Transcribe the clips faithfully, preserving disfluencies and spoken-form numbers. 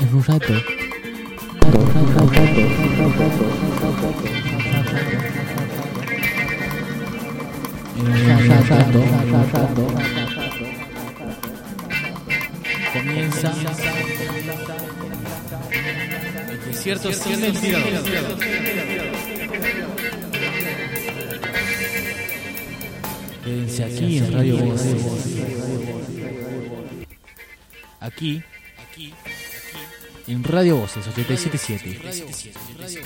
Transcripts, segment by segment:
Es un rato. Comienza el desierto silencioso. Quédense aquí en Radio Voces. Aquí, aquí, en Radio Voces ochenta y siete punto siete.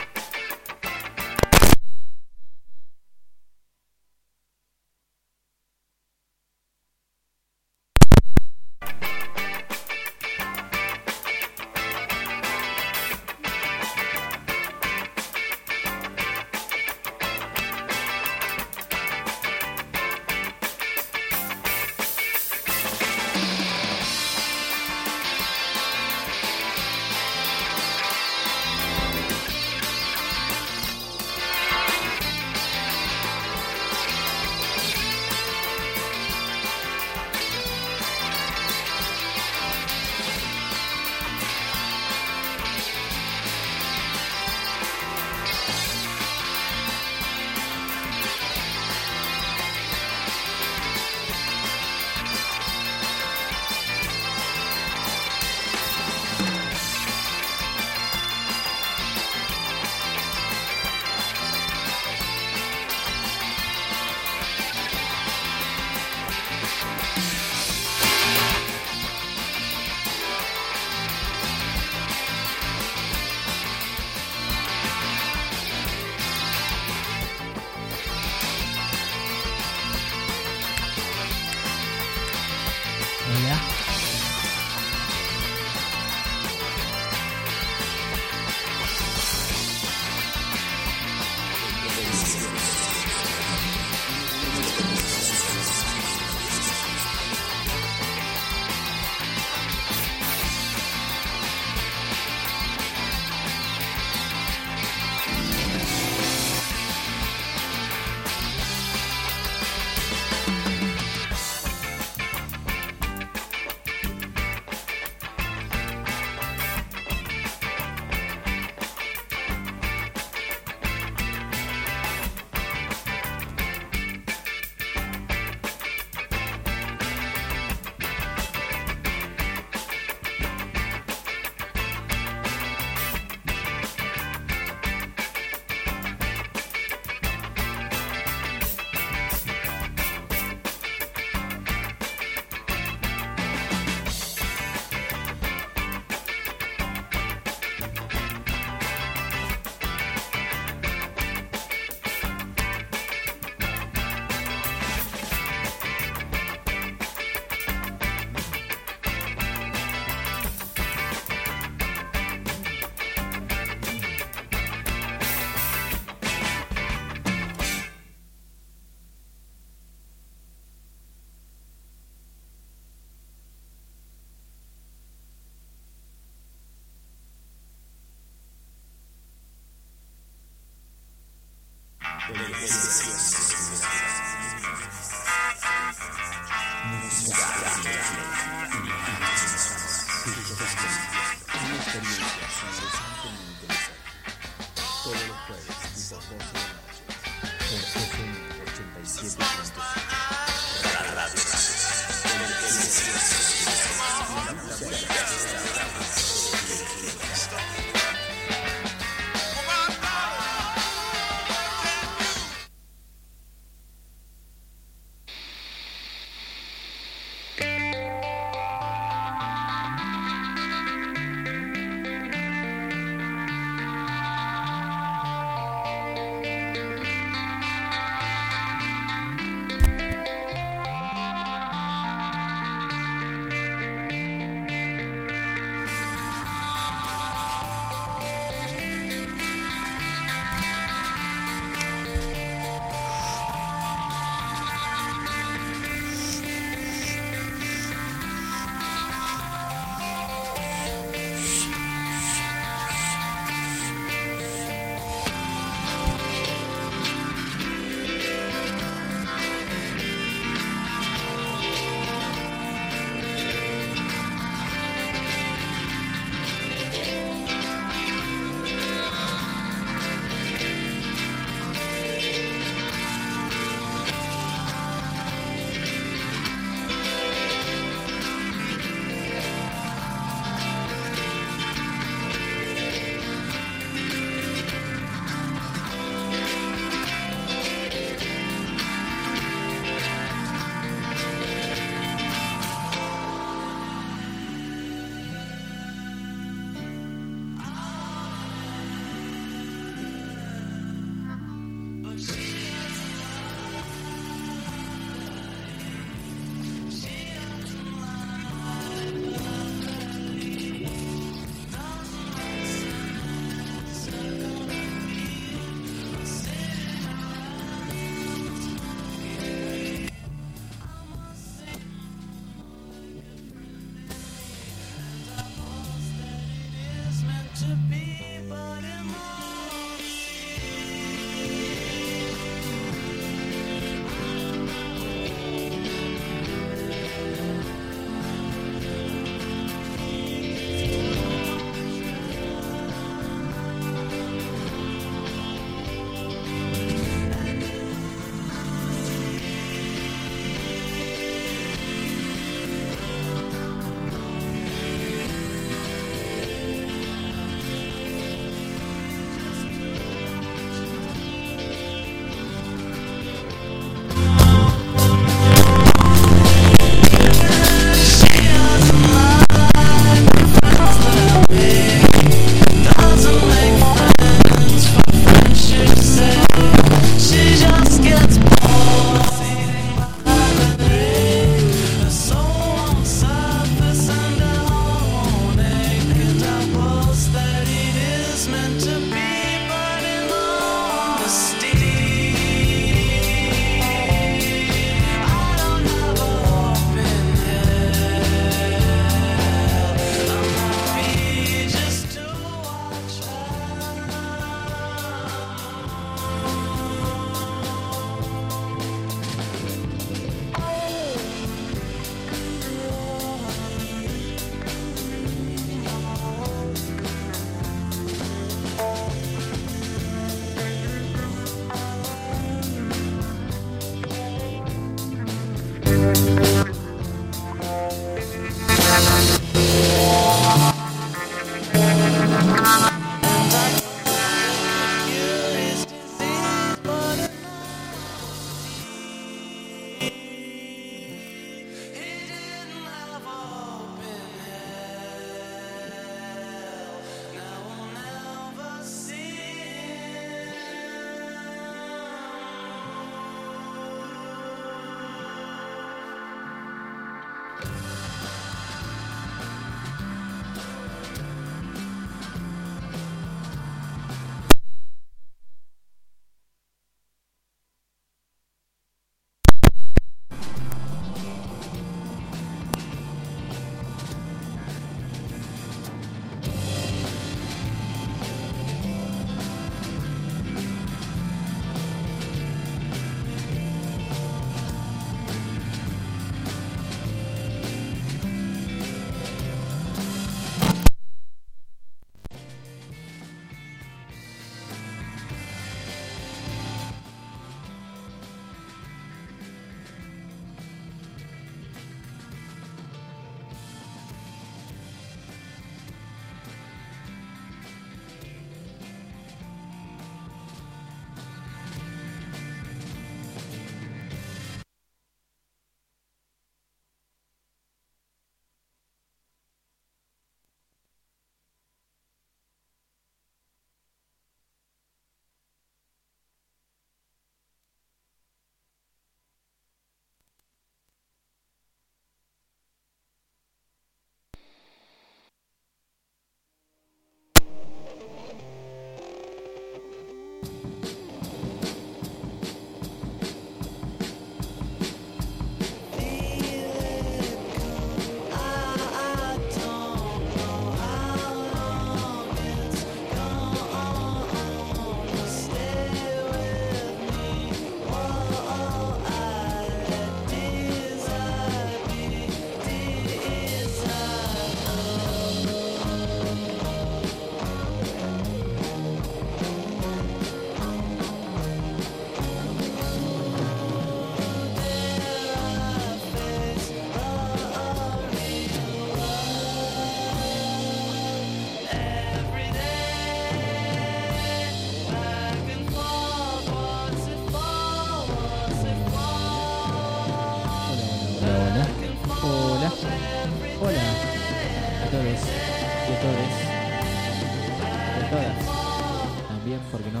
también, ¿por qué no?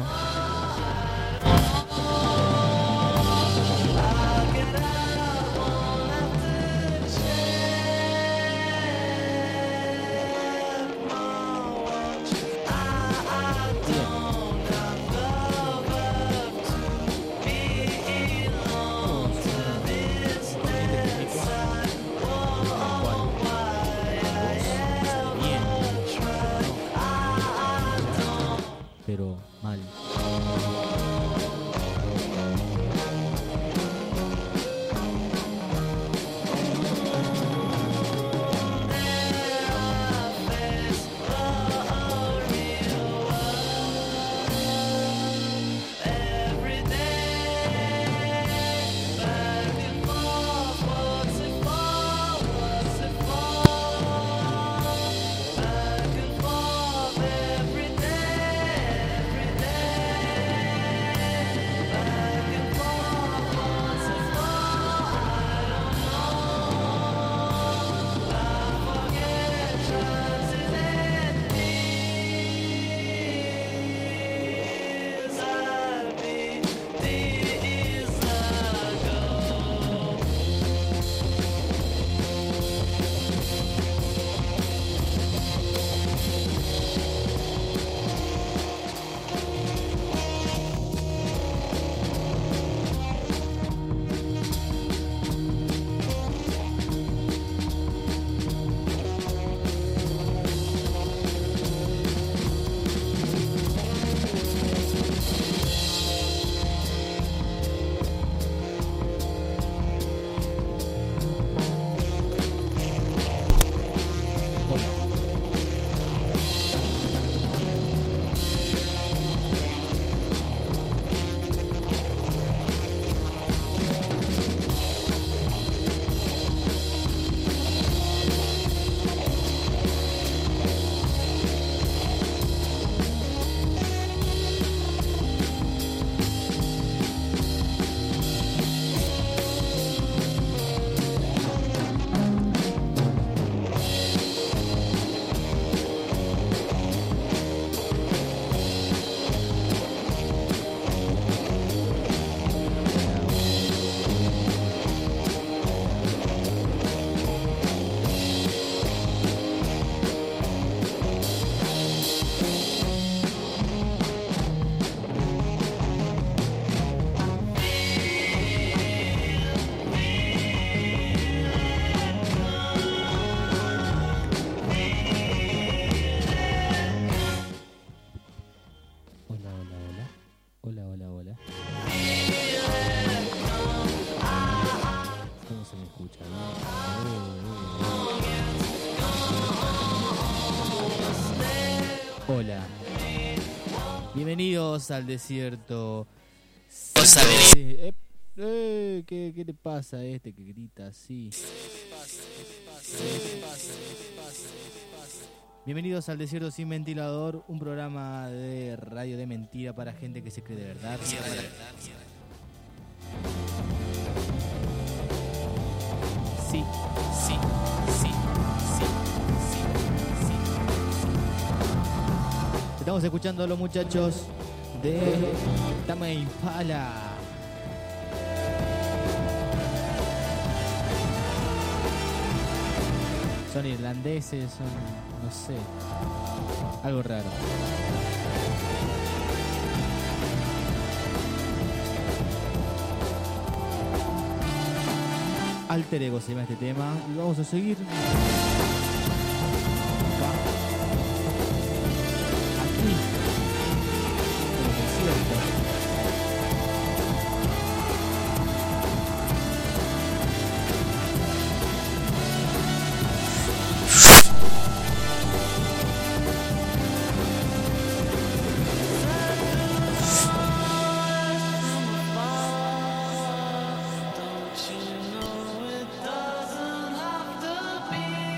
Pero mal. Hola. Bienvenidos al desierto. Eh, eh, ¿qué, ¿Qué le pasa a este que grita así? Bienvenidos al Desierto Sin Ventilador, un programa de radio de mentira para gente que se cree de verdad. Sí, sí, sí, sí, sí, sí, sí. Estamos escuchando a los muchachos de Tame Impala. Son irlandeses, son, no sé, algo raro. Alter Ego se llama este tema y vamos a seguir. Aquí, en el desierto. Don't you know it doesn't have to be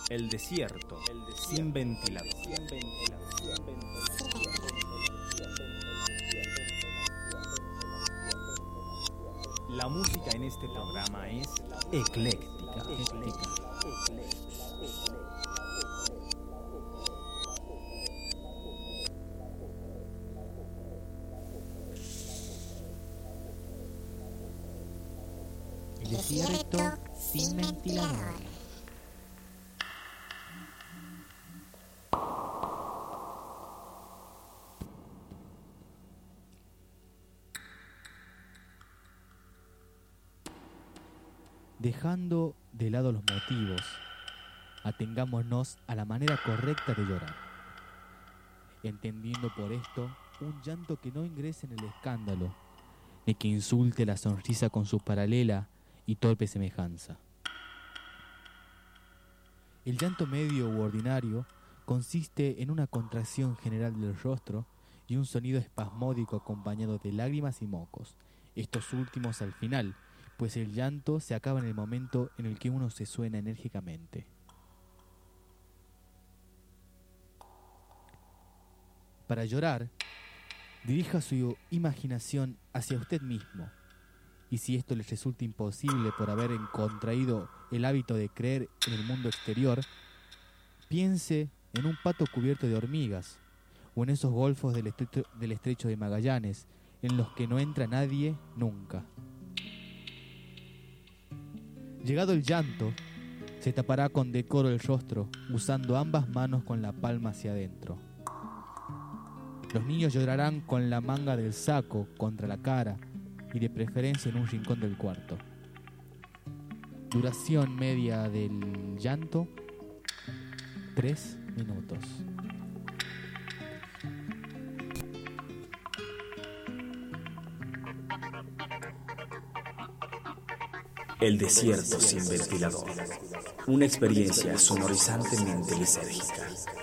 El desierto, el desierto sin ventilador. Sin ventilador. La música en este programa es ecléctica. ecléctica. El desierto sin ventilador. Dejando de lado los motivos, atengámonos a la manera correcta de llorar, entendiendo por esto un llanto que no ingrese en el escándalo, ni que insulte la sonrisa con su paralela y torpe semejanza. El llanto medio u ordinario consiste en una contracción general del rostro y un sonido espasmódico acompañado de lágrimas y mocos, estos últimos al final, pues el llanto se acaba en el momento en el que uno se suena enérgicamente. Para llorar, dirija su imaginación hacia usted mismo, y si esto les resulta imposible por haber contraído el hábito de creer en el mundo exterior, piense en un pato cubierto de hormigas, o en esos golfos del estrecho, del estrecho de Magallanes, en los que no entra nadie nunca. Llegado el llanto, se tapará con decoro el rostro, usando ambas manos con la palma hacia adentro. Los niños llorarán con la manga del saco contra la cara y de preferencia en un rincón del cuarto. Duración media del llanto, tres minutos. El desierto sin ventilador. Una experiencia sonorizantemente lisérgica.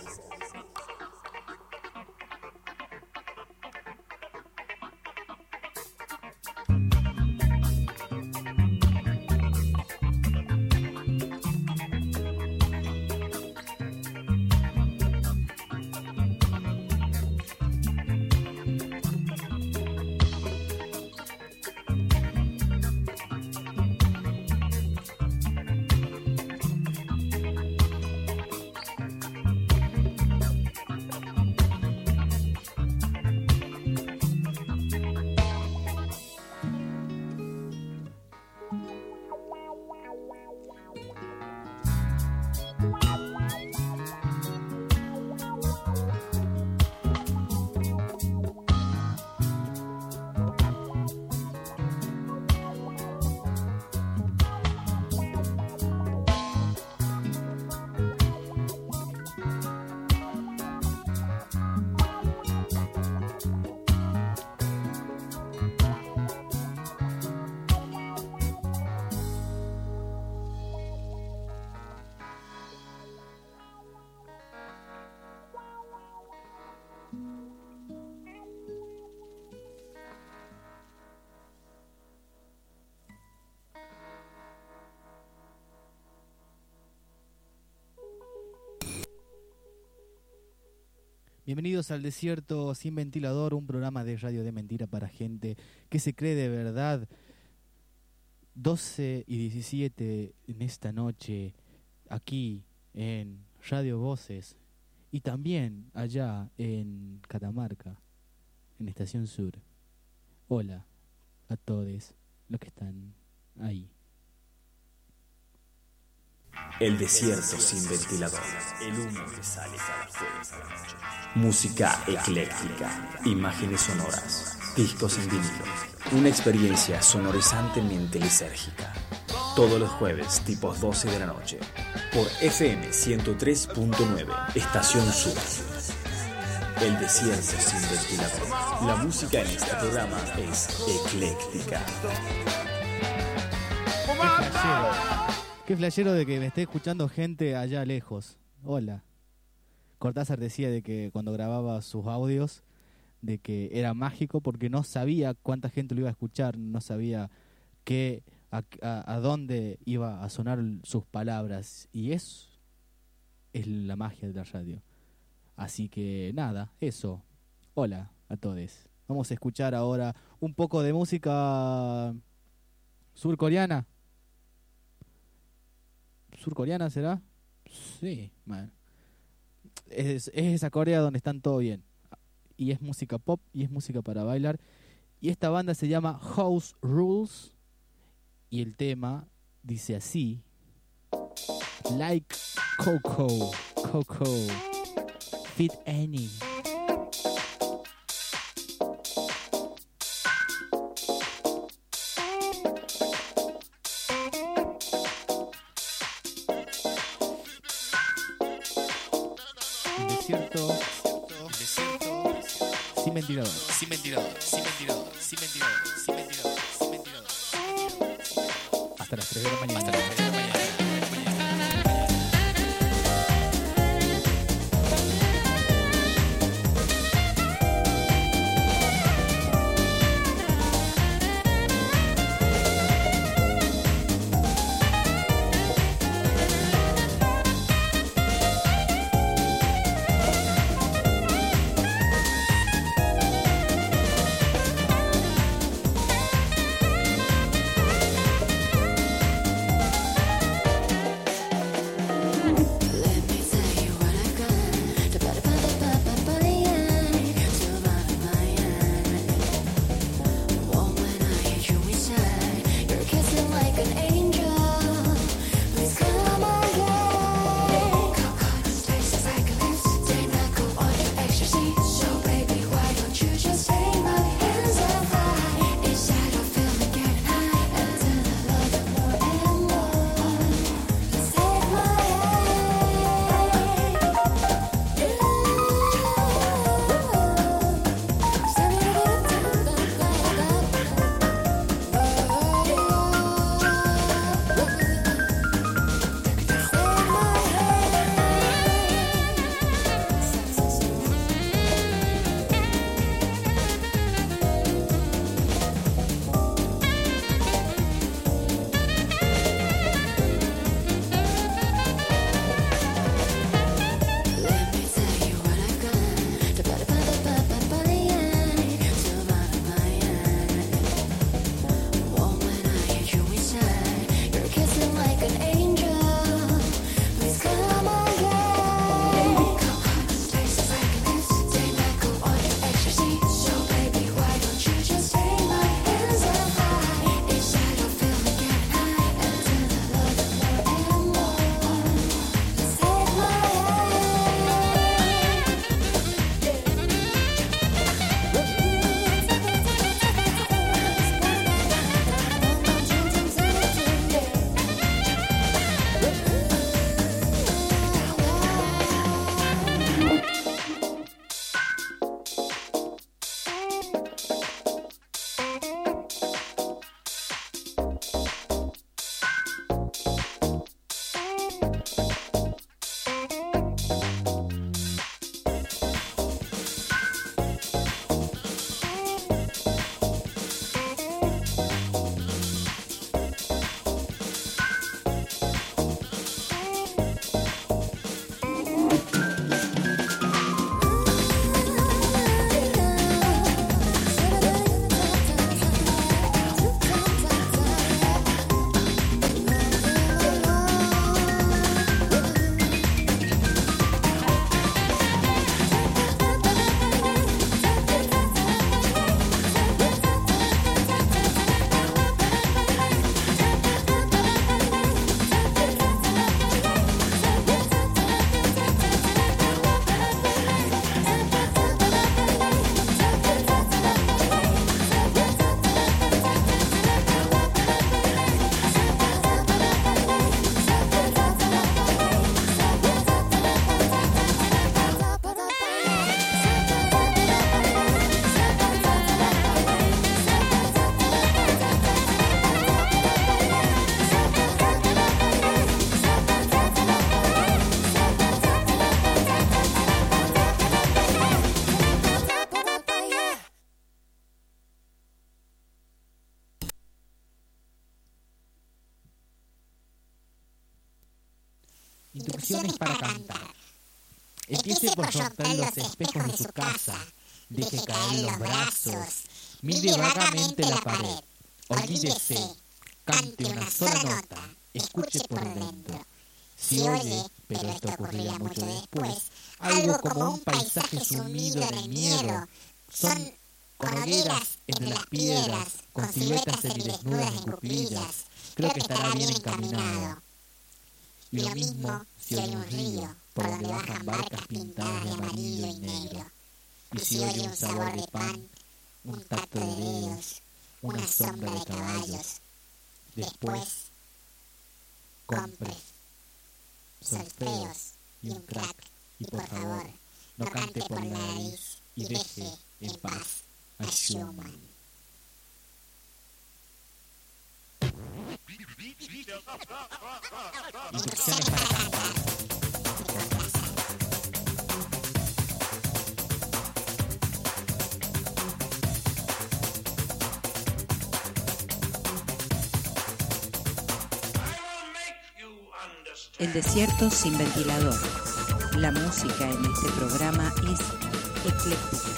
Bienvenidos al Desierto Sin Ventilador, un programa de radio de mentira para gente que se cree de verdad. doce y diecisiete en esta noche, aquí en Radio Voces y también allá en Catamarca, en Estación Sur. Hola a todos los que están ahí. El desierto sin ventilador. El humo que sale cada jueves a la noche. Música ecléctica, imágenes sonoras, discos en vinilo. Una experiencia sonorizantemente lisérgica. Todos los jueves, tipos doce de la noche. Por F M ciento tres punto nueve, Estación Sur. El desierto sin ventilador. La música en este programa es ecléctica. Qué flashero. Qué flashero de que me esté escuchando gente allá lejos. Hola. Cortázar decía de que cuando grababa sus audios, de que era mágico porque no sabía cuánta gente lo iba a escuchar, no sabía qué, a, a, a dónde iba a sonar sus palabras. Y es es la magia de la radio. Así que nada, eso. Hola a todos. Vamos a escuchar ahora un poco de música surcoreana. ¿Surcoreana será? Sí, man. Es, es esa Corea donde están todo bien. Y es música pop y es música para bailar. Y esta banda se llama House Rules. Y el tema dice así: Like Coco, Coco, Fit Annie. El desierto, el desierto, sin ventilador, sin ventilador, sin ventilador, sin ventilador, sin ventilador, sin ventilador. Hasta las tres de la mañana. Hasta las tres de la mañana. Instrucciones para cantar. Empiece por soltar los espejos de su casa. Deje caer los brazos. Mire vagamente la pared. Olvídese. Cante una sola nota. Escuche por dentro. Si oye, pero esto ocurrirá mucho después, algo como un paisaje sumido en el miedo. Son con hogueras entre las piedras, con siluetas semidesnudas en cuclillas. Creo que estará bien encaminado. Y lo mismo si hay un río, por donde bajan barcas pintadas de amarillo y negro. Y si oye un sabor de pan, un tacto de dedos, una sombra de caballos. Después, compre solfeos y un crack, y por favor, no cante por la nariz y deje en paz a Schumann. Instrucciones para cantar. El desierto sin ventilador. La música en este programa es ecléctica.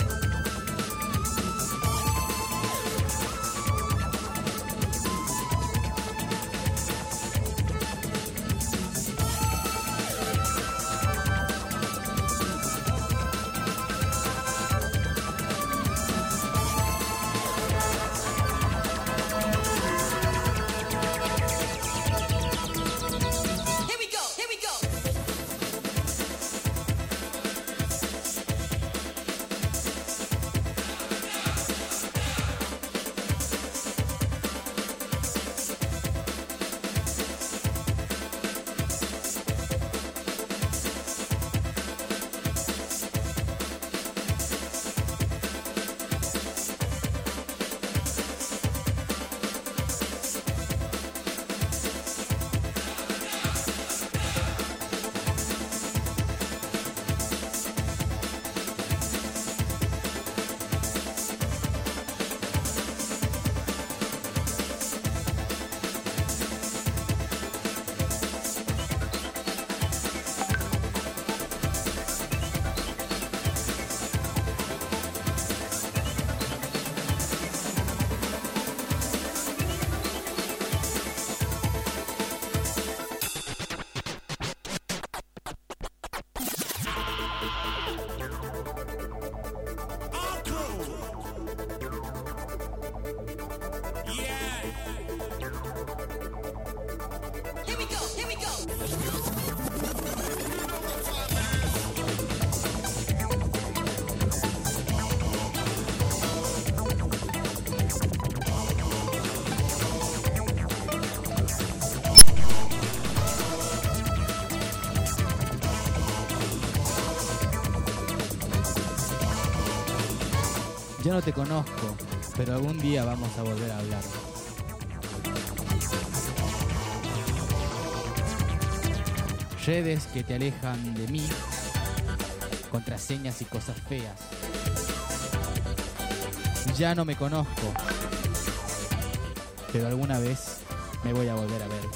Ya no te conozco, pero algún día vamos a volver a hablar. Redes que te alejan de mí, contraseñas y cosas feas. Ya no me conozco, pero alguna vez me voy a volver a ver.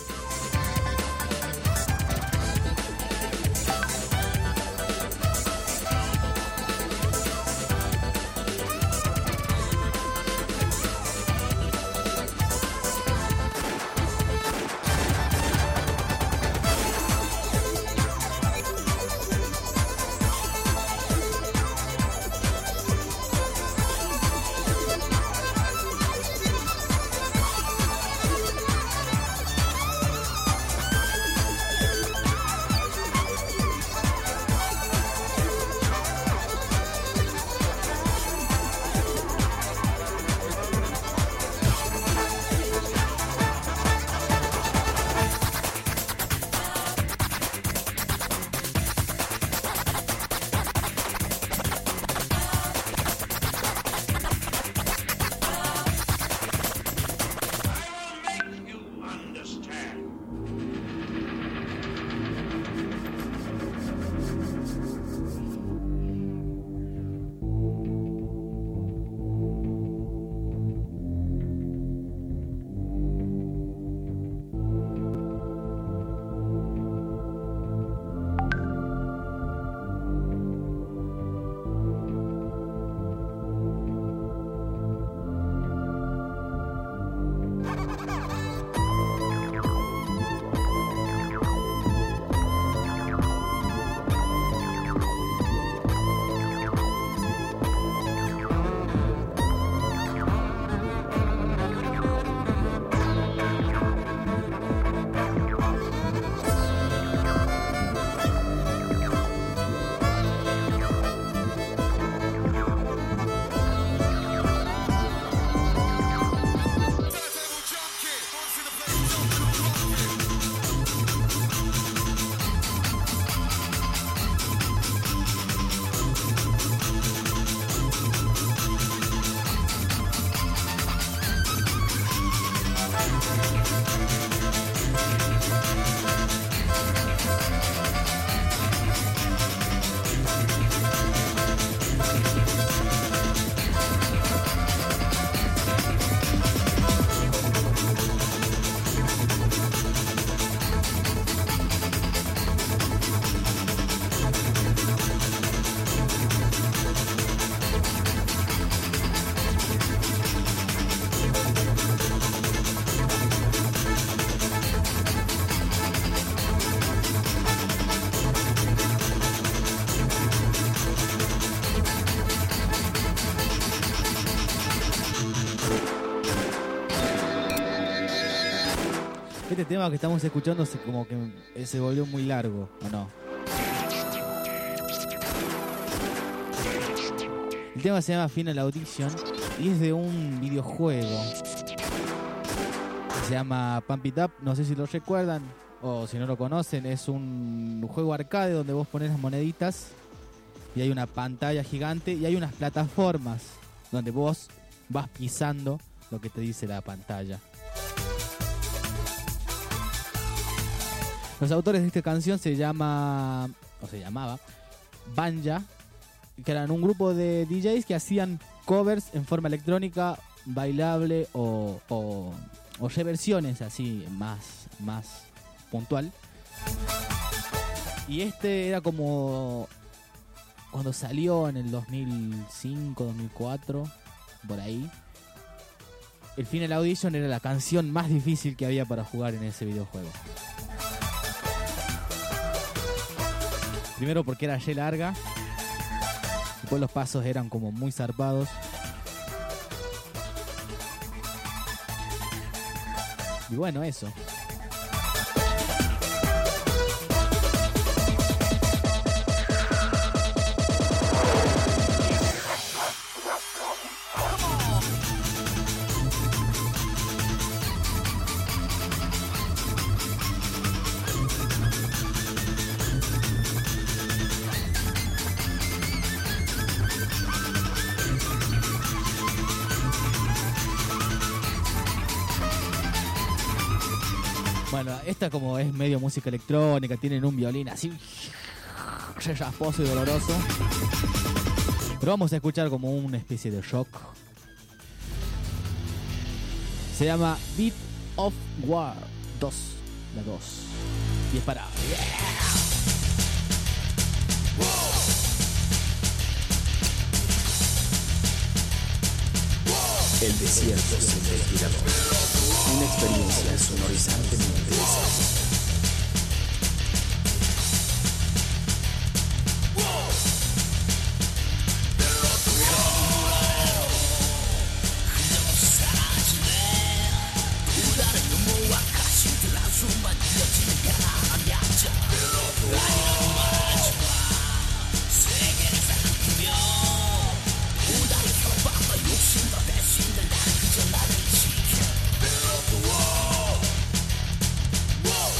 Este tema que estamos escuchando se, como que se volvió muy largo, ¿o no? El tema se llama Final Audition y es de un videojuego que se llama Pump It Up. No sé si lo recuerdan o si no lo conocen. Es un juego arcade donde vos pones las moneditas y hay una pantalla gigante y hay unas plataformas donde vos vas pisando lo que te dice la pantalla. Los autores de esta canción se llama, o se llamaba, Banja, que eran un grupo de D Js que hacían covers en forma electrónica, bailable o, o, o reversiones así más, más puntual. Y este era como cuando salió en el dos mil cinco, dos mil cuatro, por ahí. El Final Audition era la canción más difícil que había para jugar en ese videojuego. Primero porque era re larga. Después los pasos eran como muy zarpados. Y bueno, eso. Bueno, esta como es medio música electrónica, tienen un violín así rasposo y doloroso. Pero vamos a escuchar como una especie de rock. Se llama Beat of War dos, la dos. Y es para... Yeah. El desierto sin ventilador. Una experiencia sonorizantemente desierta. Whoa!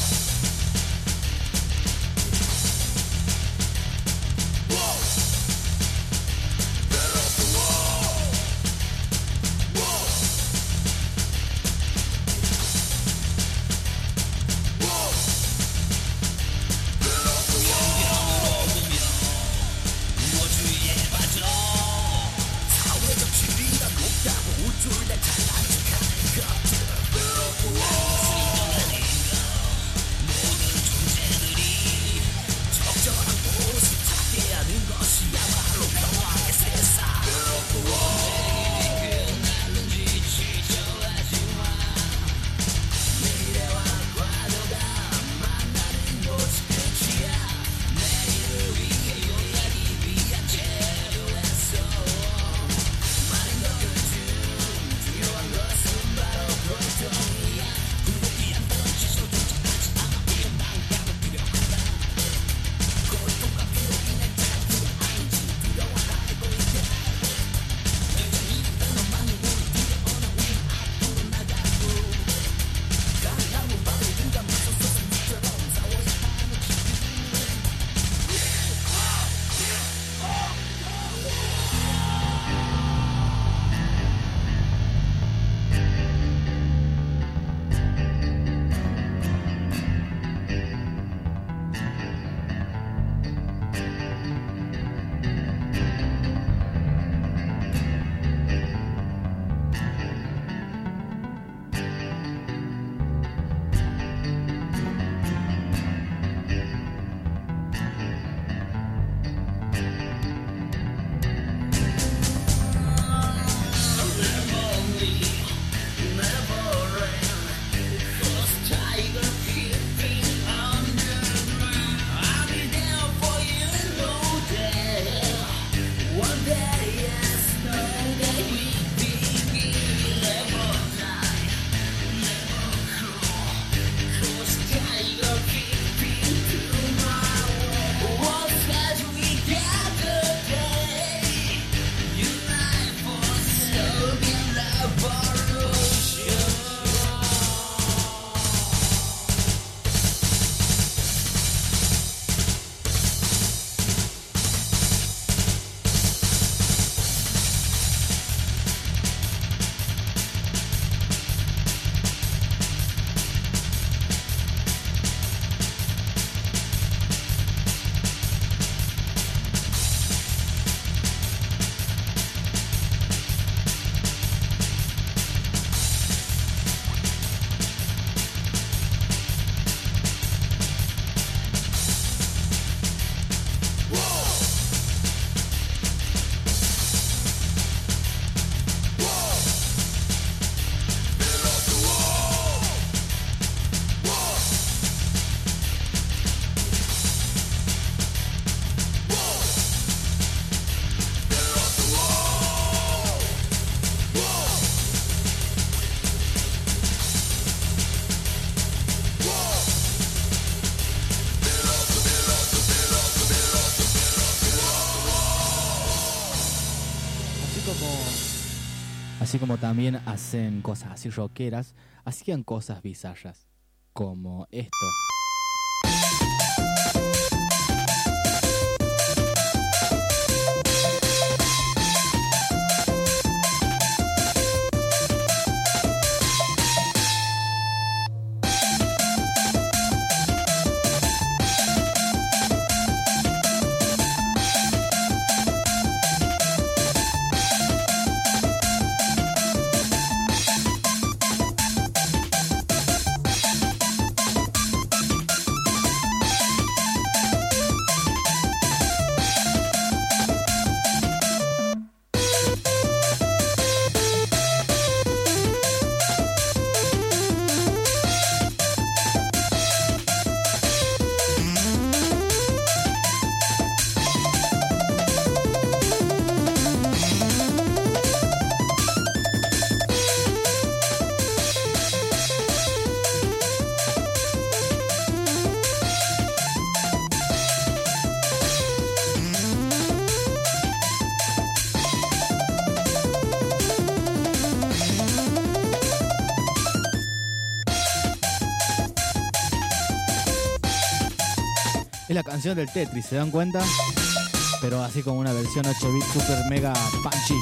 Así como, así como también hacen cosas así rockeras, hacían cosas bizarras, como esto. Es la canción del Tetris, ¿se dan cuenta? Pero así como una versión ocho bits super mega punchy.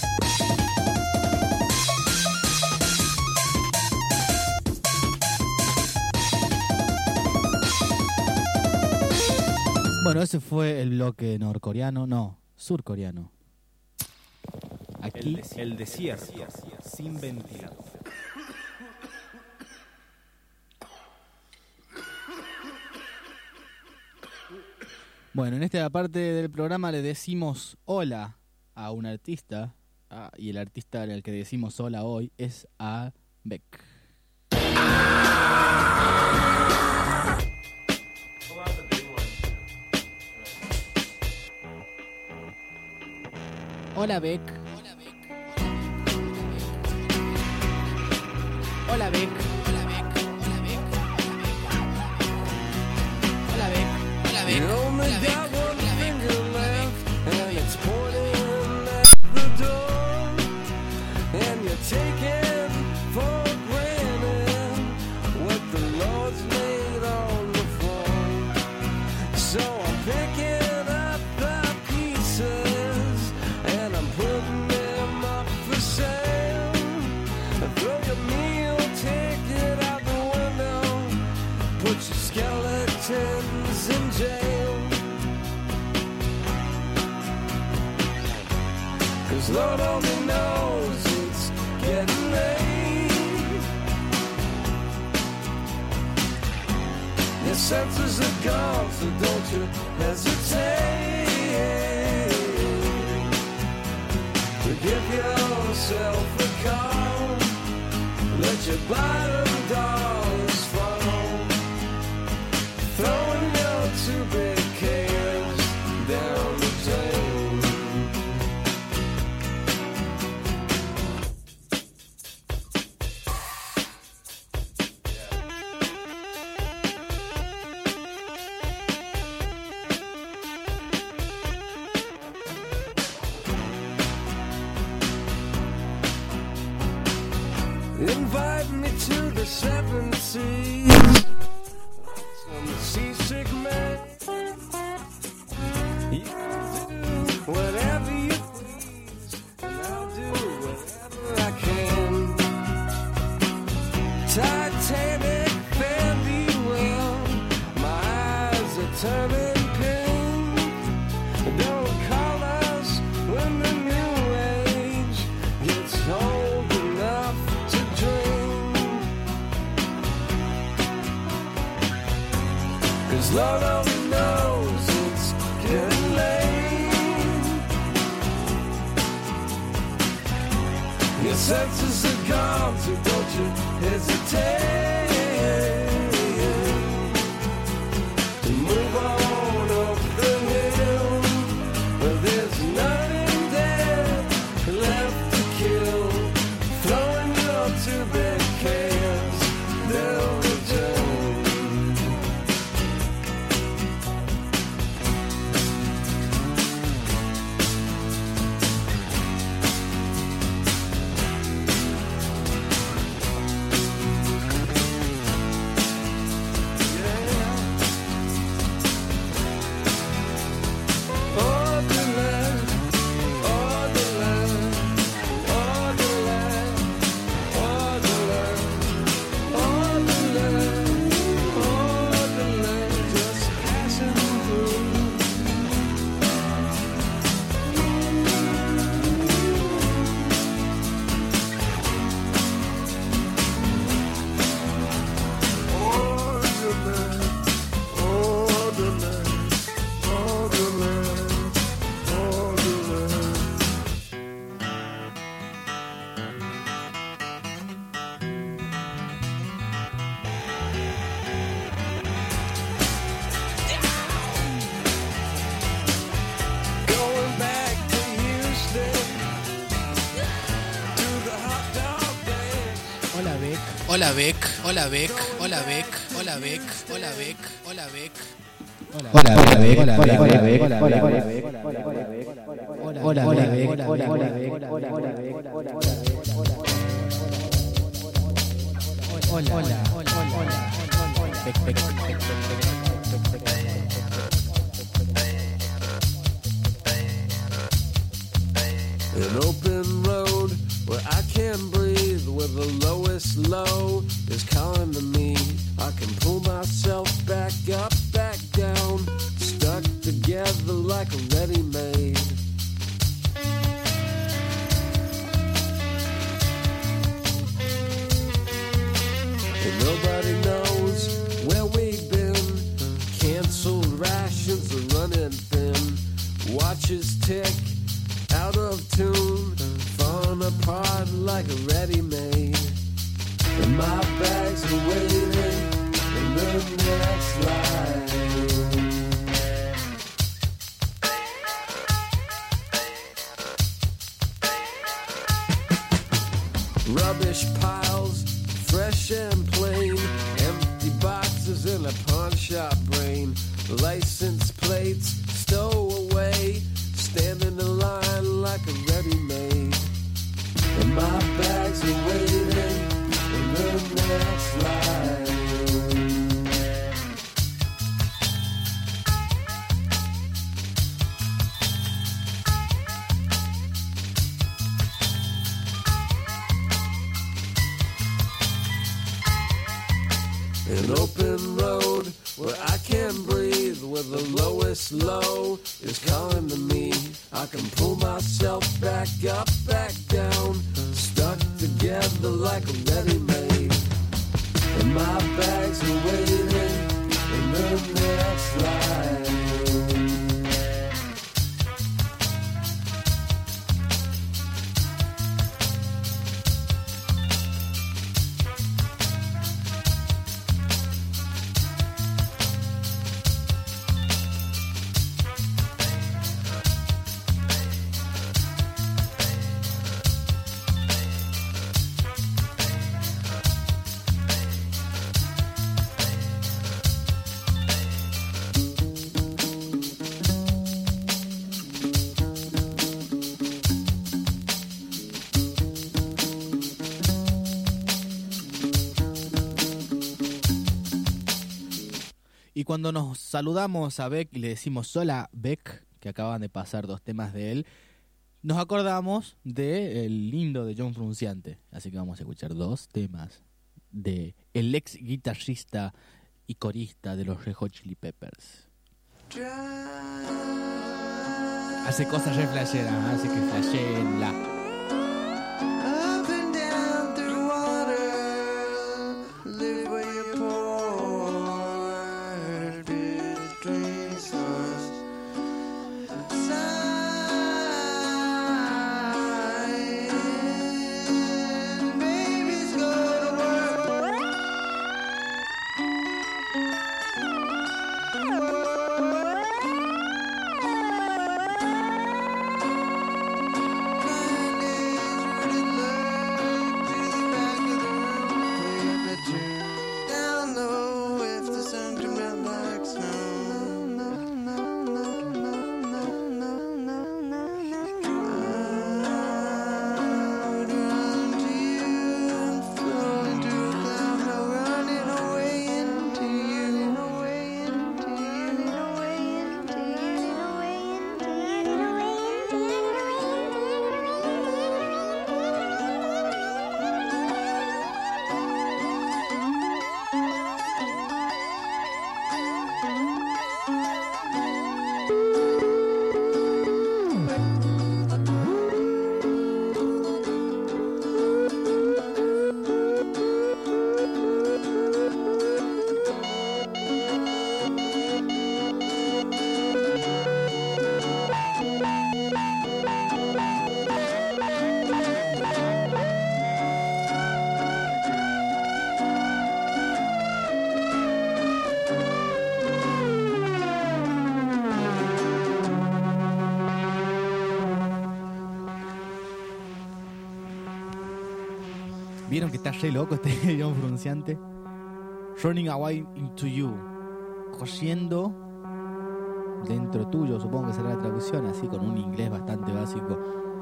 Bueno, ese fue el bloque norcoreano, no, surcoreano. Aquí el, des- el desierto sin ventilador. Bueno, en esta parte del programa le decimos hola a un artista, ah, y el artista al que decimos hola hoy es a Beck. Hola Beck. Hola Beck. Hola Beck. Hola Beck. Hola Beck. Hola Beck. You only got one finger left, and it's pointing at the door, and you're taking for granted what the Lord's laid on the floor. So I'm picking up the pieces, and I'm putting them up for sale. Throw your meal ticket out the window, put your skeletons in jail. Cause Lord only knows it's getting late. Your senses are gone, so don't you hesitate to give yourself a call. Let your bottom dollars fall. Throwing your two big cares down the drain. Invite me to the seven seas. I'm a seasick man. You can do whatever you please, and I'll do whatever I can. Titanic, fare thee well. My eyes are turning pink. Don't call us when the new age gets old enough to drink. Cause Lord only knows it's getting late. Your senses are gone, so don't you hesitate to move on up the hill. But there's nothing there left to kill. Throwing your two big cares down the drain. hola Beck, hola Beck, hola Beck, hola Beck, hola Beck, hola Beck. Hola, hola, hola, hola, hola, hola, hola, hola, hola, hola, An open road where I can breathe, where the lowest low is calling to me. I can pull myself back up, back down, stuck together like a ready-made. And nobody knows where we've been. Canceled rations are running thin. Watches tick out of tune, falling apart like a ready-made. And my bags are waiting in the next line. Rubbish piles, fresh and plain, empty boxes in a pawn shop brain. License plates stowaway, standing in line like a ready-made. And my bags are waiting in the next line. An open road where I can breathe, where the lowest low is calling to me. I can pull myself back up, back down, stuck together like a ready-made. And my bags are waiting in the next line. Y cuando nos saludamos a Beck y le decimos hola Beck, que acaban de pasar dos temas de él, nos acordamos del lindo de John Frusciante. Así que vamos a escuchar dos temas de el ex guitarrista y corista de los Red Hot Chili Peppers. Hace cosas re flasheras, así que flasheenla. Thank ¿Vieron que está re loco este John Frunciante? Running away into you. Corriendo dentro tuyo, supongo que será la traducción, así con un inglés bastante básico.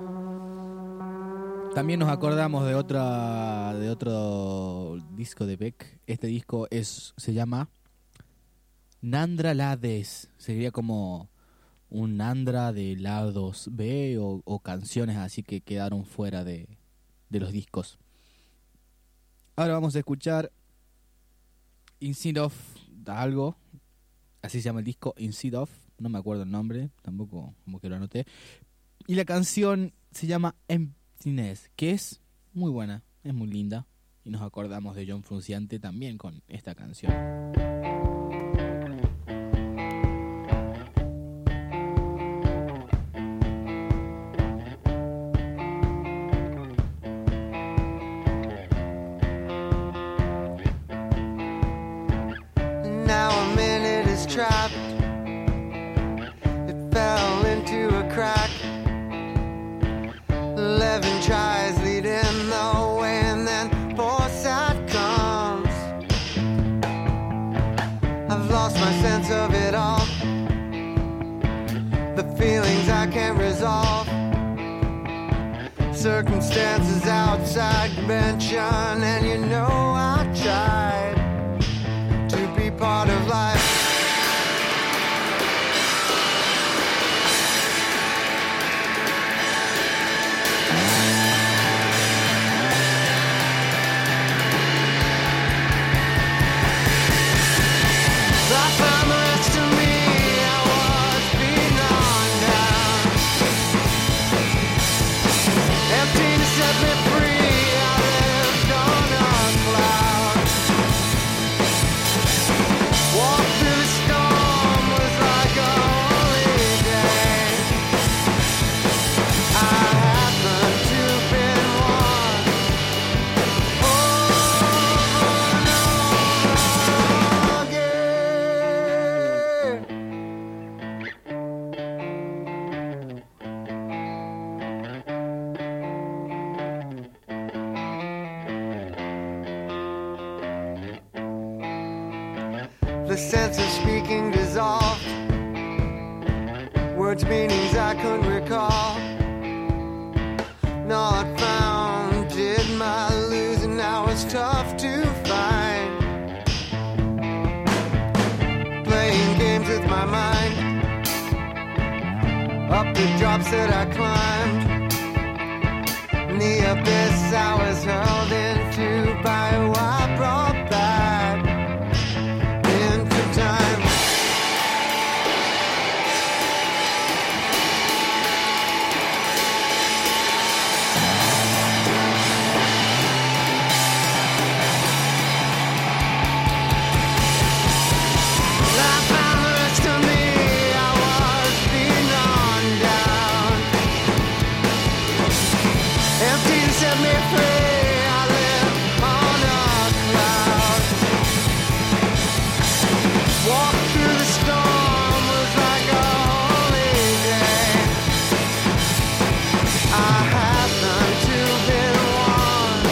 También nos acordamos de otra de otro disco de Beck. Este disco es se llama Nandra Lades. Sería como un Nandra de lados B o, o canciones así que quedaron fuera de, de los discos. Ahora vamos a escuchar Inside of algo. Así se llama el disco, Inside of. No me acuerdo el nombre, tampoco como que lo anoté. Y la canción se llama Emptiness, que es muy buena, es muy linda. Y nos acordamos de John Frunciante también con esta canción. Now a minute is trapped. It fell into a crack. Eleven tries lead in the way, and then foresight comes. I've lost my sense of it all. The feelings I can't resolve. Circumstances outside convention, and you know I tried to be part of life. I found the rest of me, I was being on down. Emptiness set me free, I lived on a cloud. Walk through the storm was like a holiday. I happened to have been one over and over again. The sense of speaking dissolved. Words, meanings I couldn't recall. All I found did my losing. Now it's tough to find. Playing games with my mind. Up the drops that I climbed. In the abyss I was hurled into by who I brought back into time. I found the rest of me, I was being on down. Empty set me free, I live on a cloud. Walk through the storm was like a holiday. I happened to have been one.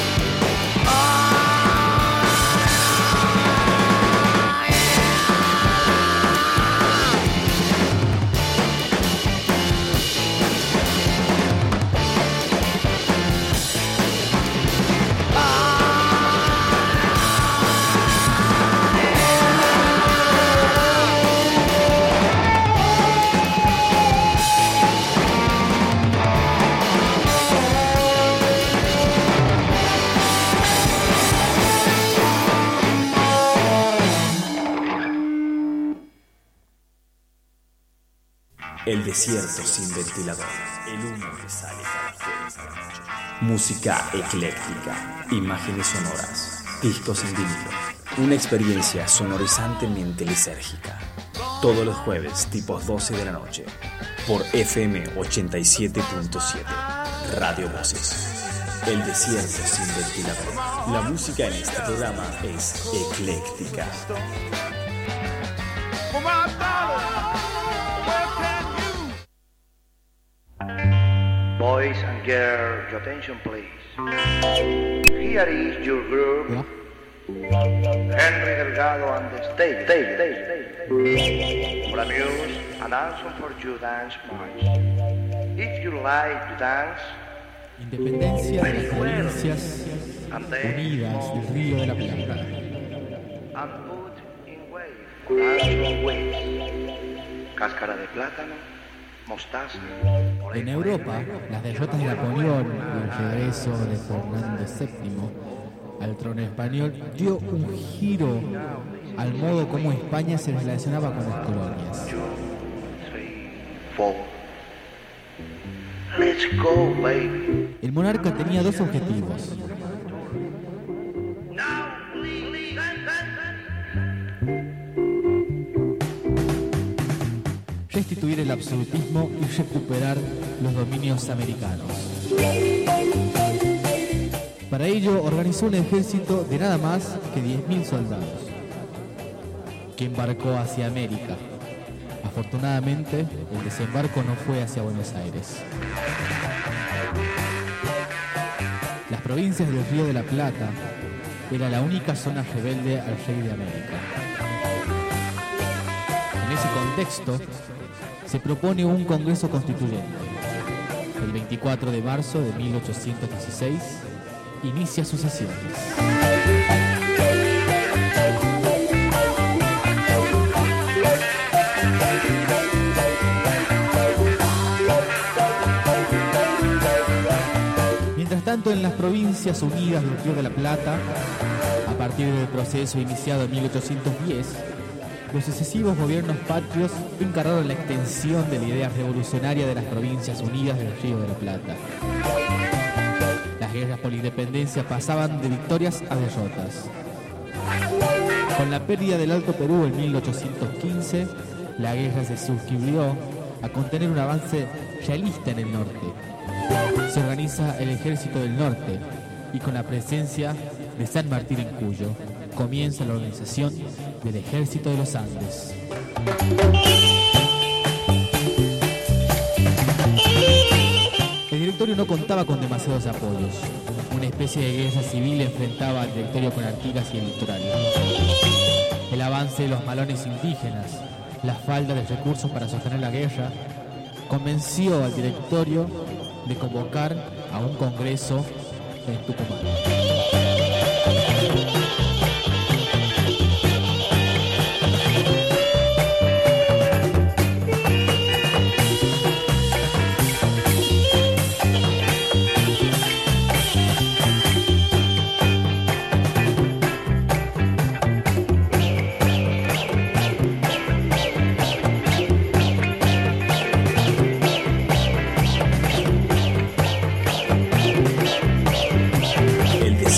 Oh, El desierto sin ventilador. El humo que sale cada jueves a la noche. Música ecléctica. Imágenes sonoras. Discos en vinilo. Una experiencia sonorizantemente lisérgica. Todos los jueves, tipos doce de la noche. Por F M ochenta y siete punto siete. Radio Voces. El desierto sin ventilador. La música en este programa es ecléctica. For my dollar, where can you? Boys and girls, your attention please. Here is your group, ¿verdad? Henry Delgado and the stage, stage, stage, stage. For amuse and also for you dance march. If you like to dance, Independencia de las Provincias Unidas del Río de la Plata. and put in wave, dance waves. Cáscara de plátano, mostaza. En Europa, las derrotas de Napoleón y el regreso de Fernando séptimo al trono español dio un giro al modo como España se relacionaba con las colonias. Three, four. Let's go, baby. El monarca tenía dos objetivos. Restituir el absolutismo y recuperar los dominios americanos. Para ello organizó un ejército de nada más que diez mil soldados, que embarcó hacia América. Afortunadamente, el desembarco no fue hacia Buenos Aires. Las provincias del Río de la Plata era la única zona rebelde al rey de América. En ese contexto, se propone un Congreso Constituyente. El veinticuatro de marzo de mil ochocientos dieciséis inicia sus sesiones. Mientras tanto, en las Provincias Unidas del Río de la Plata, a partir del proceso iniciado en mil ochocientos diez, los sucesivos gobiernos patrios encargaron la extensión de la idea revolucionaria de las Provincias Unidas del Río de la Plata. Las guerras por la independencia pasaban de victorias a derrotas. Con la pérdida del Alto Perú en mil ochocientos quince, la guerra se circunscribió a contener un avance realista en el norte. Se organiza el Ejército del Norte y con la presencia de San Martín en Cuyo, comienza la organización del Ejército de los Andes. El directorio no contaba con demasiados apoyos. Una especie de guerra civil enfrentaba al directorio con Artigas y el litoral. El avance de los malones indígenas, la falta de recursos para sostener la guerra, convenció al directorio de convocar a un congreso en Tucumán. El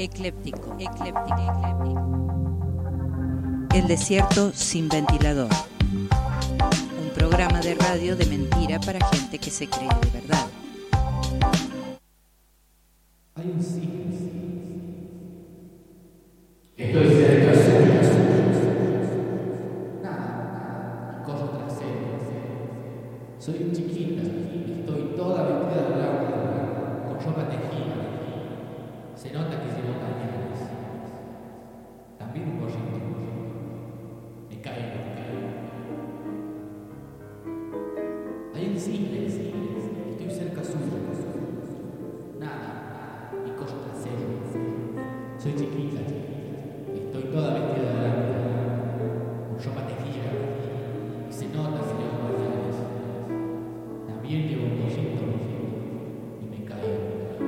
Ecléptico, ecléptico, ecléptico. El desierto sin ventilador. Un programa de radio de mentira para gente que se cree de verdad. Hay un signo. Estoy cerca suyo. Nada, mi cojo trasero. Soy chiquita, estoy toda vestida de blanco, con ropa tejida. Se nota que llevo pañales. También un pollito. Me caigo, me caigo. Hay un cisne, estoy cerca suyo. Nada, mi cojo trasero. Soy chiquita, estoy toda vestida de blanco, con ropa tejida. Se nota que llevo pañales. También llevo un pollito y me caigo.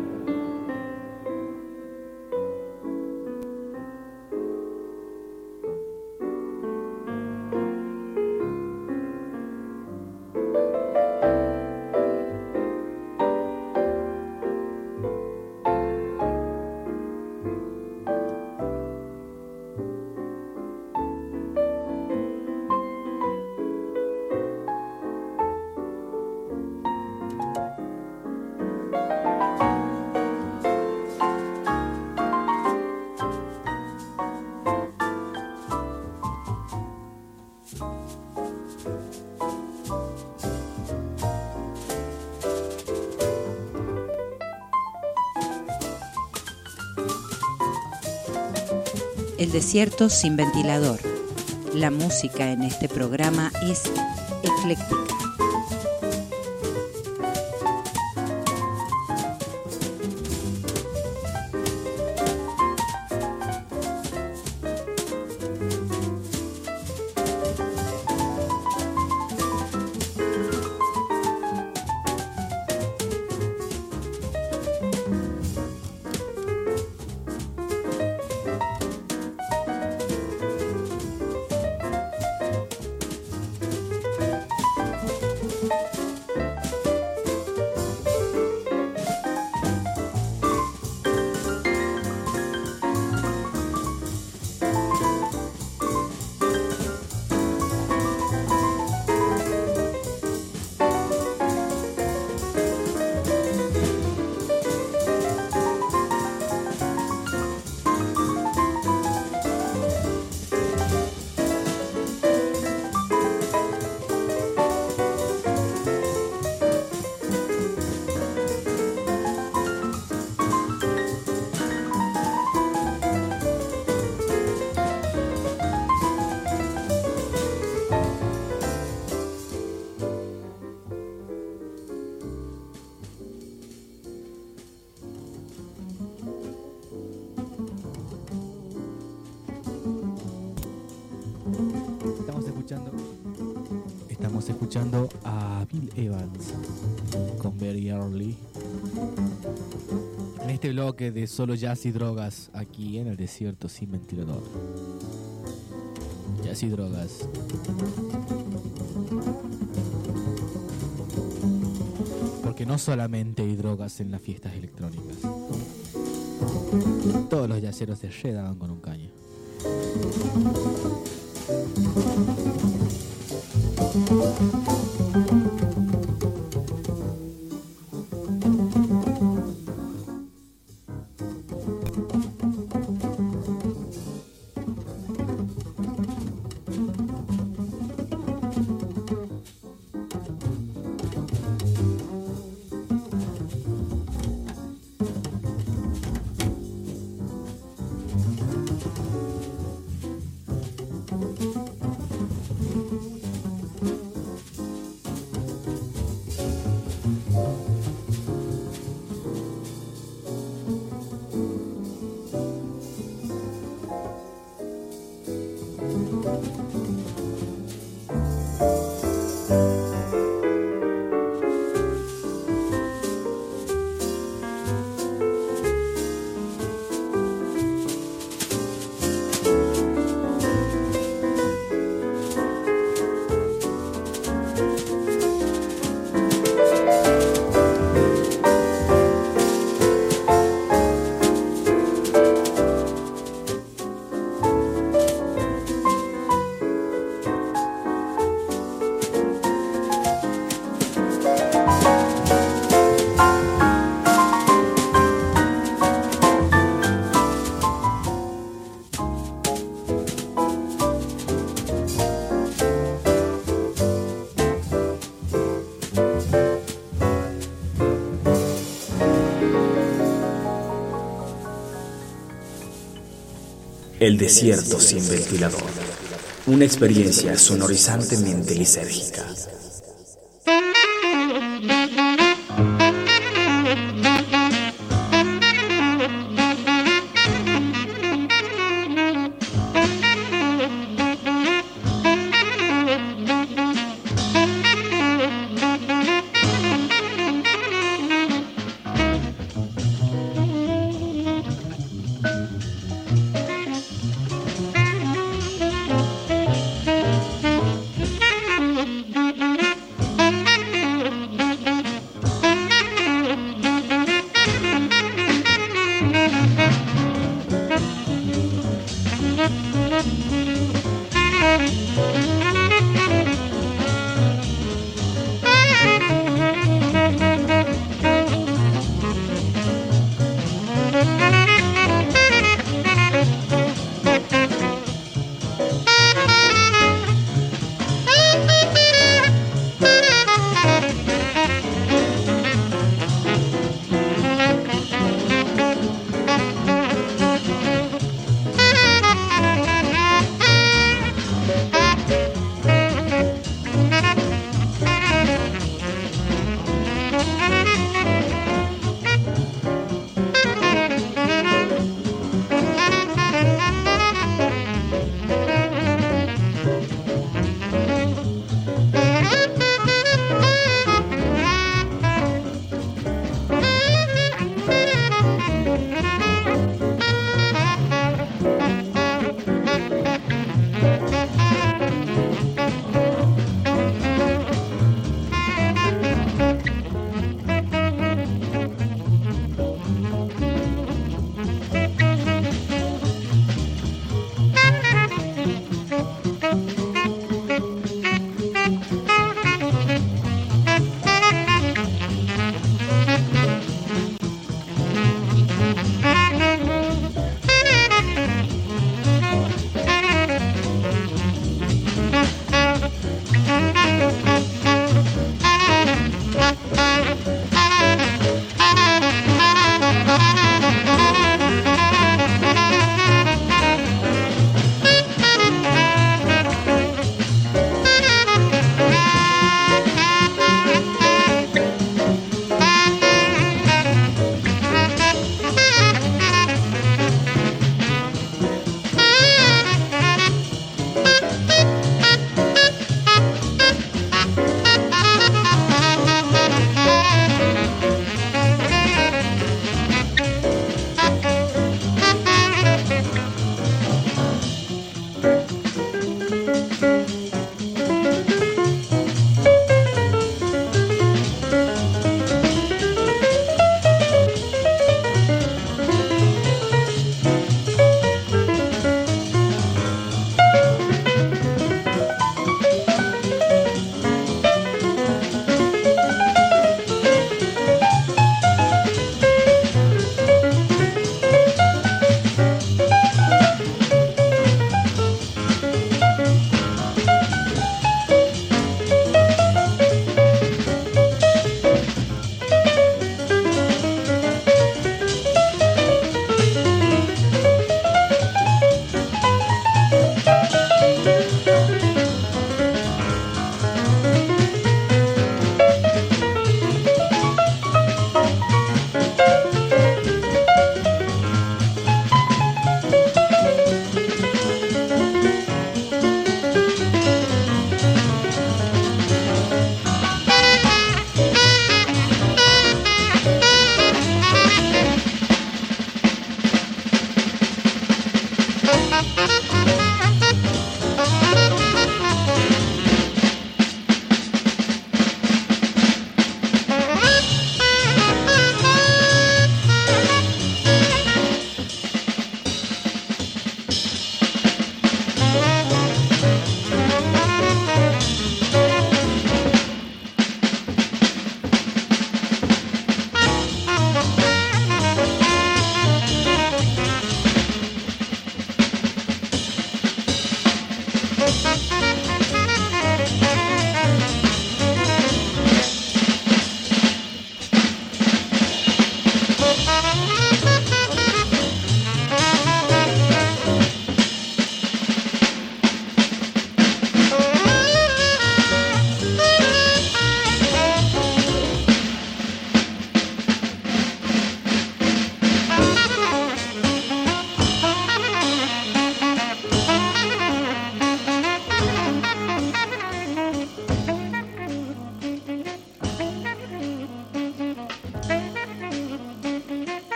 El desierto sin ventilador. La música en este programa es ecléctica. Estamos escuchando a Bill Evans con Very Early en este bloque de solo jazz y drogas aquí en el desierto sin ventilador. Jazz y drogas. Porque no solamente hay drogas en las fiestas electrónicas. Todos los yaceros se redaban con un caño. El desierto sin ventilador. Una experiencia sonorizantemente lisérgica.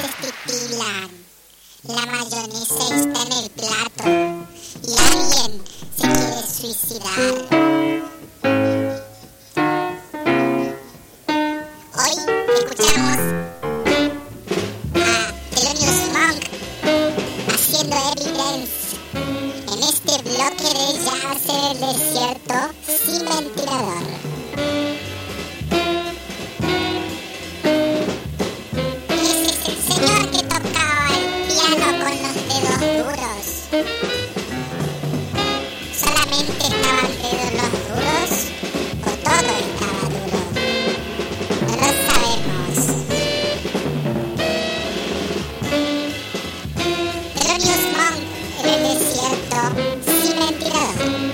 luces titilan. La mayonesa está en el plato y alguien se quiere suicidar. Hoy escuchamos a Thelonious Monk haciendo Evidence en este bloque de jazz en el desierto sin ventilador. Ese es el señor que tocaba el piano con los dedos duros. ¿Solamente estaban dedos los duros o todo estaba duro? No lo sabemos. Thelonious Monk en el desierto sin ventilador.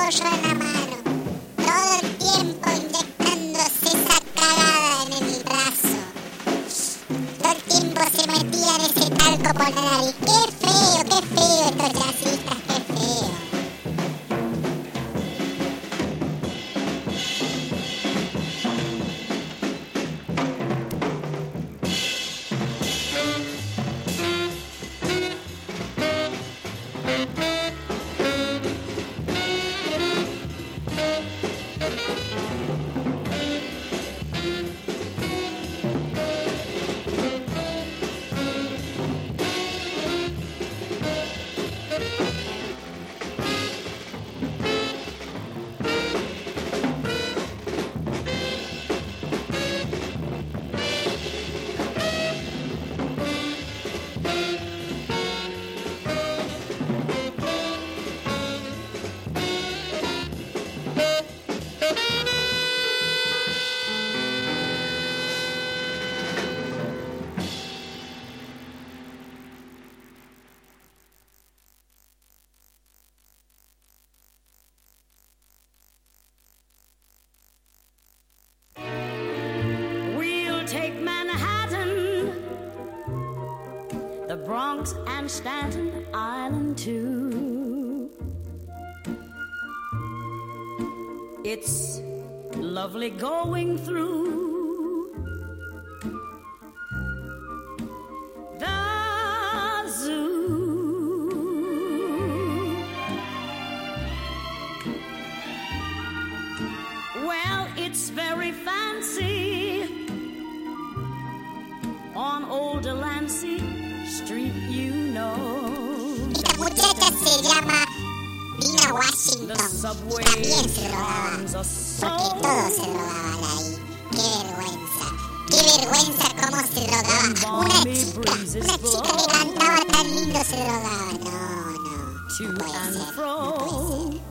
rollo en la mano, todo el tiempo inyectándose esa cagada en el brazo. Todo el tiempo se metía en ese talco por la nariz. ¡Qué feo, qué feo estos jazzistas, qué feo! Bronx and Staten Island too. It's lovely going through the zoo. Well, it's very fancy on Old Delancey Street, you know. Esta muchacha se llama Dina Washington. También se drogaba, porque todos se drogaban ahí. Qué vergüenza, qué vergüenza cómo se drogaba. Una chica, una chica que cantaba tan lindo se drogaba. No, no, no puede ser, no puede ser.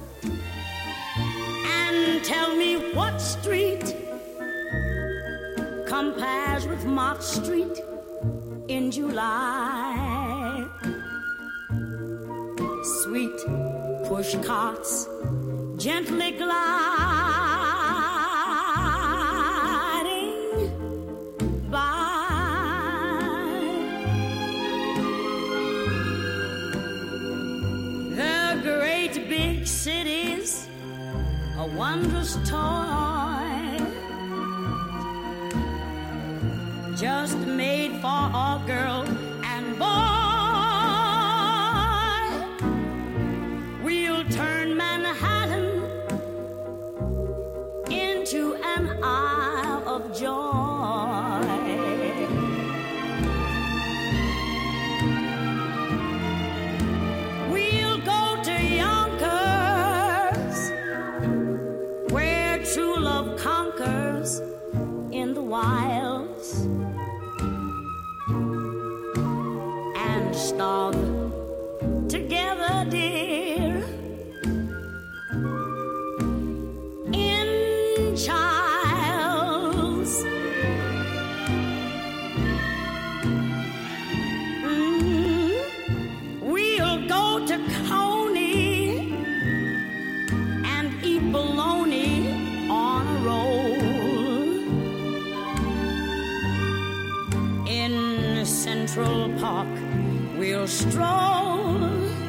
And tell me what street compares with Mott Street in July. Sweet push carts gently gliding by. The great big cities, a wondrous toy, just made for a girl and boy. We'll turn Manhattan into an isle of joy. We'll go to Yonkers, where true love conquers in the wilds, and starve together, dear, in Childs. Mm, we'll go to Coney and eat bologna on a roll. In Central Park we'll stroll,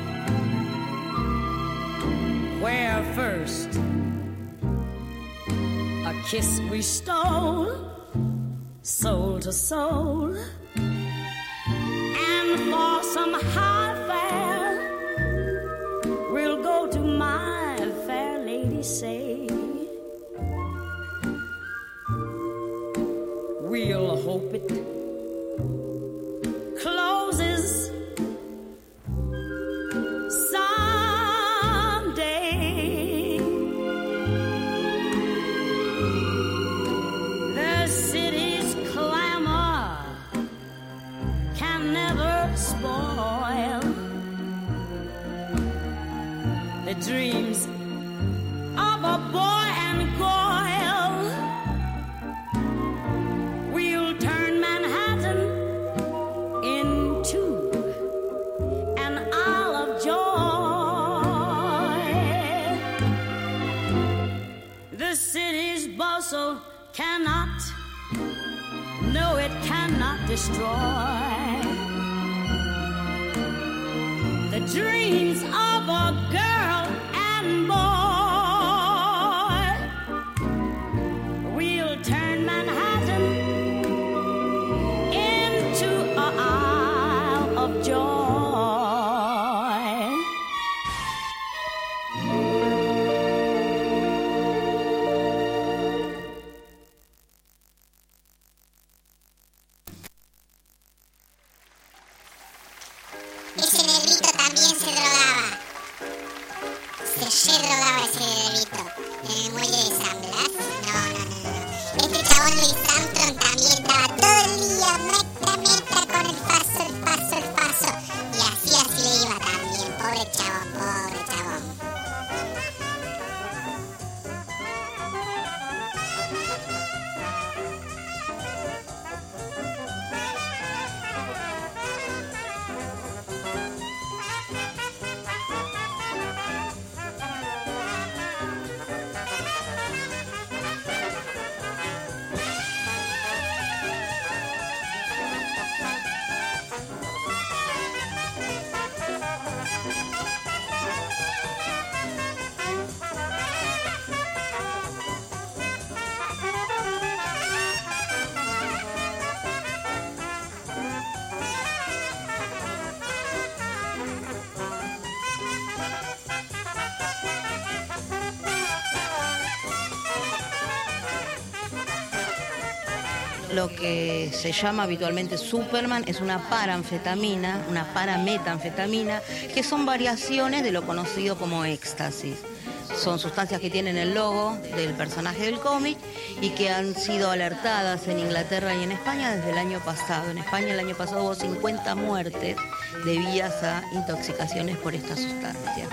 where first a kiss we stole, soul to soul, and for some high fare we'll go to My Fair Lady Say. We'll hope it closes someday. The city's clamor can never spoil the dreams of a boy and girl. We'll turn Manhattan also cannot, no, it cannot destroy the dreams of a girl and boy. We'll turn Manhattan into an isle of joy. Ese negrito también se drogaba. Se re drogaba ese negrito en el muelle de San Blas. No, no, no, no. Este chabón Louis Armstrong también estaba todo el día meta, meta con el paso, el paso, el paso. Y así, así le iba también. Pobre chabón, pobre chabón. Lo que se llama habitualmente Superman es una paranfetamina, una parametanfetamina, que son variaciones de lo conocido como éxtasis. Son sustancias que tienen el logo del personaje del cómic y que han sido alertadas en Inglaterra y en España desde el año pasado. En España el año pasado hubo cincuenta muertes debidas a intoxicaciones por esta sustancia.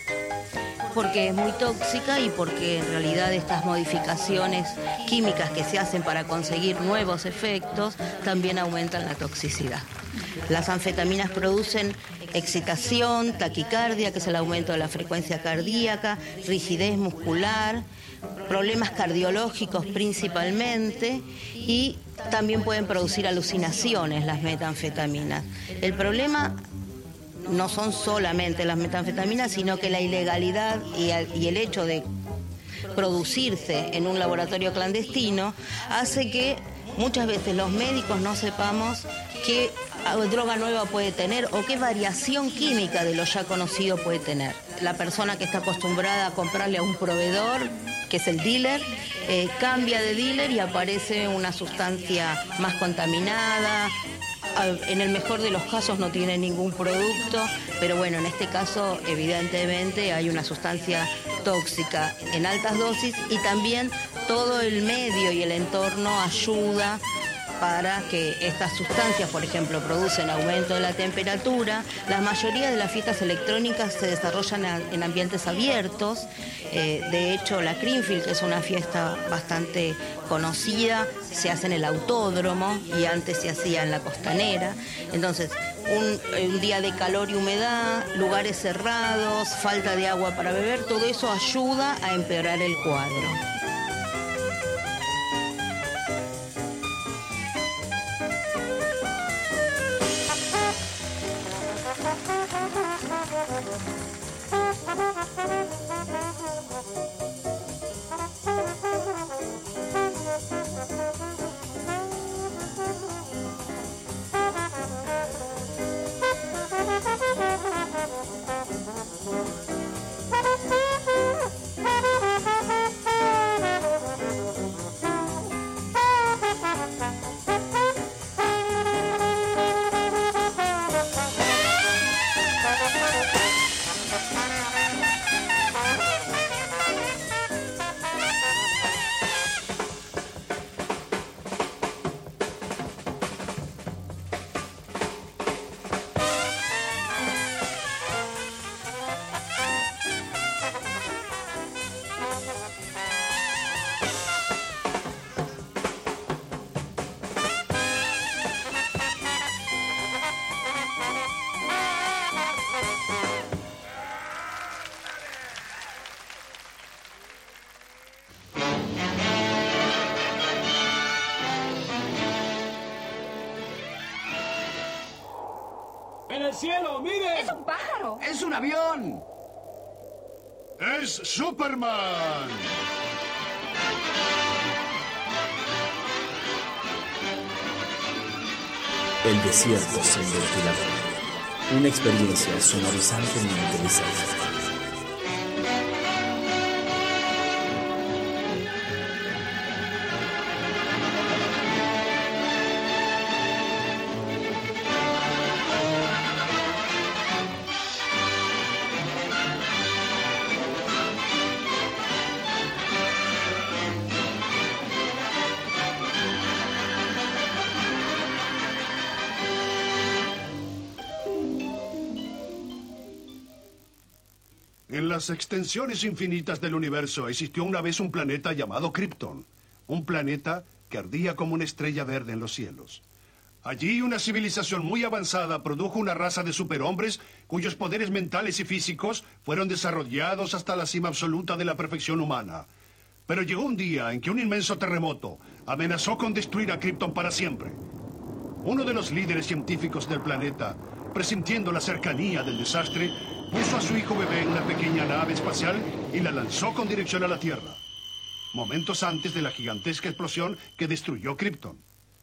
Porque es muy tóxica y porque en realidad estas modificaciones químicas que se hacen para conseguir nuevos efectos también aumentan la toxicidad. Las anfetaminas producen excitación, taquicardia, que es el aumento de la frecuencia cardíaca, rigidez muscular, problemas cardiológicos principalmente, y también pueden producir alucinaciones las metanfetaminas. El problema no son solamente las metanfetaminas, sino que la ilegalidad y el hecho de producirse en un laboratorio clandestino hace que muchas veces los médicos no sepamos qué droga nueva puede tener o qué variación química de lo ya conocido puede tener. La persona que está acostumbrada a comprarle a un proveedor, que es el dealer, eh, cambia de dealer y aparece una sustancia más contaminada. En el mejor de los casos no tiene ningún producto, pero bueno, en este caso evidentemente hay una sustancia tóxica en altas dosis y también todo el medio y el entorno ayuda para que estas sustancias, por ejemplo, producen aumento de la temperatura. La mayoría de las fiestas electrónicas se desarrollan en ambientes abiertos. Eh, de hecho, la Creamfield, que es una fiesta bastante conocida, se hace en el autódromo y antes se hacía en la costanera. Entonces, un, un día de calor y humedad, lugares cerrados, falta de agua para beber, todo eso ayuda a empeorar el cuadro. cielo! ¡Mire! ¡Es un pájaro! ¡Es un avión! ¡Es Superman! El desierto sin ventilador. Una experiencia sonorizantemente desagradable. En las extensiones infinitas del universo existió una vez un planeta llamado Krypton. Un planeta que ardía como una estrella verde en los cielos. Allí una civilización muy avanzada produjo una raza de superhombres cuyos poderes mentales y físicos fueron desarrollados hasta la cima absoluta de la perfección humana. Pero llegó un día en que un inmenso terremoto amenazó con destruir a Krypton para siempre. Uno de los líderes científicos del planeta, presintiendo la cercanía del desastre, puso a su hijo bebé en una pequeña nave espacial y la lanzó con dirección a la Tierra, momentos antes de la gigantesca explosión que destruyó Krypton.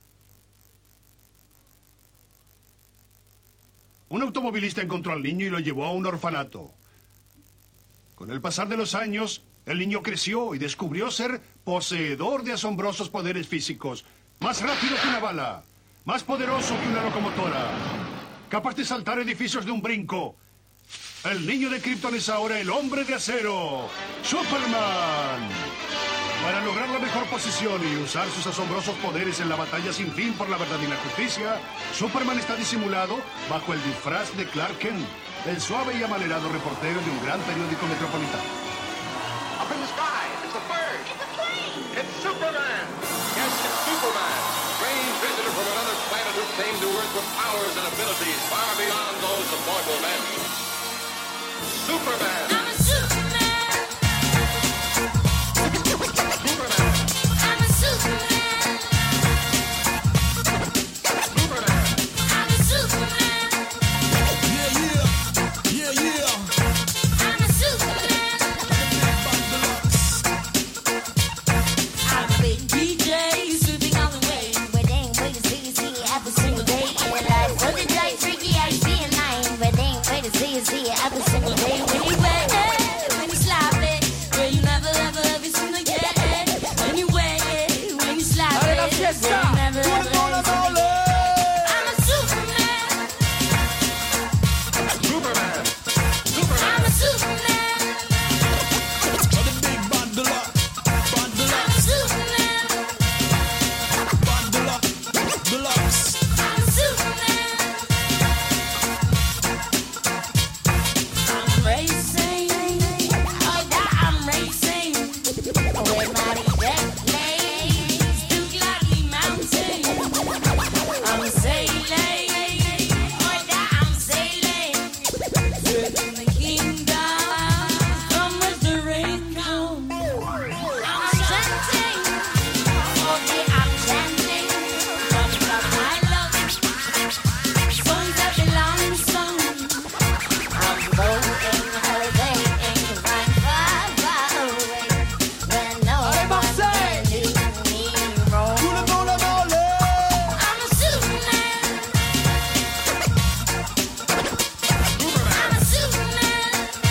Un automovilista encontró al niño y lo llevó a un orfanato. Con el pasar de los años, el niño creció y descubrió ser poseedor de asombrosos poderes físicos, más rápido que una bala, más poderoso que una locomotora, capaz de saltar edificios de un brinco. El niño de Krypton es ahora el hombre de acero, Superman. Para lograr la mejor posición y usar sus asombrosos poderes en la batalla sin fin por la verdad y la justicia, Superman está disimulado bajo el disfraz de Clark Kent, el suave y amanerado reportero de un gran periódico metropolitano. Up in the sky, it's a bird. It's a plane. It's Superman. Yes, it's Superman. Strange visitor from another planet who came to Earth with powers and abilities far beyond those of mortal men. Superman. I'm a Superman. Superman. I'm a Superman. Superman. I'm a Superman. Yeah, yeah. Yeah, yeah. I'm a Superman. I'm a big D J, sweeping all the way. But they ain't wait to see you see it every single day. And like, for the dice, Ricky, I see a nine. But they ain't wait to see you see it every single day. When you wet, when you slap it, when you never ever ever seen again. When you wet, when you slap it, when you never ever ever seen again. I'm a Superman. Superman. Superman. I'm a Superman. The big bundle up, bundle up. I'm a Superman. Bundle up, deluxe. I'm a Superman. I'm racing, oh yeah, I'm racing. With my red legs, through Gladly Mountain. I'm sailing, oh yeah, I'm sailing. In the kingdom from whence the rain comes. I'm chanting, oh yeah, I'm chanting. From my love, songs that belong to song. I'm floating, hurricane, flying far, far away. When no one can do me wrong. I'm a Superman. I'm a Superman.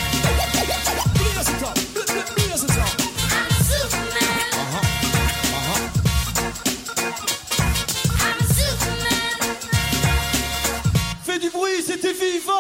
I'm a Superman. I'm a Superman. Fais du bruit, c'était vivant!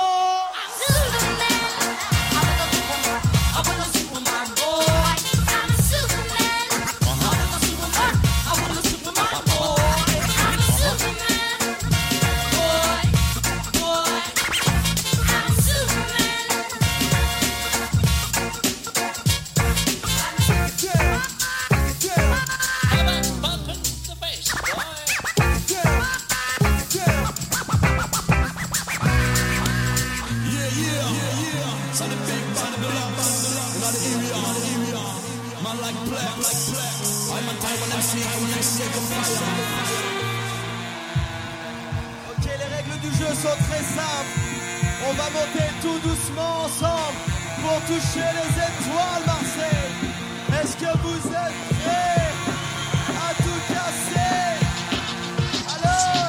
Ok, les règles du jeu sont très simples. On va monter tout doucement ensemble pour toucher les étoiles, Marseille. Est-ce que vous êtes prêts à tout casser? Alors,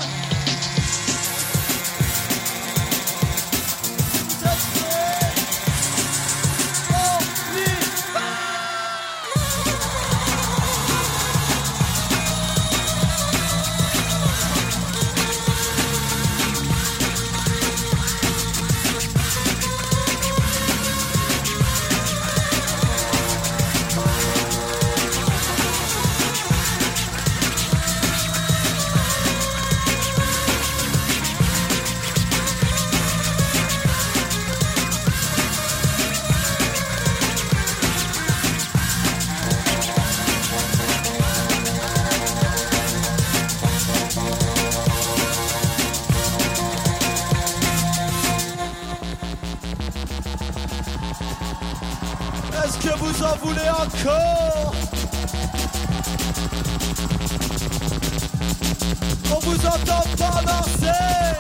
vous êtes prêts? On y va! Est-ce que vous en voulez encore? On vous entend pas, Marseille.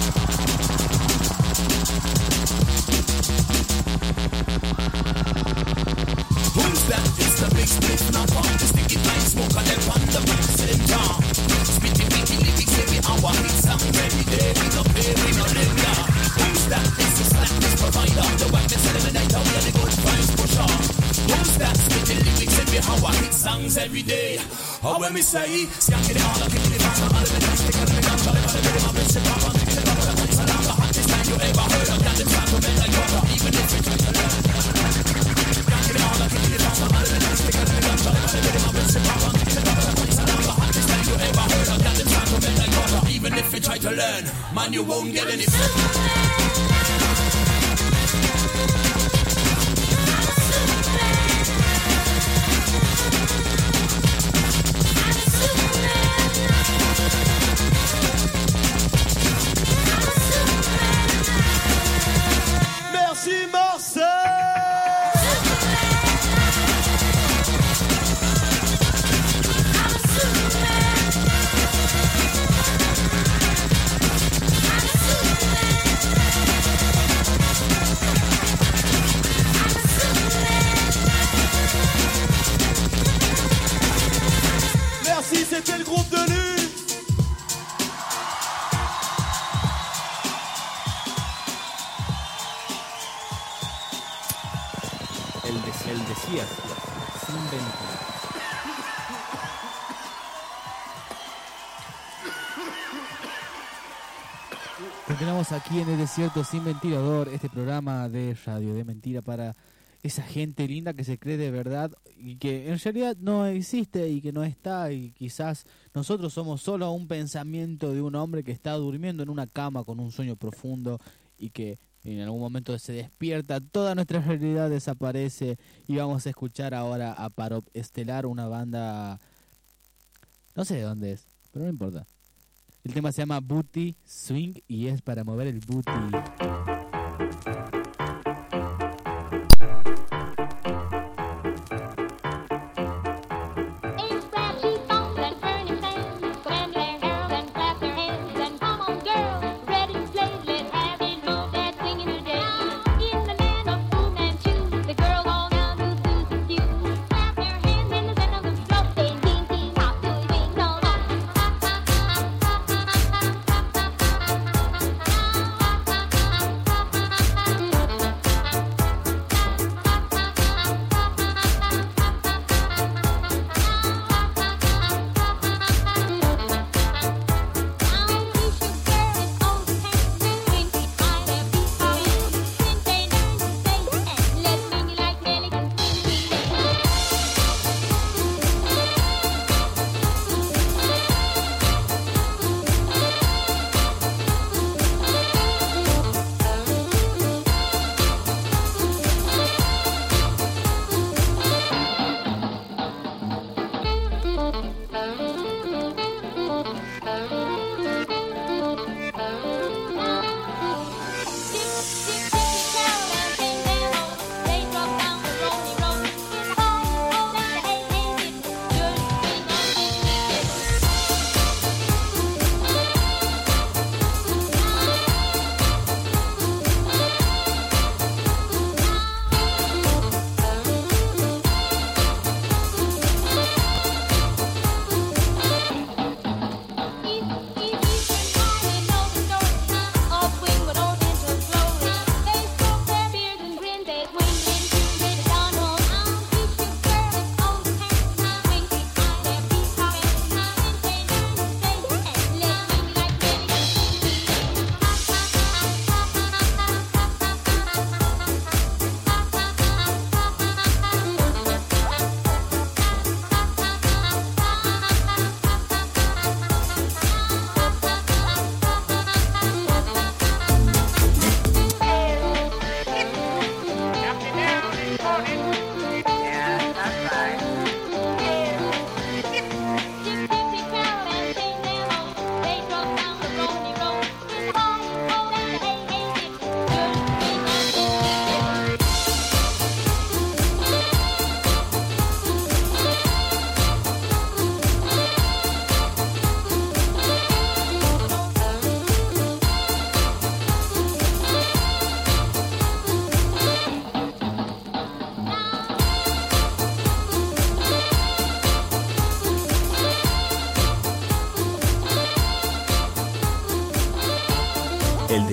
Who's that? It's the big split number. The sticky line smoke and them on the mic center. Spitty witty lyrics every hour. Hit sound every day. We no play, we no linger. Who's that? It's the slackness provider. The whackness eliminator. We are the good vibes pusher. Who's that? Spitty lyrics every hour. Hit songs every day. How when we say, skanking it all, kicking it fast, all of the dance, kicking it down, all of the rhythm, I'm missing pop, I'm kicking it up, I'm kicking it up, the hottest time you ever heard of. Got them trying to make like water, even if we try to learn. Skanking it all, kicking it fast, all of the dance, kicking it down, all of the rhythm, I'm missing pop, I'm kicking it up, I'm kicking it up, the hottest time you ever heard of. Got them trying to make like water, even if you try to learn. Man, you won't get any Merci, Marseille. Merci, c'était le groupe de lutte. El, des- el desierto, sin ventilador. Continuamos aquí en el desierto sin ventilador, este programa de radio de mentira para esa gente linda que se cree de verdad y que en realidad no existe y que no está, y quizás nosotros somos solo un pensamiento de un hombre que está durmiendo en una cama con un sueño profundo y que en algún momento se despierta, toda nuestra realidad desaparece. Y vamos a escuchar ahora a Parop Estelar, una banda, no sé de dónde es, pero no importa. El tema se llama Booty Swing y es para mover el booty. Thank you.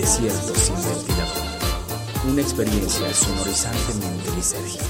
El desierto sin ventilador. Una experiencia sonorizantemente lisérgica.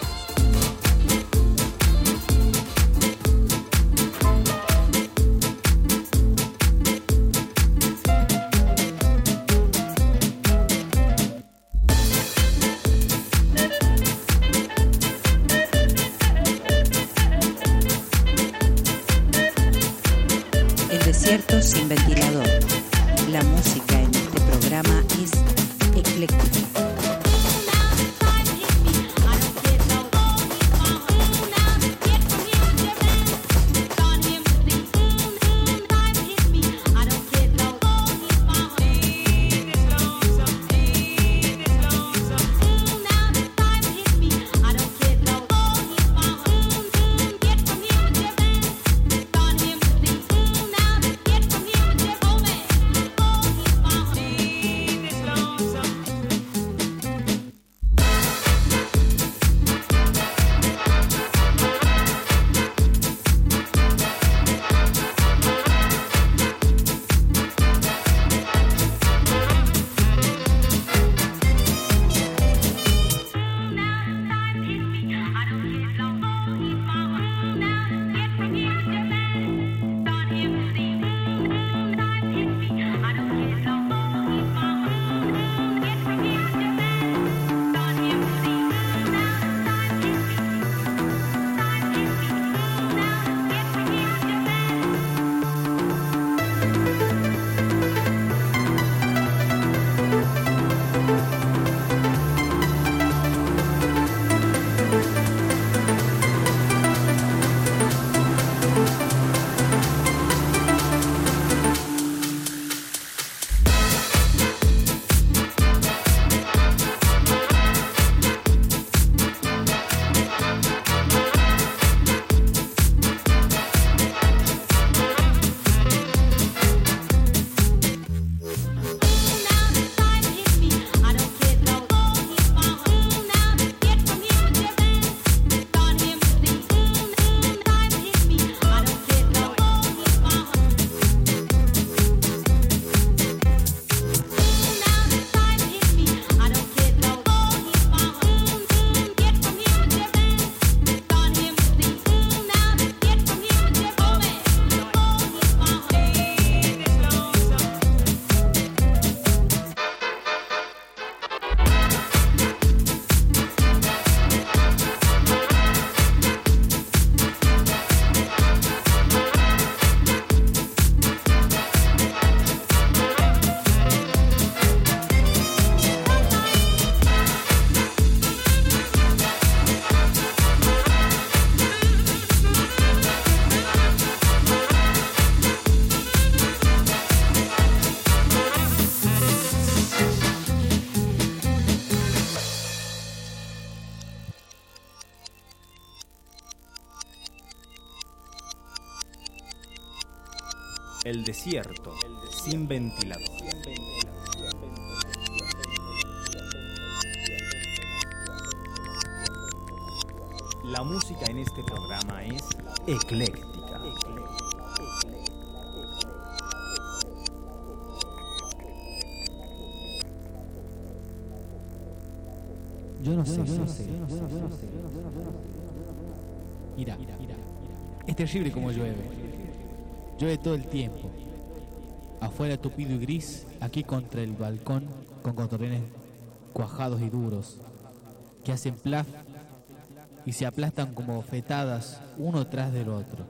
El desierto sin ventilador. La música en este programa es ecléctica. El desierto sin ventilador. La música en este programa es ecléctica. Yo no sé, yo no sé. Mira, es terrible como llueve. Llueve todo el tiempo. Afuera tupido y gris, aquí contra el balcón, con cotorrenes cuajados y duros, que hacen plaf y se aplastan como bofetadas uno tras del otro.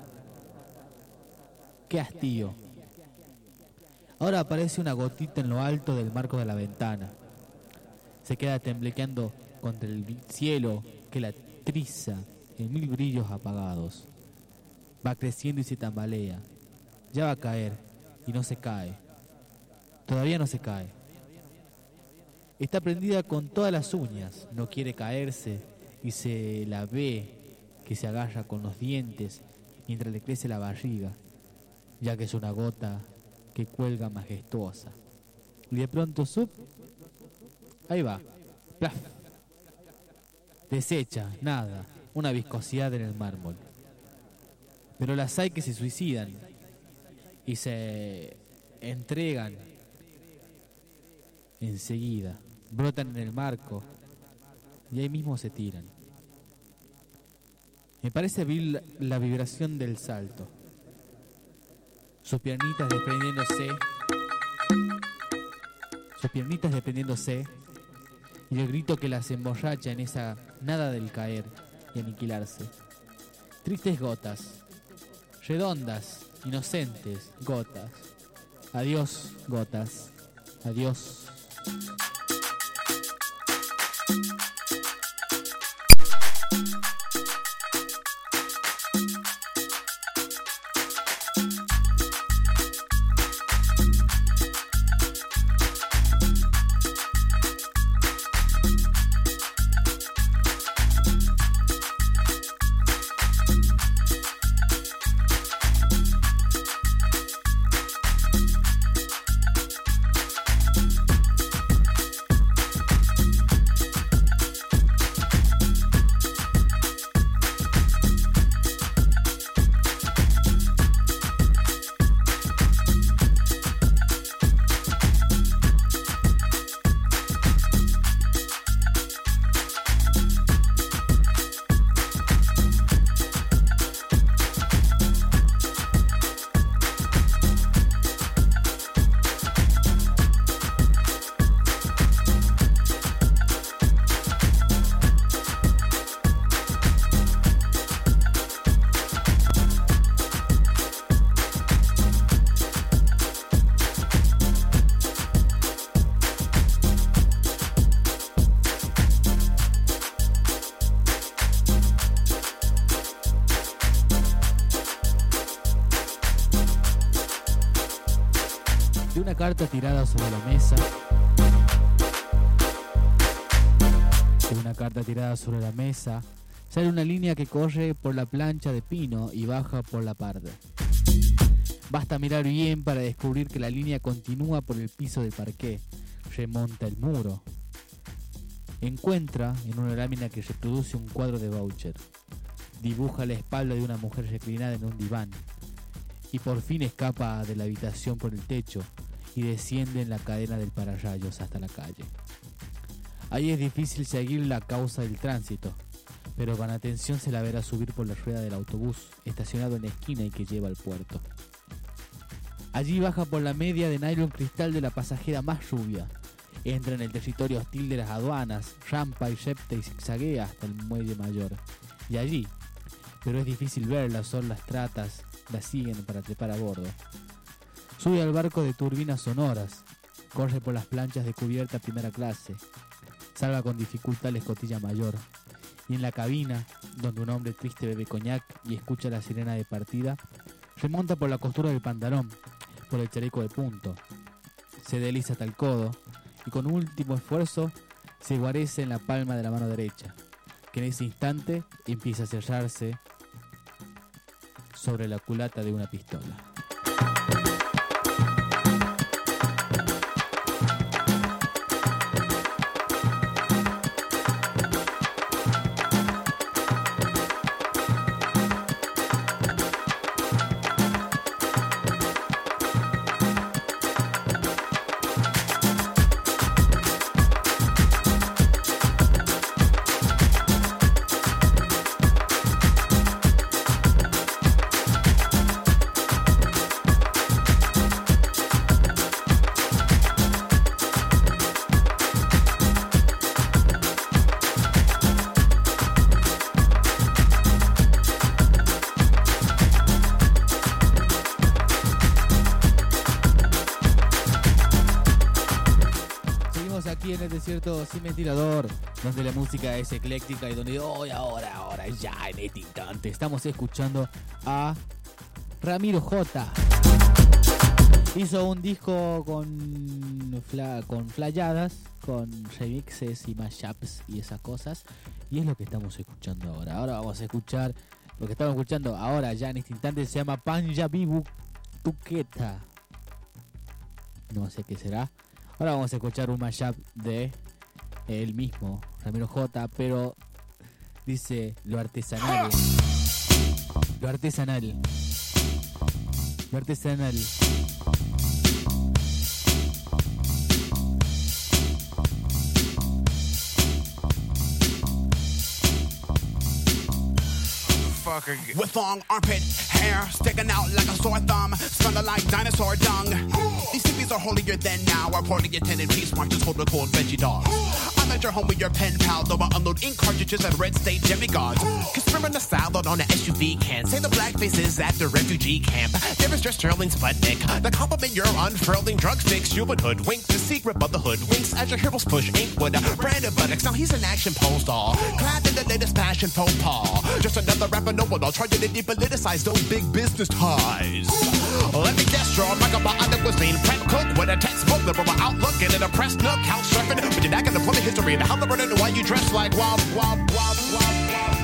¡Qué hastío! Ahora aparece una gotita en lo alto del marco de la ventana. Se queda temblequeando contra el cielo que la triza en mil brillos apagados. Va creciendo y se tambalea. Ya va a caer y no se cae. Todavía no se cae. Está prendida con todas las uñas. No quiere caerse y se la ve que se agarra con los dientes mientras le crece la barriga, ya que es una gota que cuelga majestuosa. Y de pronto, ¡sup! Ahí va. ¡Plaf! Desecha, nada, una viscosidad en el mármol. Pero las hay que se suicidan y se entregan enseguida, brotan en el marco y ahí mismo se tiran. Me parece vil la vibración del salto, sus piernitas desprendiéndose, sus piernitas desprendiéndose y el grito que las emborracha en esa nada del caer y aniquilarse. Tristes gotas, redondas, inocentes gotas. Adiós, gotas. Adiós. De una carta tirada sobre la mesa, de una carta tirada sobre la mesa, sale una línea que corre por la plancha de pino y baja por la parda. Basta mirar bien para descubrir que la línea continúa por el piso del parqué, remonta el muro. Encuentra en una lámina que reproduce un cuadro de Boucher. Dibuja la espalda de una mujer reclinada en un diván. Y por fin escapa de la habitación por el techo y desciende en la cadena del pararrayos hasta la calle. Ahí es difícil seguir la causa del tránsito, pero con atención se la verá subir por la rueda del autobús estacionado en la esquina y que lleva al puerto. Allí baja por la media de nylon cristal de la pasajera más rubia, entra en el territorio hostil de las aduanas, rampa y repta y zigzaguea hasta el muelle mayor. Y allí, pero es difícil verla, son las tratas, la siguen para trepar a bordo. Sube al barco de turbinas sonoras, corre por las planchas de cubierta primera clase, salva con dificultad la escotilla mayor, y en la cabina, donde un hombre triste bebe coñac y escucha la sirena de partida, remonta por la costura del pantalón, por el chaleco de punto, se desliza hasta el codo y con un último esfuerzo se guarece en la palma de la mano derecha, que en ese instante empieza a cerrarse sobre la culata de una pistola. En el desierto sin ventilador, donde la música es ecléctica y donde hoy, ahora, ahora, ya en este instante estamos escuchando a Ramiro J. Hizo un disco con fla, con flayadas, con remixes y mashups y esas cosas, y es lo que estamos escuchando ahora. Ahora vamos a escuchar lo que estamos escuchando ahora, ya en este instante, se llama Panjabi Butuketa. No sé qué será. Ahora vamos a escuchar un mashup de él mismo, Ramiro J, pero dice lo artesanal. Lo artesanal. Lo artesanal. motherfucker. With long armpit hair sticking out like a sore thumb, smelling like dinosaur dung. These C Ps are holier than now. Our poorly attended peace marches hold the cold veggie dogs. I'm at your home with your pen pal, though I unload ink cartridges and red state demigods. Conspiring the salad on an S U V can. Say the blackface is at the refugee camp. There is your Sterling Sputnik. The compliment your unfurling drug fix. You would hoodwink the secret of the hoodwinks as your heroes push inkwood. Brandon Buttocks, now he's an action post all. Clad in the latest fashion faux pas. Just another rapper, no one. I'll try to depoliticize those big business ties. Let me guess, draw like about other cuisine. Prep cook with a textbook, liberal outlook, and an oppressed nook. Couch surfing, but you're not gonna play the history. And how the burden why you dress like wop, wop, wop, wop, wop.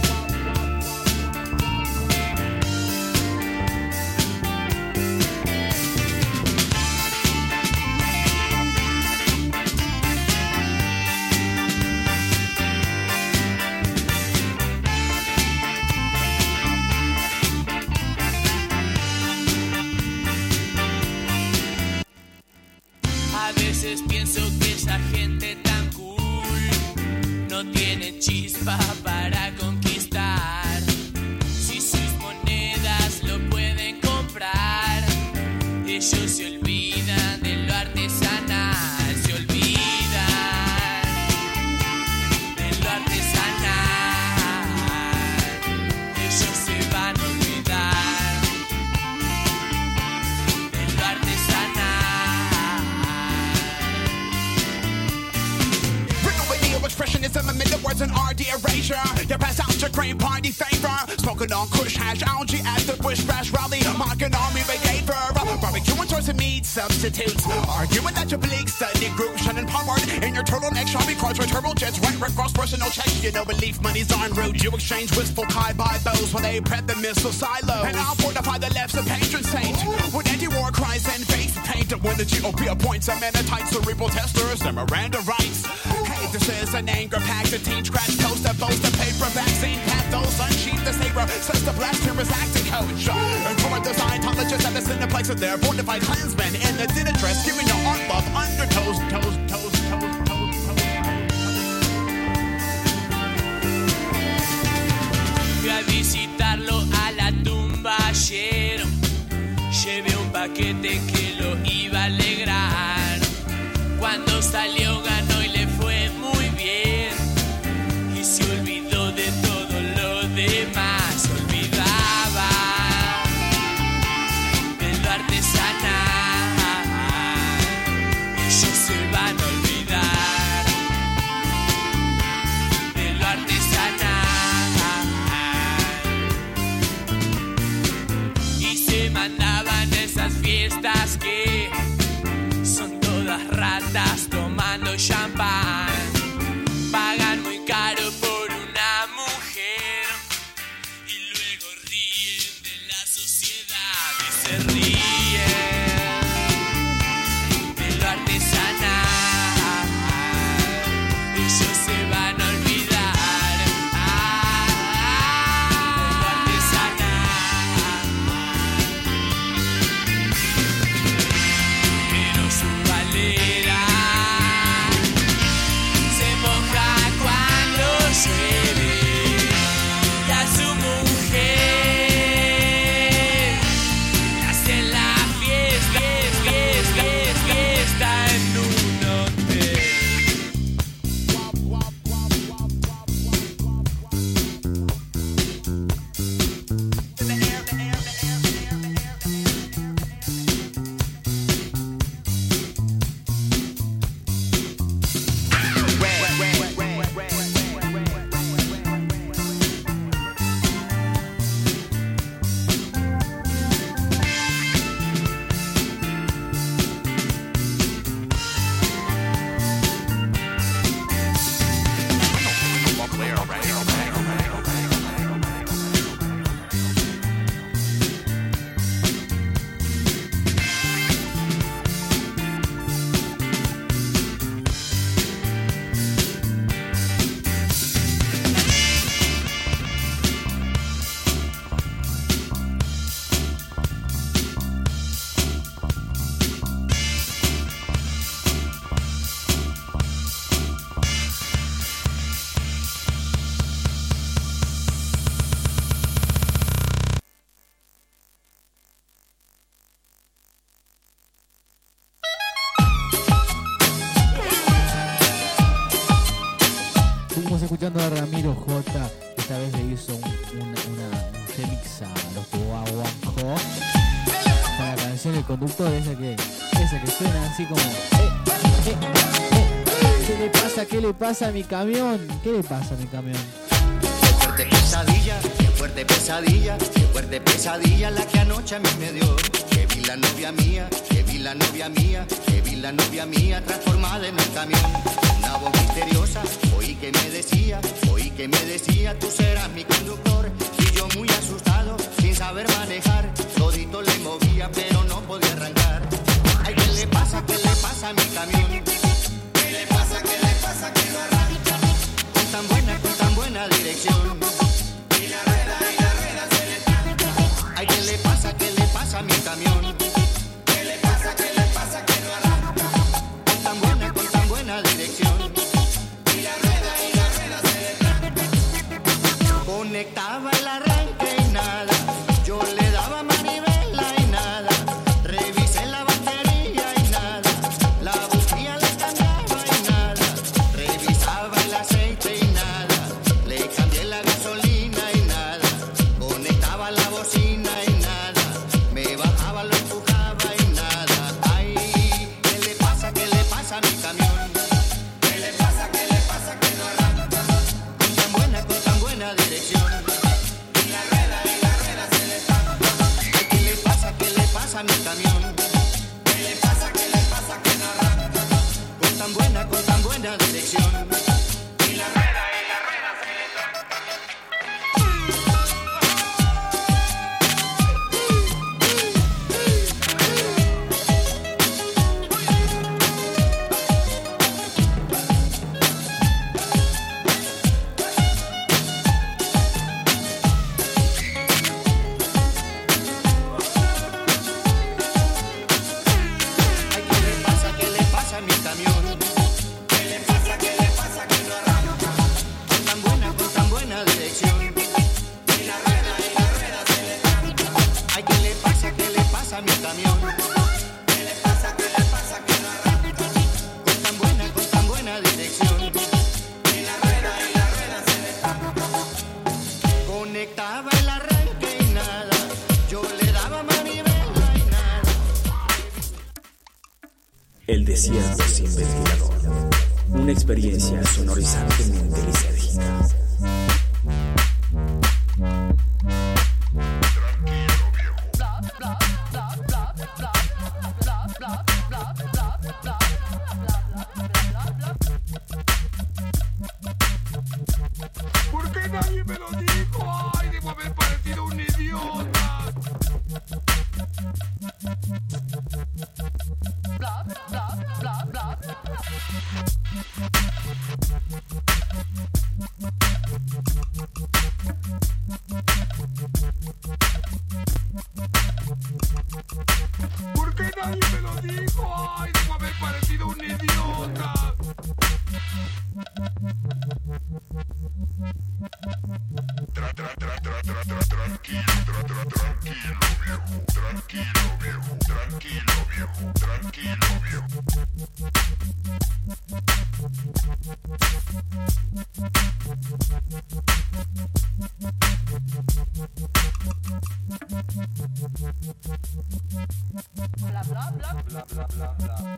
A veces pienso que esa gente tan cool no tiene chispa para conquistar. Si sus monedas lo pueden comprar, ellos se olvidan de lo artesanal, se olvidan de lo artesanal, ellos se van a olvidar de lo artesanal. Expressionism amid the words and R D erasure. You pass out your Green Party favor. Smoking on Kush hash algae at the Bush Bash rally. Mocking army brigade for barbecuing towards some meat substitutes. Arguing that your bleak study group shining powered in your turtleneck shabby cars with turbo jets. Right, right, cross personal checks. You know belief money's darn rude. You exchange wistful high by those when they prep the missile silos. And I'll fortify the left's a patron saint with anti-war cries and face paint. When the G O P appoints a man tight cerebral testers, their Miranda rights. Hey, this is an anger pack, the teen scratch toast, that boast, the paper vaccine, pathos, unsheath the saber, says the blasphemous acting coach. And for the Scientologists at the cineplex of their fortified clansmen in the dinner dress, giving your art love under toes, toes, toes, toes, toes, toes. Fui a visitarlo a la tumba ayer. Llevé un paquete que lo iba a alegrar. Cuando salió ganó y le fue muy bien. Y se olvidó de todo lo demás. Se olvidaba de lo artesanal. Ellos se van a olvidar de lo artesanal. Y se mandaban esas fiestas que conductor, esa que, esa que suena así como... Eh, eh, eh, ¿Qué le pasa? ¿Qué le pasa a mi camión? ¿Qué le pasa a mi camión? Qué fuerte pesadilla, qué fuerte pesadilla, qué fuerte pesadilla la que anoche a mí me dio. Que vi la novia mía, que vi la novia mía, que vi la novia mía transformada en un camión. Una voz misteriosa, oí que me decía, oí que me decía, tú serás mi conductor. Y yo muy asustado, sin saber manejar, todito le movía pero no podía arrancar. Ay, ¿qué le pasa? ¿Qué le pasa a mi camión? ¿Qué le pasa? ¿Qué le pasa? Que no arranca. Con tan buena, con tan buena dirección. Y la rueda, y la rueda se le tranca. Ay, ¿qué le pasa? ¿Qué le pasa a mi camión? ¿Qué le pasa? ¿Qué le pasa? Que no arranca. Con tan buena, con tan buena dirección. Y la rueda, y la rueda se le tranca. Conectaba el arranque y nada. Yo le daba manivela y nada. Revisé la batería y nada. La bujía le cambiaba y nada. Revisaba el aceite y nada. Le cambié la gasolina y nada. Conectaba la bocina y nada. Me bajaba, lo empujaba y nada. Ay, ¿qué le pasa? ¿Qué le pasa a mi camión? ¿Qué le pasa? ¿Qué le pasa? Que no arranca. Con tan buena, con tan buena dirección. Y la rueda, y la rueda se le tranca. Ay, ¿qué le pasa? ¿Qué le pasa a mi camión? ¿Qué le pasa? ¿Qué le pasa? Que no arranca. Con tan buena, con tan buena dirección. Y la rueda, y la rueda se le tranca. Ay, ¿qué le pasa? ¿Qué le pasa a mi camión? ¿Qué le pasa? ¿Qué le pasa? Que no arranca. Con tan buena, con tan buena dirección. Y la rueda, y la rueda se le tranca. Ay, ¿qué le pasa? ¿Qué le pasa a mi camión? ¿Qué le pasa? ¿Qué le pasa? Que no arranca. Con tan buena, con tan buena dirección. Y la rueda, y la rueda se le tranca. Conectaba el arranque y nada. Yo le daba manivela y nada. El desierto sin ventilador. Una experiencia sonorizantemente lisérgica. ¿Por qué nadie me lo dijo? Ay, debo haber parecido un idiota. ¿Por qué nadie me lo dijo? Ay, debo haber parecido un idiota. Tra, tra, tra, tra, tra, tra, tranquilo, tra, tra, tranquilo, viejo, tranquilo, viejo, tranquilo, viejo, tranquilo, viejo. Bla, bla, bla, bla, bla, bla, bla.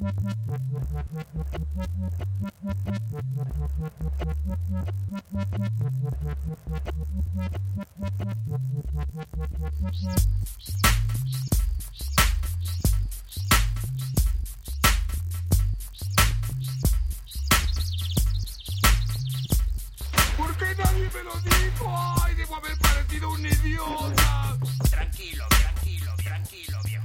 ¿Por qué nadie me lo dijo? Ay, debo haber parecido un idiota. Tranquilo, tranquilo, tranquilo, viejo.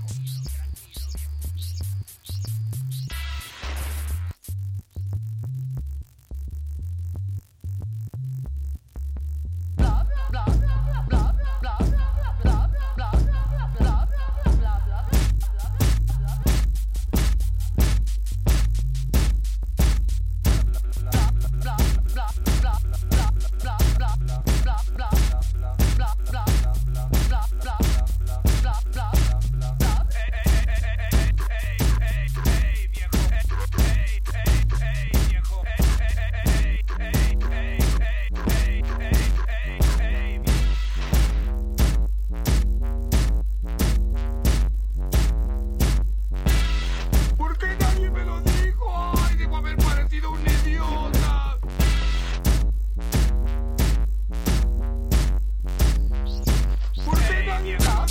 Bla, bla, bla, bla, bla, bla, bla, bla, bla.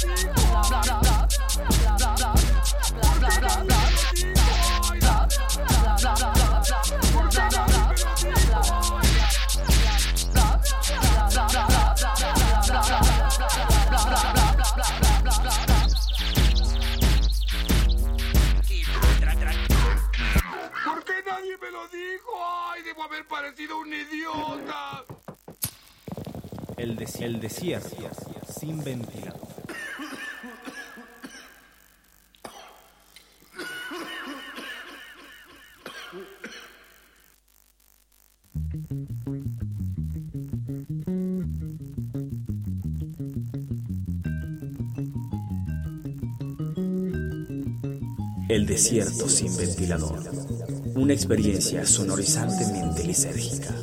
¿Por qué nadie me lo dijo? ¡Ay, debo haber parecido un idiota! El, desi- el desierto sin ventilador. El desierto sin ventilador. Una experiencia sonorizantemente lisérgica.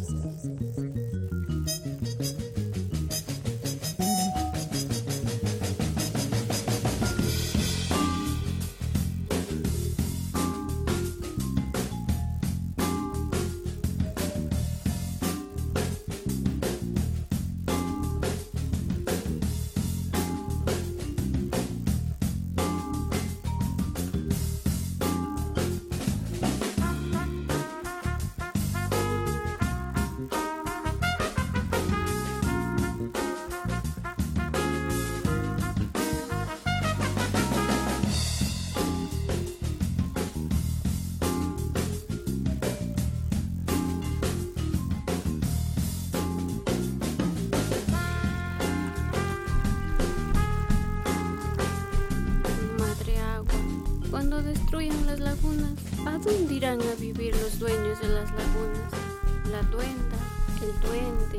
Madre agua, cuando destruyan las lagunas, ¿a dónde irán a vivir los dueños de las lagunas? La duenda, el duende.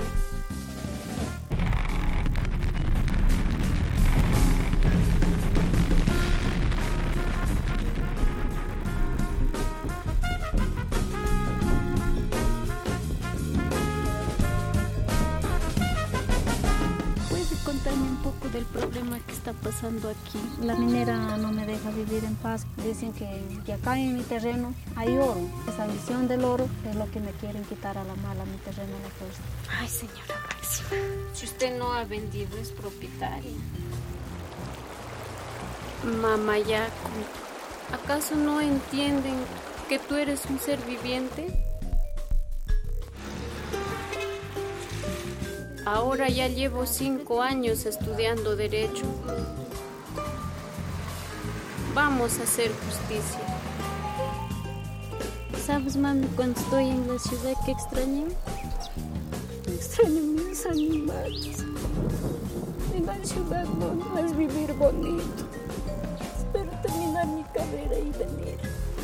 ¿Puede contarme un poco del problema que está pasando aquí? La minera no me deja vivir en paz. Dicen que, que acá en mi terreno hay oro. Esa visión del oro es lo que me quieren quitar a la mala mi terreno a la fuerza. Ay, señora Máxima, si usted no ha vendido es propietaria. Mamayaco, ¿acaso no entienden que tú eres un ser viviente? Ahora ya llevo cinco años estudiando Derecho. Vamos a hacer justicia. ¿Sabes, mami, cuando estoy en la ciudad que extraño? Extraño mis animales. En la ciudad no, no es vivir bonito. Espero terminar mi carrera y venir.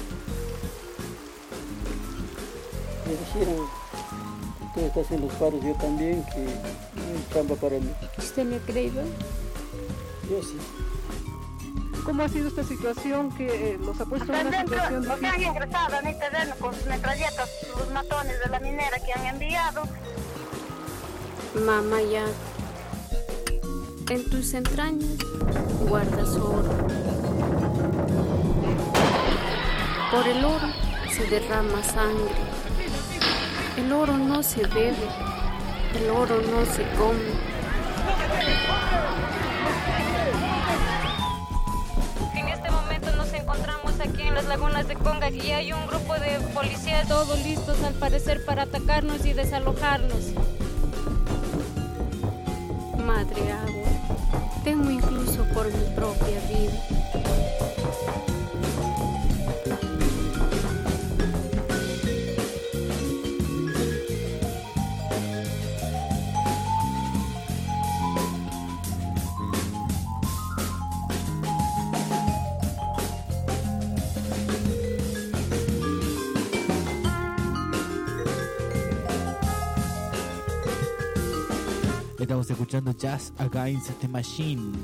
Me dijeron que tú estás en los paros, yo también, que no hay chamba para mí. ¿Usted le ha creído? Yo sí. ¿Cómo ha sido esta situación que eh, los ha puesto en una situación Los que han difícil? ingresado a mi terreno con sus metralletas, los matones de la minera que han enviado. Mamayaco, en tus entrañas guardas oro. Por el oro se derrama sangre. El oro no se bebe, el oro no se come. En este momento nos encontramos aquí en las lagunas de Conga y hay un grupo de policías, todos listos al parecer para atacarnos y desalojarnos. Madre agua, temo incluso por mi propia vida. Estamos escuchando Jazz Against the Machine,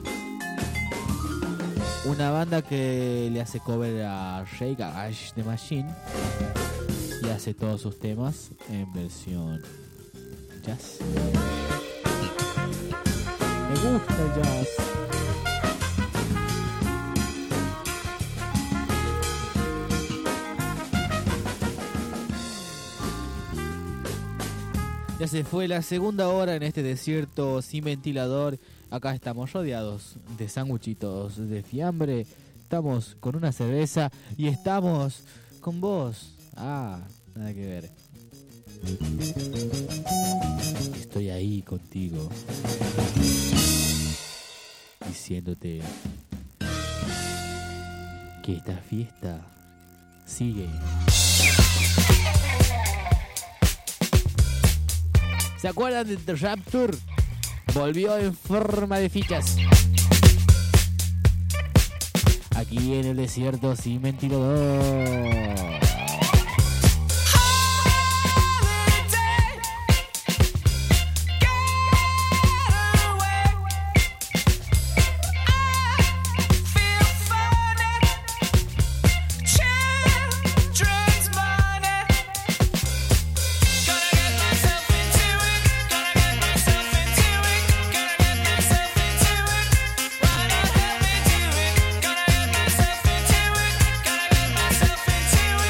una banda que le hace cover a Rage Against the Machine y hace todos sus temas en versión jazz. Me gusta el jazz. Ya se fue la segunda hora en este desierto sin ventilador Acá estamos rodeados de sanguchitos de fiambre, estamos con una cerveza y estamos con vos. Ah, nada que ver. Estoy ahí contigo, diciéndote que esta fiesta sigue. ¿Se acuerdan de The Rapture? Volvió en forma de fichas. Aquí en el desierto sin ventilador. Into it.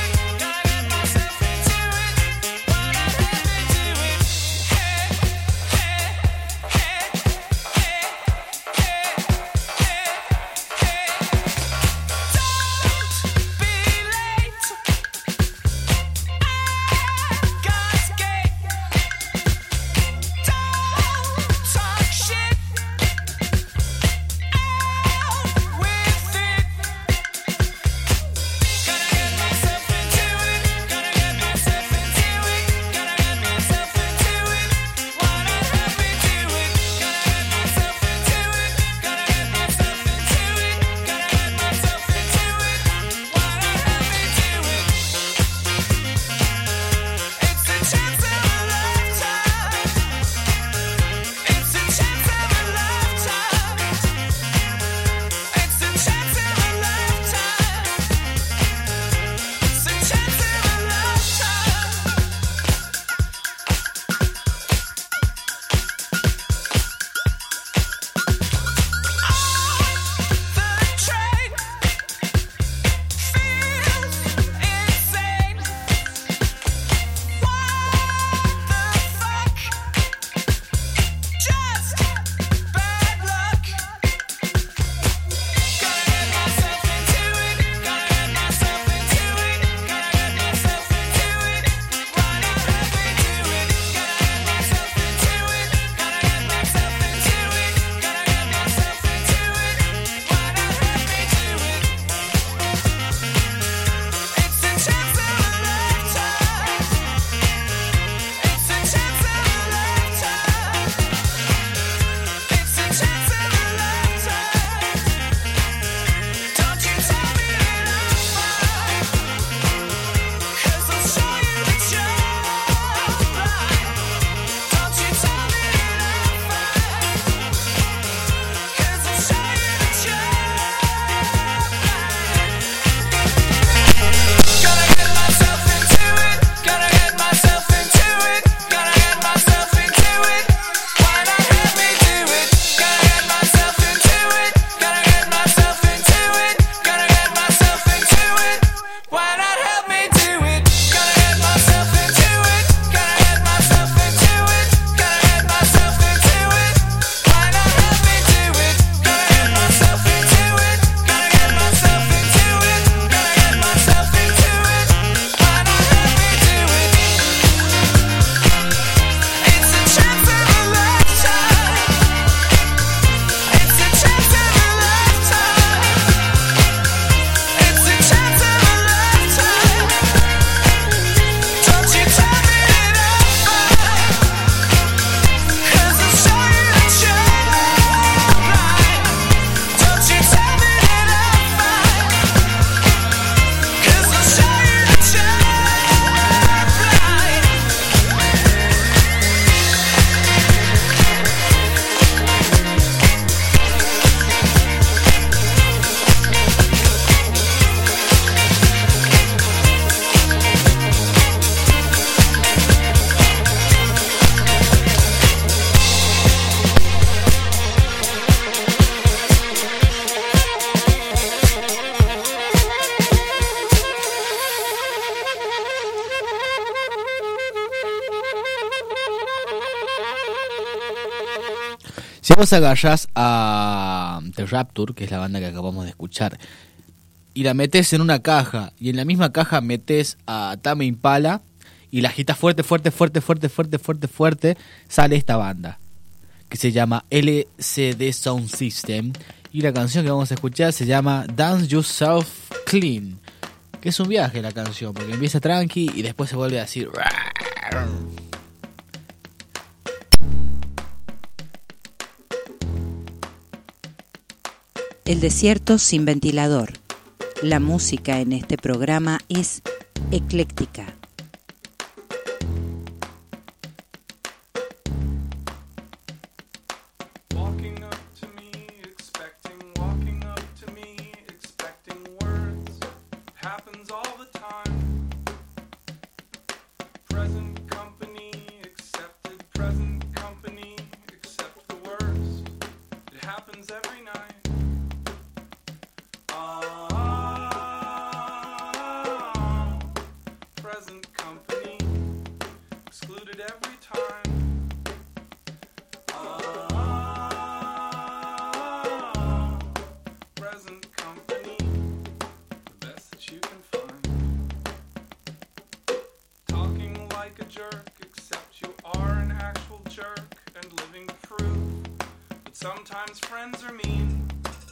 vos agarrás a The Rapture, que es la banda que acabamos de escuchar, y la metés en una caja, y en la misma caja metés a Tame Impala, y la agitas fuerte, fuerte, fuerte, fuerte, fuerte, fuerte, fuerte, sale esta banda, que se llama L C D Sound System, y la canción que vamos a escuchar se llama Dance Yourself Clean, que es un viaje la canción, porque empieza tranqui y después se vuelve a decir... El desierto sin ventilador. La música en este programa es ecléctica. Sometimes friends are mean.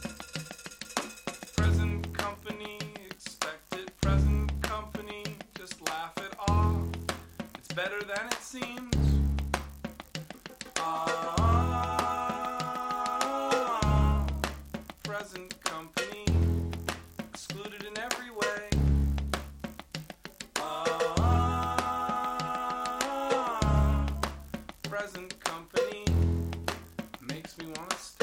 Present company, expect it. Present company, just laugh it off. It's better than it seems. Ah, present company, excluded in every way. Ah, present company makes me want to stay.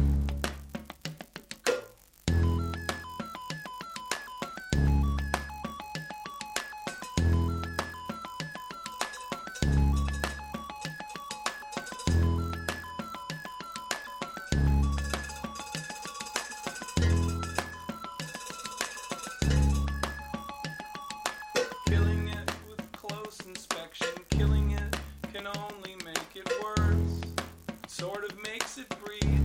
Killing it with close inspection, killing it can only make it worse. Sort of makes it breed.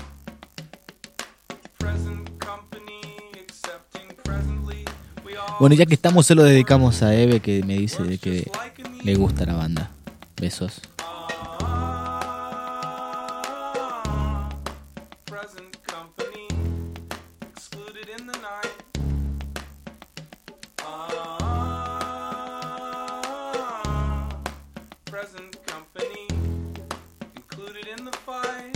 Present company, accepting presently. We all Bueno, ya que estamos, se lo dedicamos a Eve, que me dice de que le gusta la banda. Besos. present company, excluded in the night. Ah, present company, included in the fight.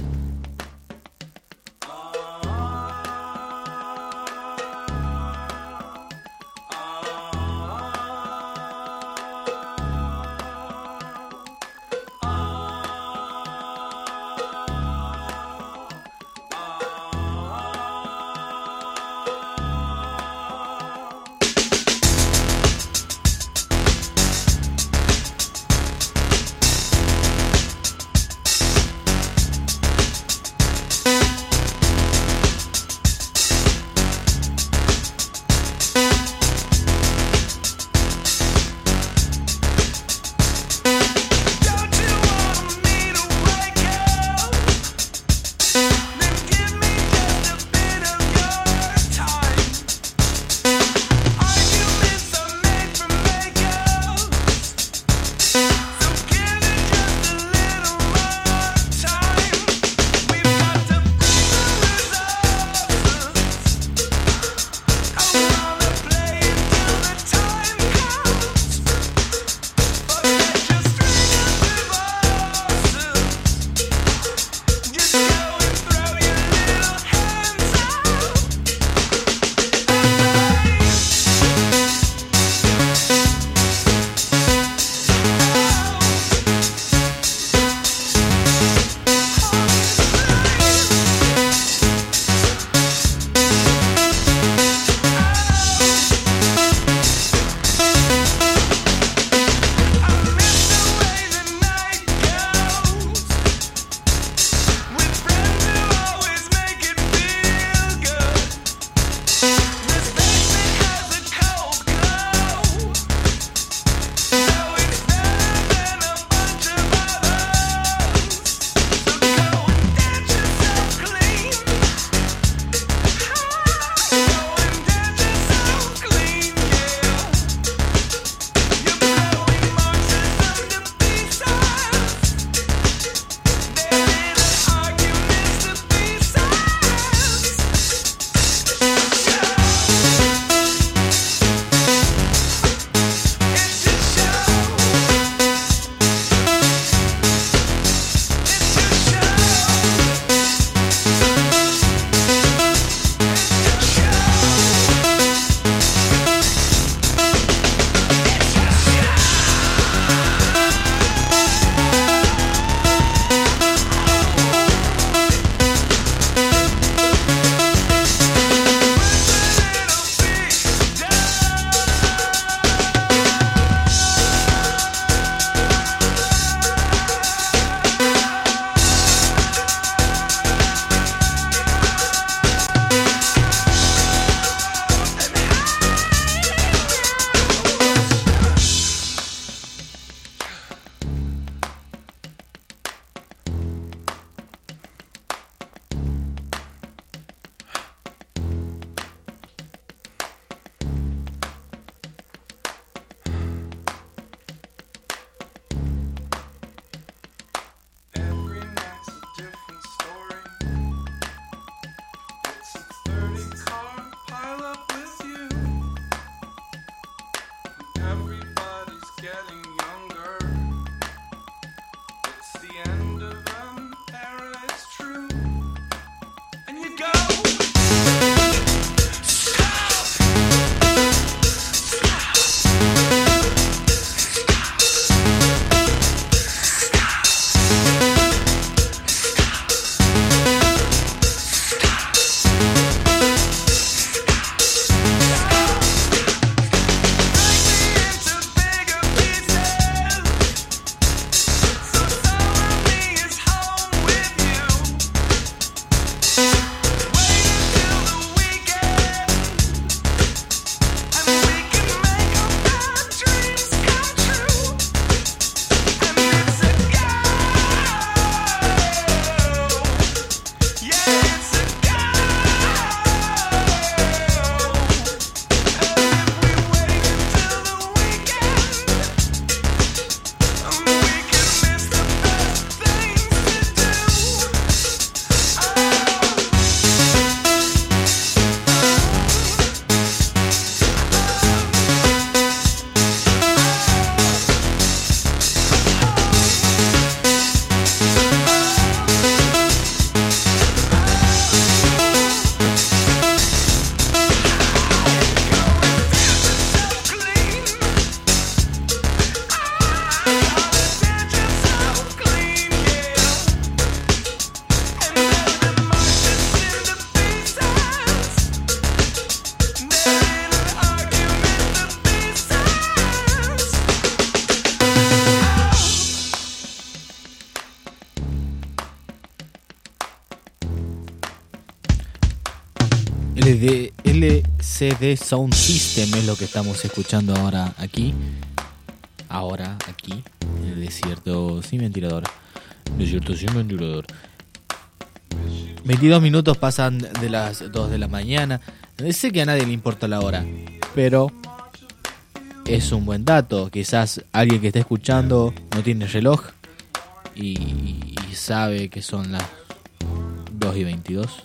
L C D Sound System es lo que estamos escuchando ahora aquí. Ahora aquí, en el desierto sin ventilador. Desierto sin ventilador. veintidós minutos pasan de las dos de la mañana. Sé que a nadie le importa la hora, pero es un buen dato. Quizás alguien que está escuchando no tiene reloj y, y sabe que son las dos y veintidós.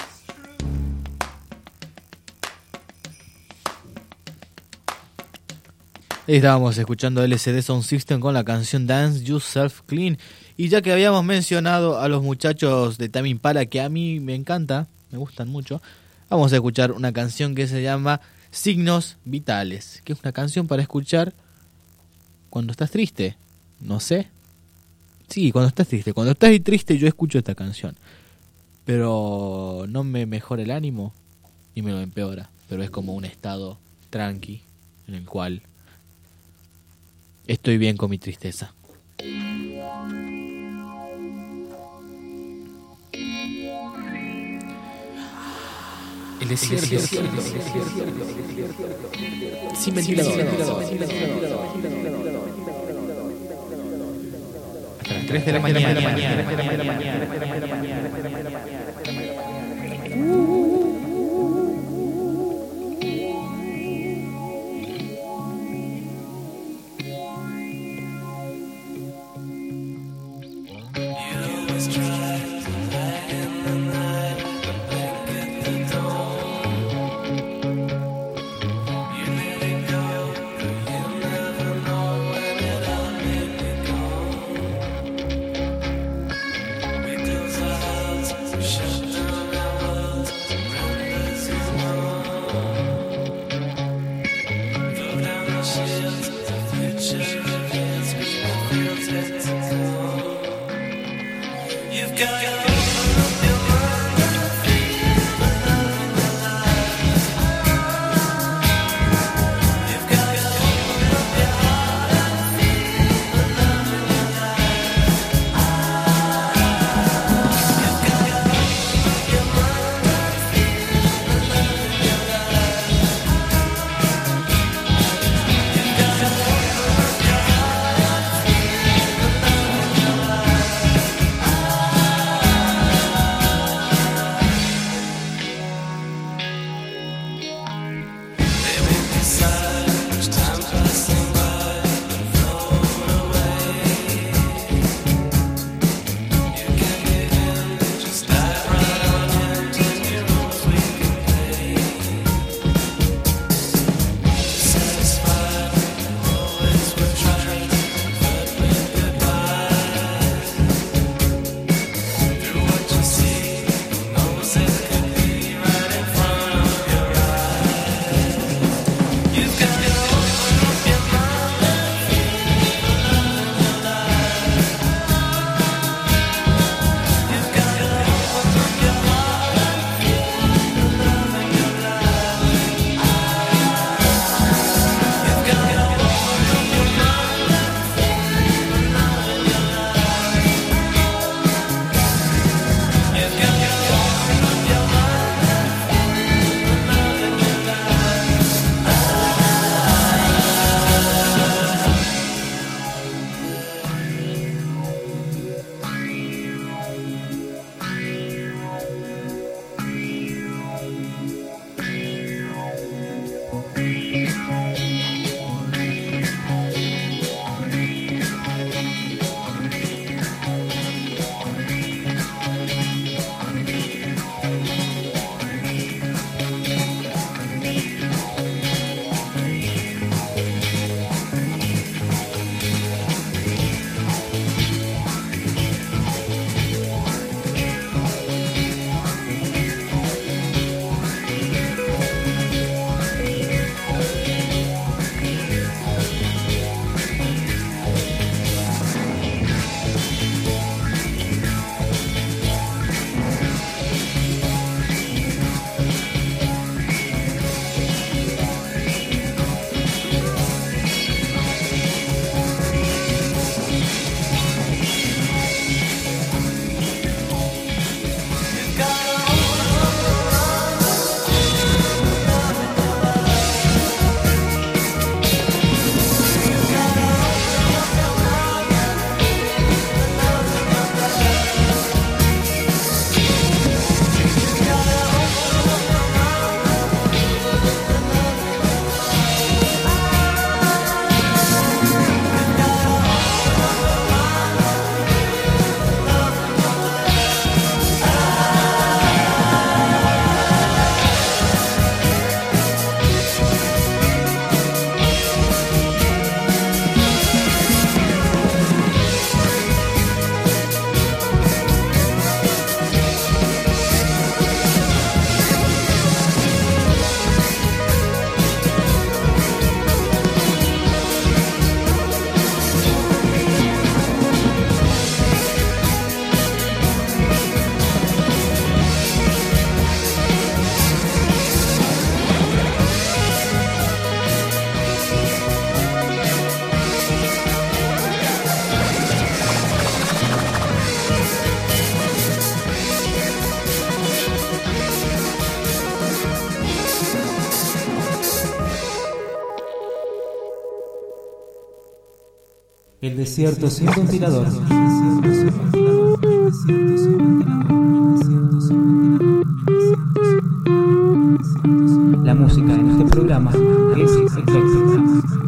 Estábamos escuchando L C D Sound System con la canción Dance Yourself Clean. Y ya que habíamos mencionado a los muchachos de Tame Impala, que a mí me encanta, me gustan mucho, vamos a escuchar una canción que se llama Signos Vitales, que es una canción para escuchar cuando estás triste. No sé. Sí, cuando estás triste. Cuando estás triste yo escucho esta canción. Pero no me mejora el ánimo y me lo empeora. Pero es como un estado tranqui en el cual estoy bien con mi tristeza. El desierto sin ventilador. Hasta las tres de la mañana. El desierto sin ventilador. La música en este programa es ecléctica.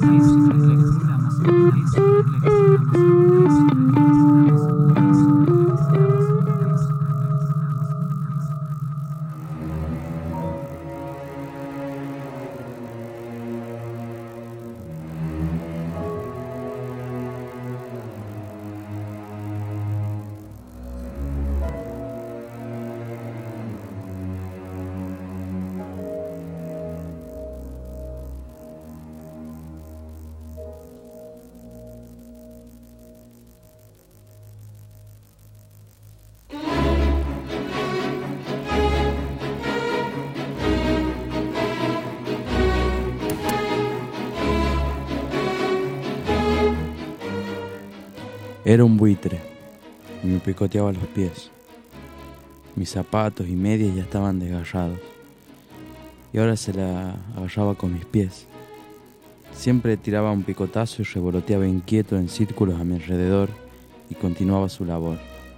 Era un buitre y me picoteaba los pies. Mis zapatos y medias ya estaban desgarrados y ahora se la agarraba con mis pies. Siempre tiraba un picotazo y revoloteaba inquieto en círculos a mi alrededor y continuaba su labor.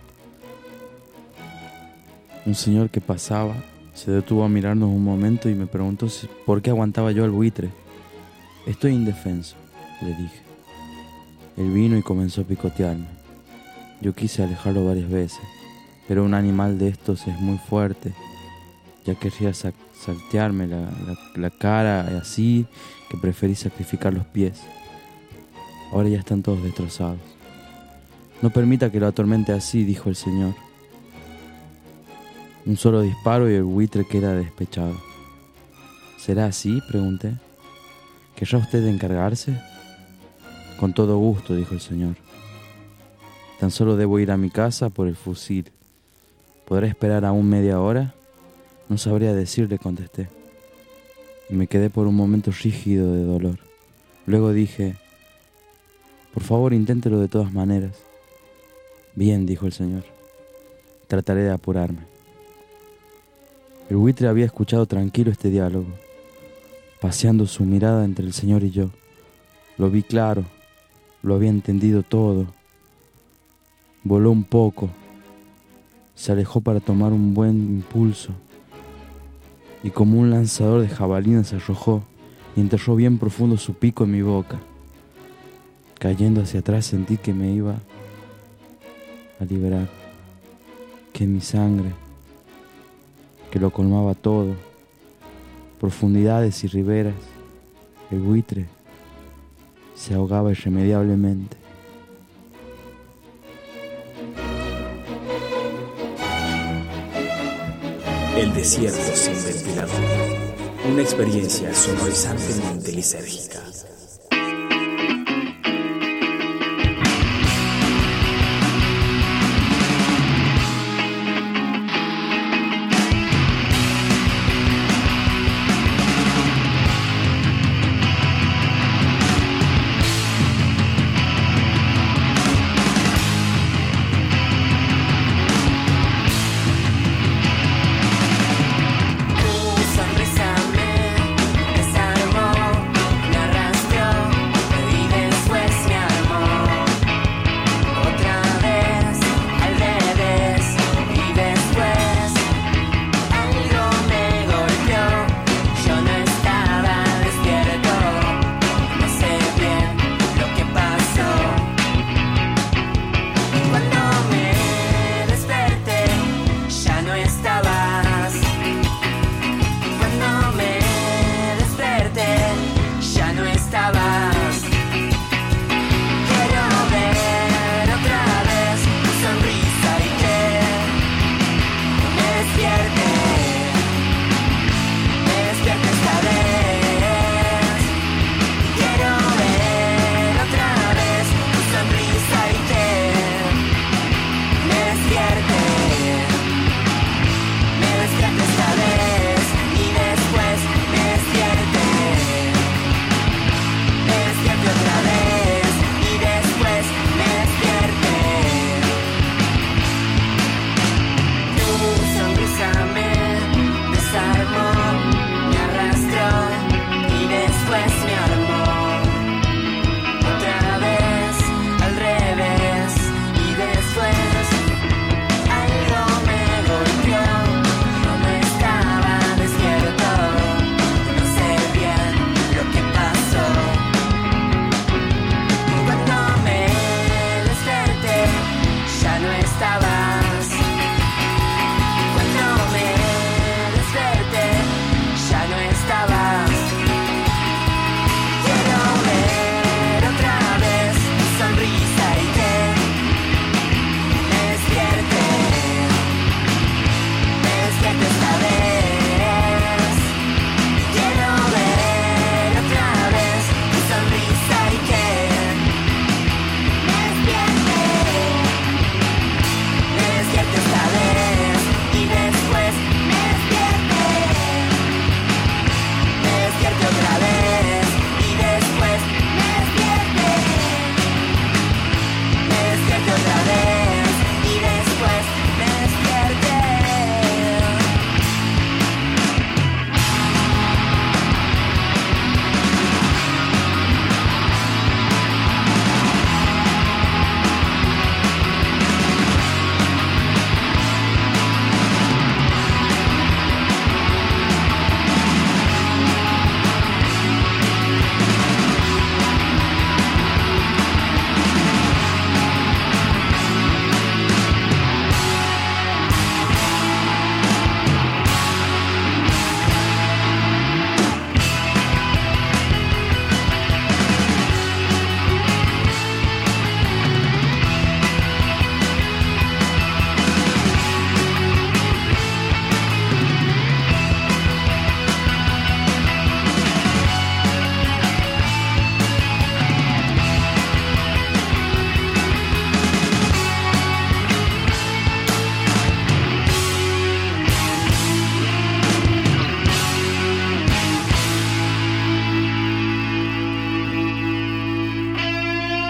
Un señor que pasaba se detuvo a mirarnos un momento y me preguntó si, por qué aguantaba yo al buitre. Estoy indefenso, le dije. Él vino y comenzó a picotearme. Yo quise alejarlo varias veces, pero un animal de estos es muy fuerte. Ya querría sa- saltearme la, la, la cara así que preferí sacrificar los pies. Ahora ya están todos destrozados. No permita que lo atormente así, dijo el señor. Un solo disparo y el buitre queda despechado. ¿Será así?, pregunté. ¿Querrá usted encargarse? Con todo gusto, dijo el señor. Tan solo debo ir a mi casa por el fusil. ¿Podrá esperar aún media hora? No sabría decirle, contesté. Y me quedé por un momento rígido de dolor. Luego dije, por favor, inténtelo de todas maneras. Bien, dijo el señor. Trataré de apurarme. El buitre había escuchado tranquilo este diálogo, paseando su mirada entre el señor y yo. Lo vi claro. Lo había entendido todo. Voló un poco. Se alejó para tomar un buen impulso. Y como un lanzador de jabalinas se arrojó y enterró bien profundo su pico en mi boca. Cayendo hacia atrás sentí que me iba a liberar. Que mi sangre, que lo colmaba todo, profundidades y riberas, el buitre se ahogaba irremediablemente. El desierto sin ventilador. Una experiencia sonorizantemente lisérgica. Tu sonrisa me desarmó, me arrastró.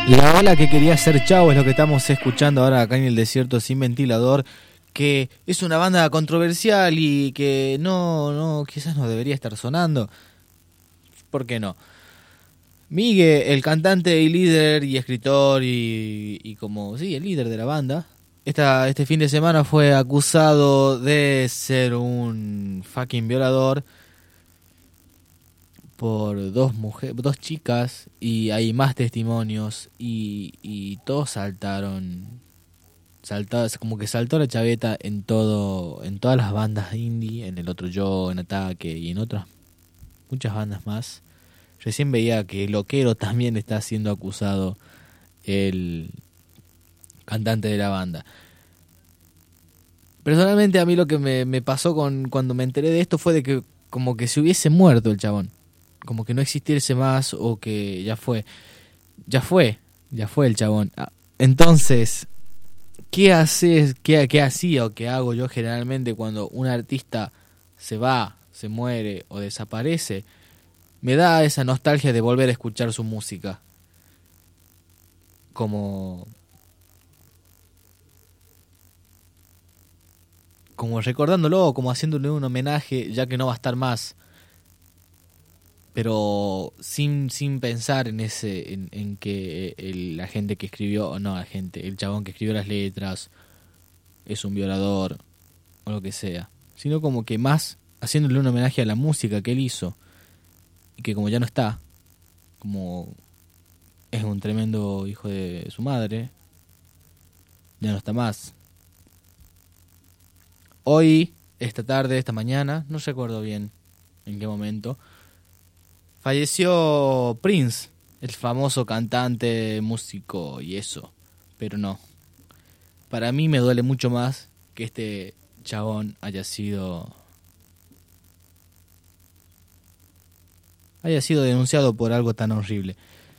La ola que quería ser Chau es lo que estamos escuchando ahora acá en el desierto sin ventilador, que es una banda controversial y que no, no, quizás no debería estar sonando. ¿Por qué no? Migue, el cantante y líder y escritor y, y como, sí, el líder de la banda, esta, este fin de semana fue acusado de ser un fucking violador por dos mujeres, dos chicas, y hay más testimonios y, y todos saltaron, saltó, como que saltó la chaveta en todo, en todas las bandas indie, en el otro Yo, en Ataque y en otras muchas bandas más. Recién veía que Loquero también está siendo acusado, el cantante de la banda. Personalmente a mí lo que me, me pasó con cuando me enteré de esto fue de que como que se hubiese muerto el chabón. Como que no existiese más o que ya fue. Ya fue. Ya fue el chabón. Entonces, ¿qué haces, qué, qué hacía o qué hago yo generalmente cuando un artista se va, se muere o desaparece? Me da esa nostalgia de volver a escuchar su música. Como... Como recordándolo, como haciéndole un homenaje, ya que no va a estar más. Pero sin sin pensar en ese en, en que el, la gente que escribió, o no la gente, el chabón que escribió las letras es un violador o lo que sea, sino como que más haciéndole un homenaje a la música que él hizo y que como ya no está, como es un tremendo hijo de su madre, ya no está más. Hoy, esta tarde, esta mañana, no recuerdo bien en qué momento, falleció Prince, el famoso cantante, músico y eso. Pero no. Para mí me duele mucho más que este chabón haya sido... haya sido denunciado por algo tan horrible.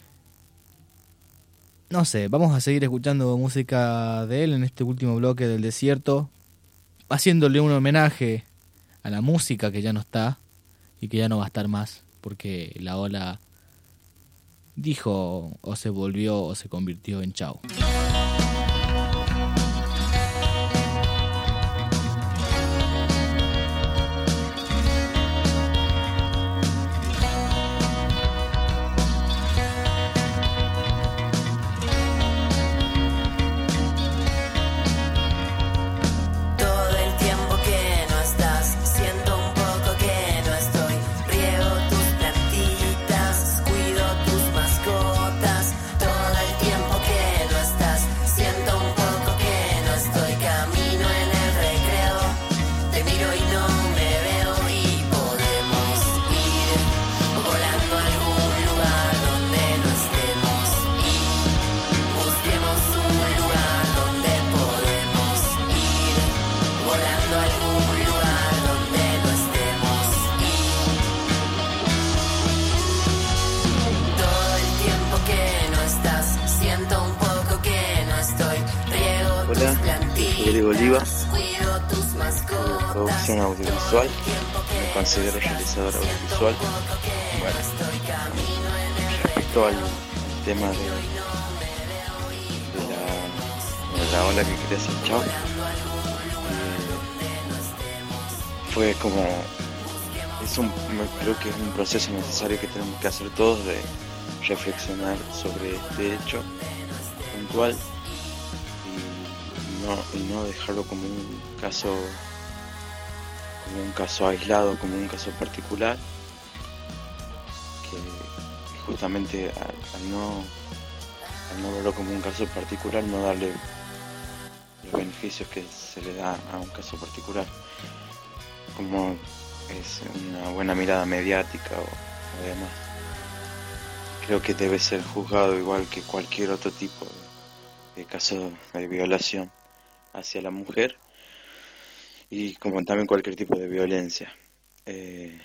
No sé, vamos a seguir escuchando música de él en este último bloque del desierto, haciéndole un homenaje a la música que ya no está y que ya no va a estar más. Porque la ola dijo o se volvió o se convirtió en Chau. Oliva, producción audiovisual, me considero realizador audiovisual. Bueno, respecto al tema de, de, la, de la ola que quería hacer Chau, eh, fue como, es un, creo que es un proceso necesario que tenemos que hacer todos, de reflexionar sobre este hecho puntual. No, y no dejarlo como un caso como un caso aislado, como un caso particular, que justamente al, al no al no verlo como un caso particular, no darle los beneficios que se le da a un caso particular, como es una buena mirada mediática o, o demás. Creo que debe ser juzgado igual que cualquier otro tipo de, de caso de violación hacia la mujer, y como también cualquier tipo de violencia. Eh,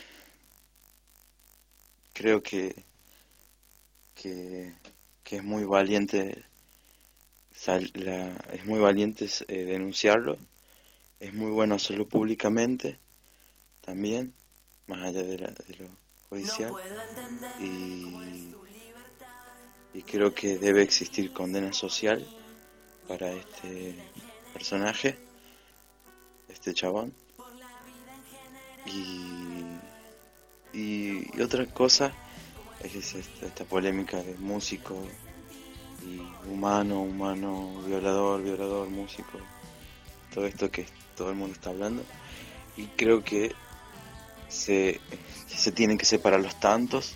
creo que, que que es muy valiente sal, la, es muy valiente eh, denunciarlo, es muy bueno hacerlo públicamente también, más allá de, la, de lo judicial, y, y creo que debe existir condena social para este personaje, este chabón. Y, y, y otra cosa es esta, esta polémica de músico y humano, humano, violador, violador, músico, todo esto que todo el mundo está hablando. Y creo que se, que se tienen que separar los tantos,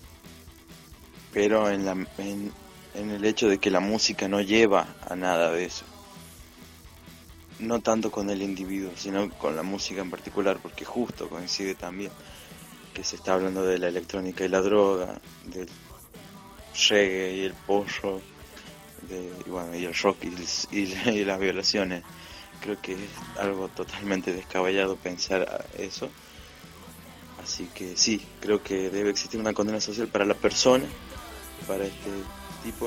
pero en, la, en, en el hecho de que la música no lleva a nada de eso. No tanto con el individuo, sino con la música en particular, porque justo coincide también que se está hablando de la electrónica y la droga, del reggae y el pollo, de, y, bueno, y el rock y, el, y, la, y las violaciones. Creo que es algo totalmente descabellado pensar eso. Así que sí, creo que debe existir una condena social para la persona, para este tipo,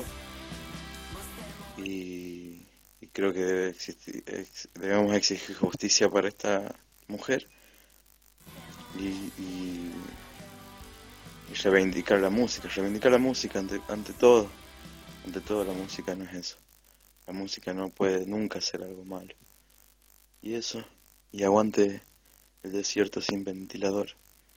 y, y creo que debe existir, ex, debemos exigir justicia para esta mujer y, y, y reivindicar la música, reivindicar la música ante, ante todo, ante todo la música no es eso, la música no puede nunca ser algo malo, y eso, y aguante el desierto sin ventilador.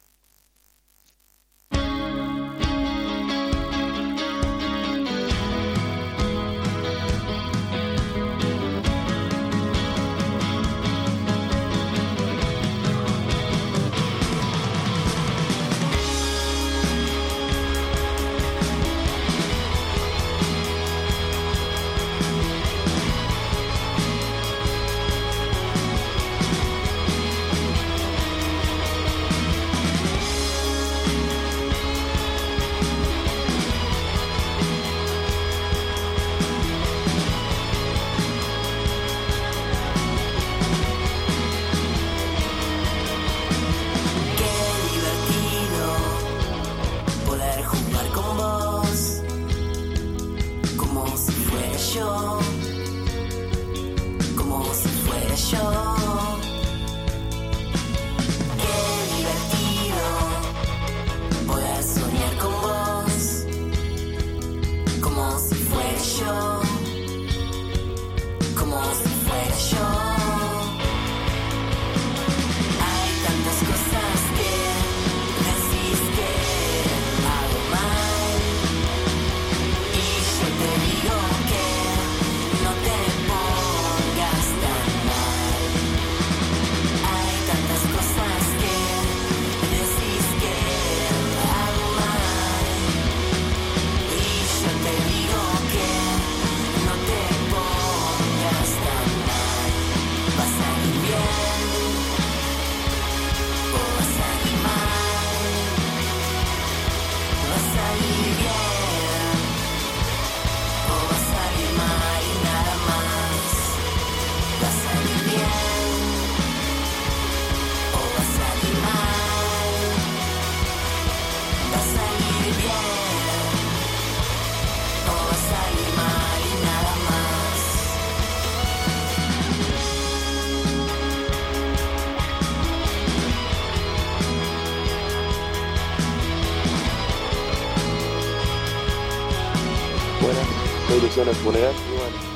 Al funeral, y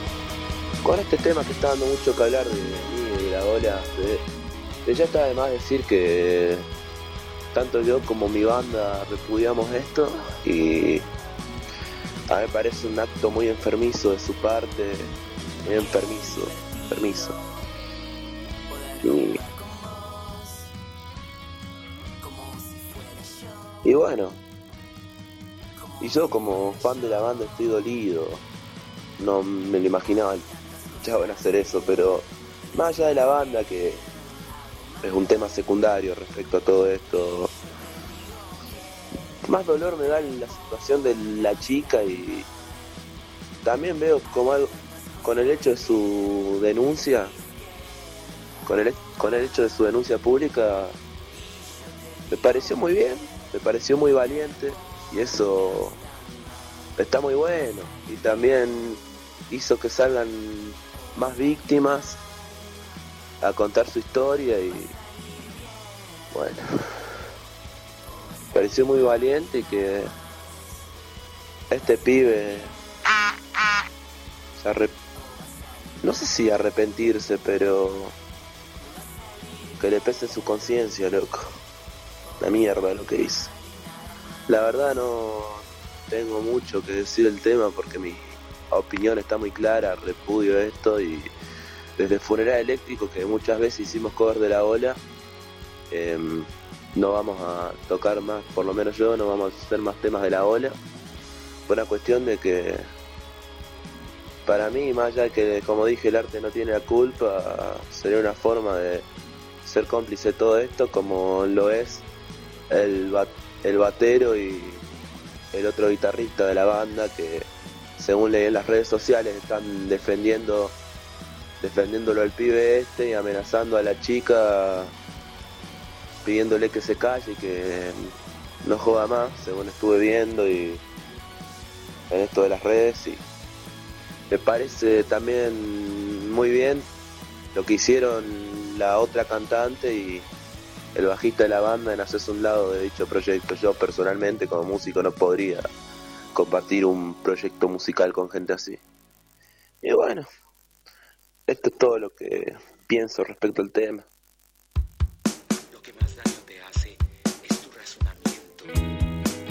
bueno, con este tema que está dando mucho que hablar de mí, de la ola, de, de ya está de más decir que tanto yo como mi banda repudiamos esto, y a mí me parece un acto muy enfermizo de su parte, muy enfermizo, enfermizo. Y, y bueno, y yo como fan de la banda estoy dolido. No me lo imaginaba ya van a hacer eso, pero más allá de la banda, que es un tema secundario respecto a todo esto, más dolor me da la situación de la chica, y también veo como algo con el hecho de su denuncia, con el, con el hecho de su denuncia pública, me pareció muy bien, me pareció muy valiente, y eso está muy bueno, y también hizo que salgan más víctimas a contar su historia, y bueno, pareció muy valiente, y que este pibe se arrep... no sé si arrepentirse, pero que le pese su conciencia, loco. La mierda lo que hizo. La verdad no tengo mucho que decir del tema porque mi opinión está muy clara, repudio esto, y desde Funeral Eléctrico, que muchas veces hicimos cover de La Ola, eh, no vamos a tocar más, por lo menos yo, no vamos a hacer más temas de La Ola, por una cuestión de que para mí, más allá de que, como dije, el arte no tiene la culpa, sería una forma de ser cómplice de todo esto, como lo es el, bat, el batero y el otro guitarrista de la banda, que según leí en las redes sociales están defendiendo defendiéndolo al pibe este y amenazando a la chica, pidiéndole que se calle y que no joda más, según estuve viendo y en esto de las redes. Y me parece también muy bien lo que hicieron la otra cantante y el bajista de la banda en hacerse un lado de dicho proyecto. Yo personalmente como músico no podría compartir un proyecto musical con gente así. Y bueno, esto es todo lo que pienso respecto al tema. Lo que más daño te hace es tu razonamiento.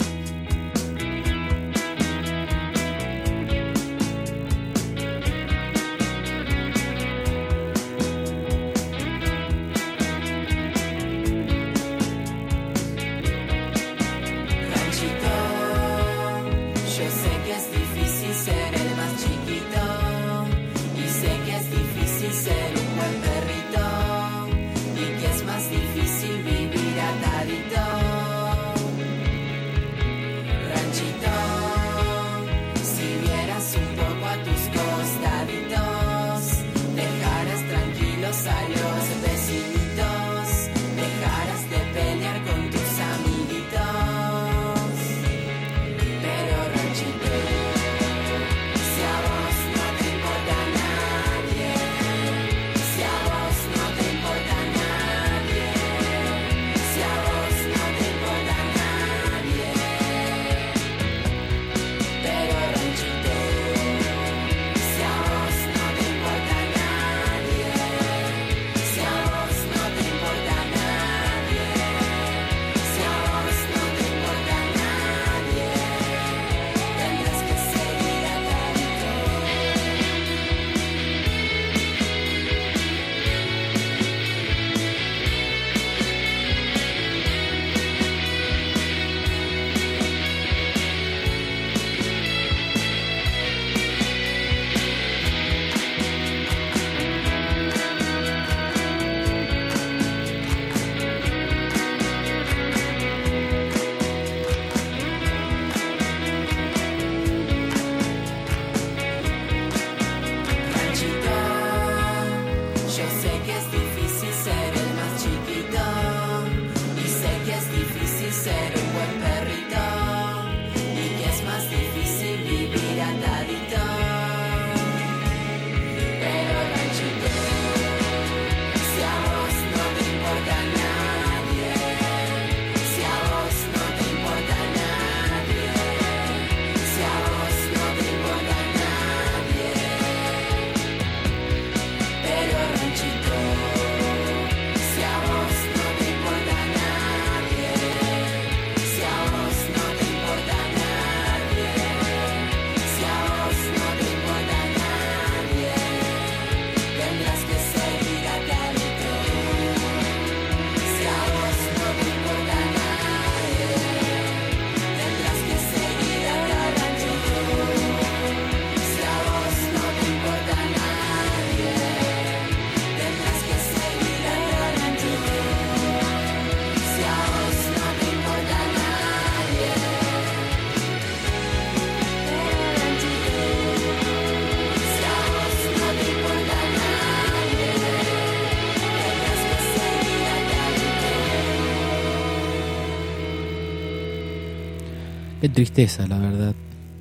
Qué tristeza, la verdad.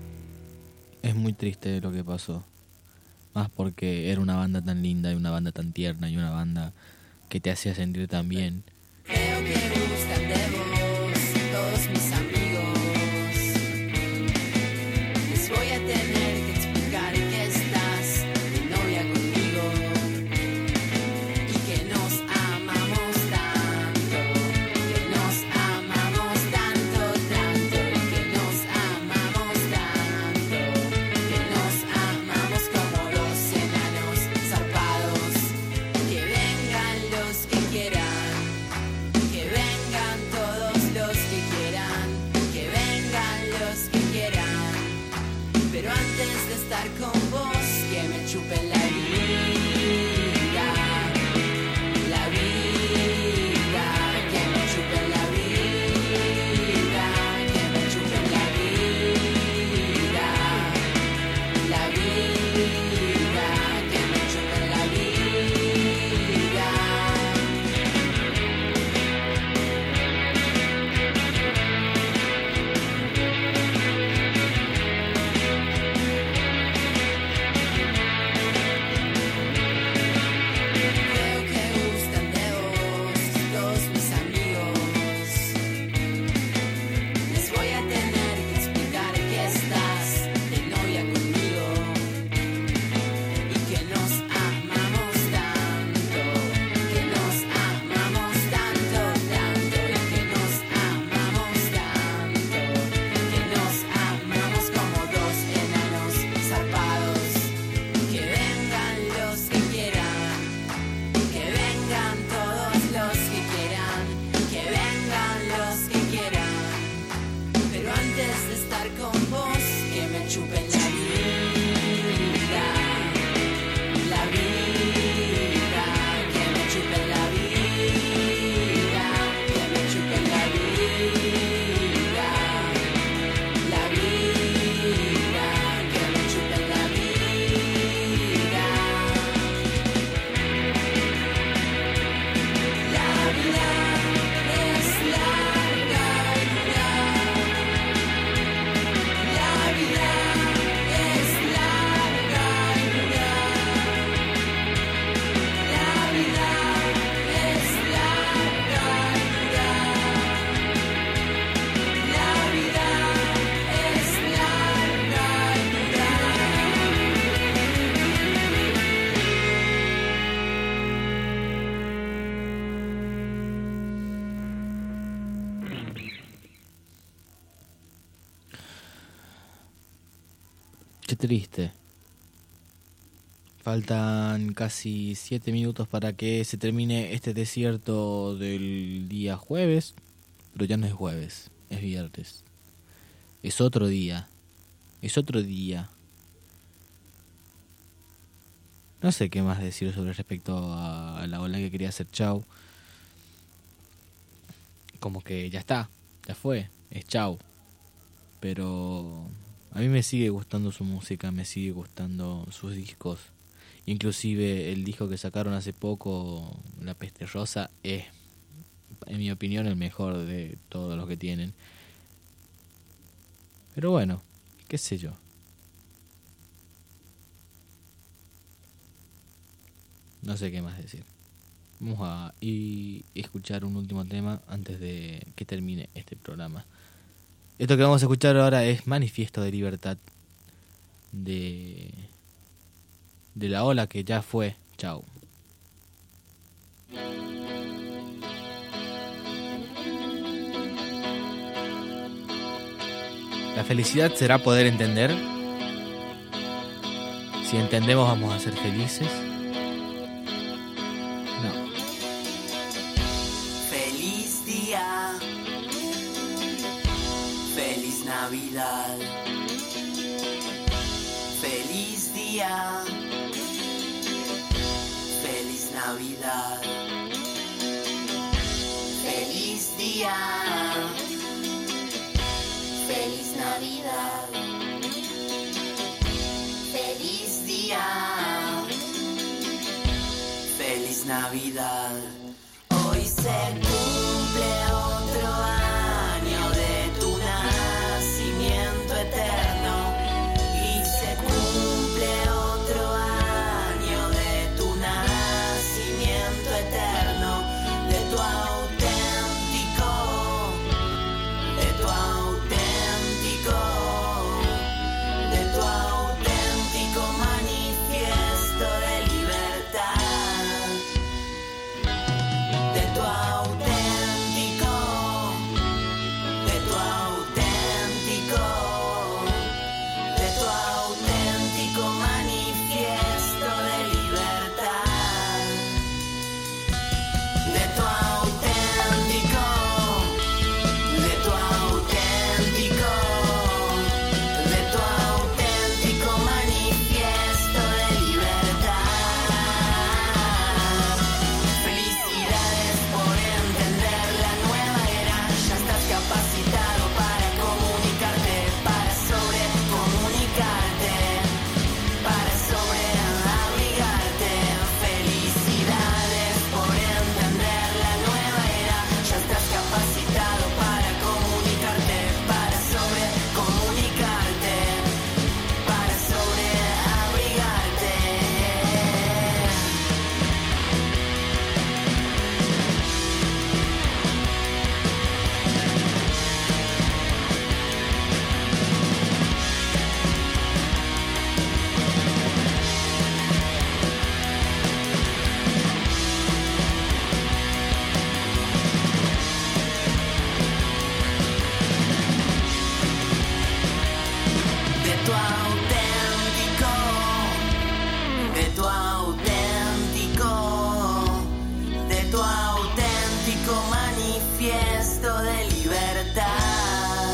Es muy triste lo que pasó. Más porque era una banda tan linda y una banda tan tierna y una banda que te hacía sentir tan bien. Creo que gustan de vos todos mis amigos. triste. Faltan casi siete minutos para que se termine este desierto del día jueves. Pero ya no es jueves, es viernes. Es otro día. Es otro día. No sé qué más decir sobre respecto a la ola que quería hacer. Chau. Como que ya está, ya fue, es chau. Pero a mí me sigue gustando su música, me sigue gustando sus discos. Inclusive el disco que sacaron hace poco, La Peste Rosa, es, en mi opinión, el mejor de todos los que tienen. Pero bueno, qué sé yo. No sé qué más decir. Vamos a y escuchar un último tema antes de que termine este programa. Esto que vamos a escuchar ahora es Manifiesto de Libertad de, de la ola que ya fue. Chau. La felicidad será poder entender. Si entendemos vamos a ser felices. Feliz día, feliz Navidad, feliz día, feliz Navidad, feliz día, Feliz Navidad, feliz día, feliz Navidad. Hoy se cumple otro año de tu nacimiento eterno y se cumple otro año de tu nacimiento eterno, de tu auténtico, de tu auténtico, de tu auténtico manifiesto de libertad. De tu auténtico, de tu auténtico, de tu auténtico manifiesto de libertad. De tu auténtico, de tu auténtico, de tu auténtico manifiesto de libertad. Felicidades por entender la nueva era. Ya estás capacitado para comunicarte, para sobrecomunicarte, para sobreabrigarte. Felicidades por entender la nueva era. Ya estás capacitado para comunicarte, para sobrecomunicarte, para sobreabrigarte. De tu auténtico, de tu auténtico, de tu auténtico manifiesto de libertad.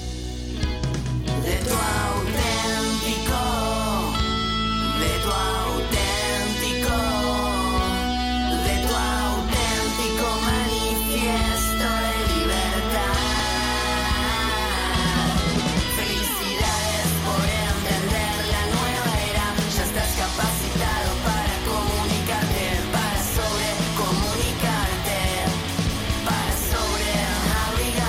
De tu auténtico, de tu auténtico, de tu auténtico manifiesto de libertad. Felicidades por entender la nueva era. Ya estás capacitado para comunicarte, para sobrecomunicarte, para sobreabrigarte.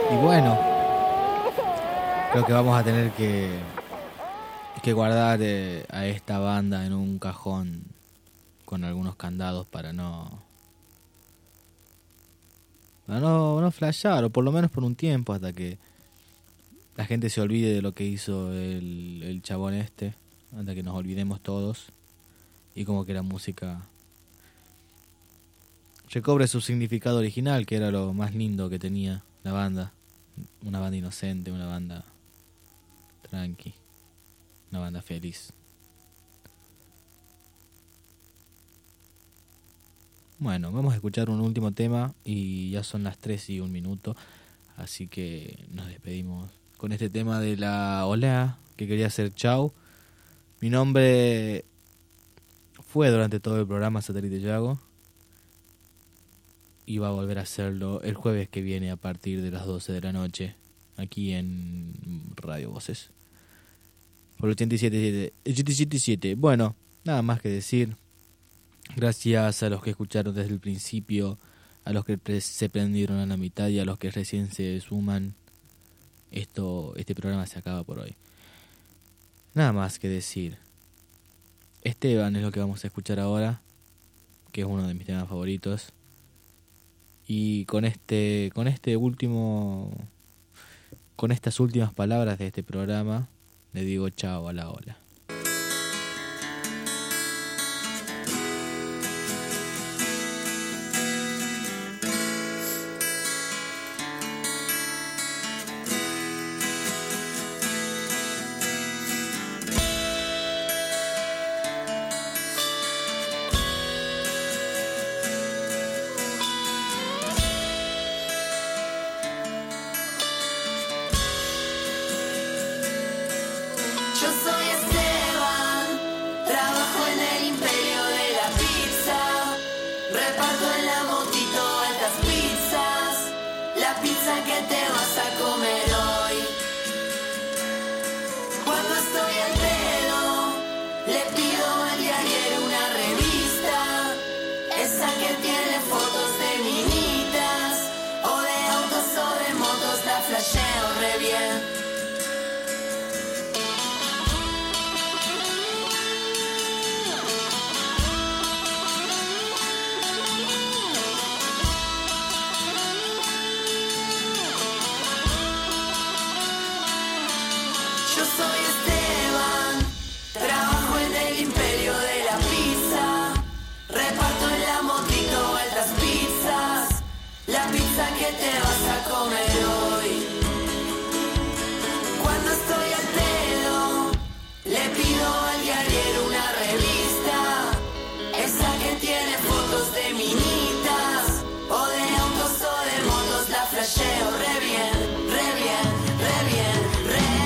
Y bueno, creo que vamos a tener que, que guardar eh, a esta banda en un cajón con algunos candados para no para no, no flashear, o por lo menos por un tiempo, hasta que la gente se olvide de lo que hizo el, el chabón este, hasta que nos olvidemos todos y como que la música recobre su significado original, que era lo más lindo que tenía la banda. Una banda inocente, una banda tranqui, una banda feliz. Bueno, vamos a escuchar un último tema y ya son las tres y un minuto, así que nos despedimos con este tema de la Olea, que quería hacer chau. Mi nombre fue durante todo el programa Satélite Yago y va a volver a hacerlo el jueves que viene a partir de las doce de la noche aquí en Radio Voces por ochenta y siete punto siete. Bueno, nada más que decir. Gracias a los que escucharon desde el principio, a los que pre- se prendieron a la mitad y a los que recién se suman. Esto, este programa se acaba por hoy. Nada más que decir. Esteban es lo que vamos a escuchar ahora, que es uno de mis temas favoritos. Y con este, con este último, con estas últimas palabras de este programa, le digo chao a la ola. Yo soy Esteban, trabajo en el imperio de la pizza, reparto en la motito altas pizzas, la pizza que te vas a comer hoy. Cuando estoy al pedo, le pido al diario una revista, esa que tiene fotos de minitas, o de autos o de motos, la flasheo re bien. Yo soy Esteban, trabajo en el imperio de la pizza, reparto en la motito altas pizzas, la pizza que te vas a comer hoy. Cuando estoy al pedo, le pido al diario una revista, esa que tiene fotos de minitas, o de autos o de motos, la flasheo re bien, re bien, re bien, re bien.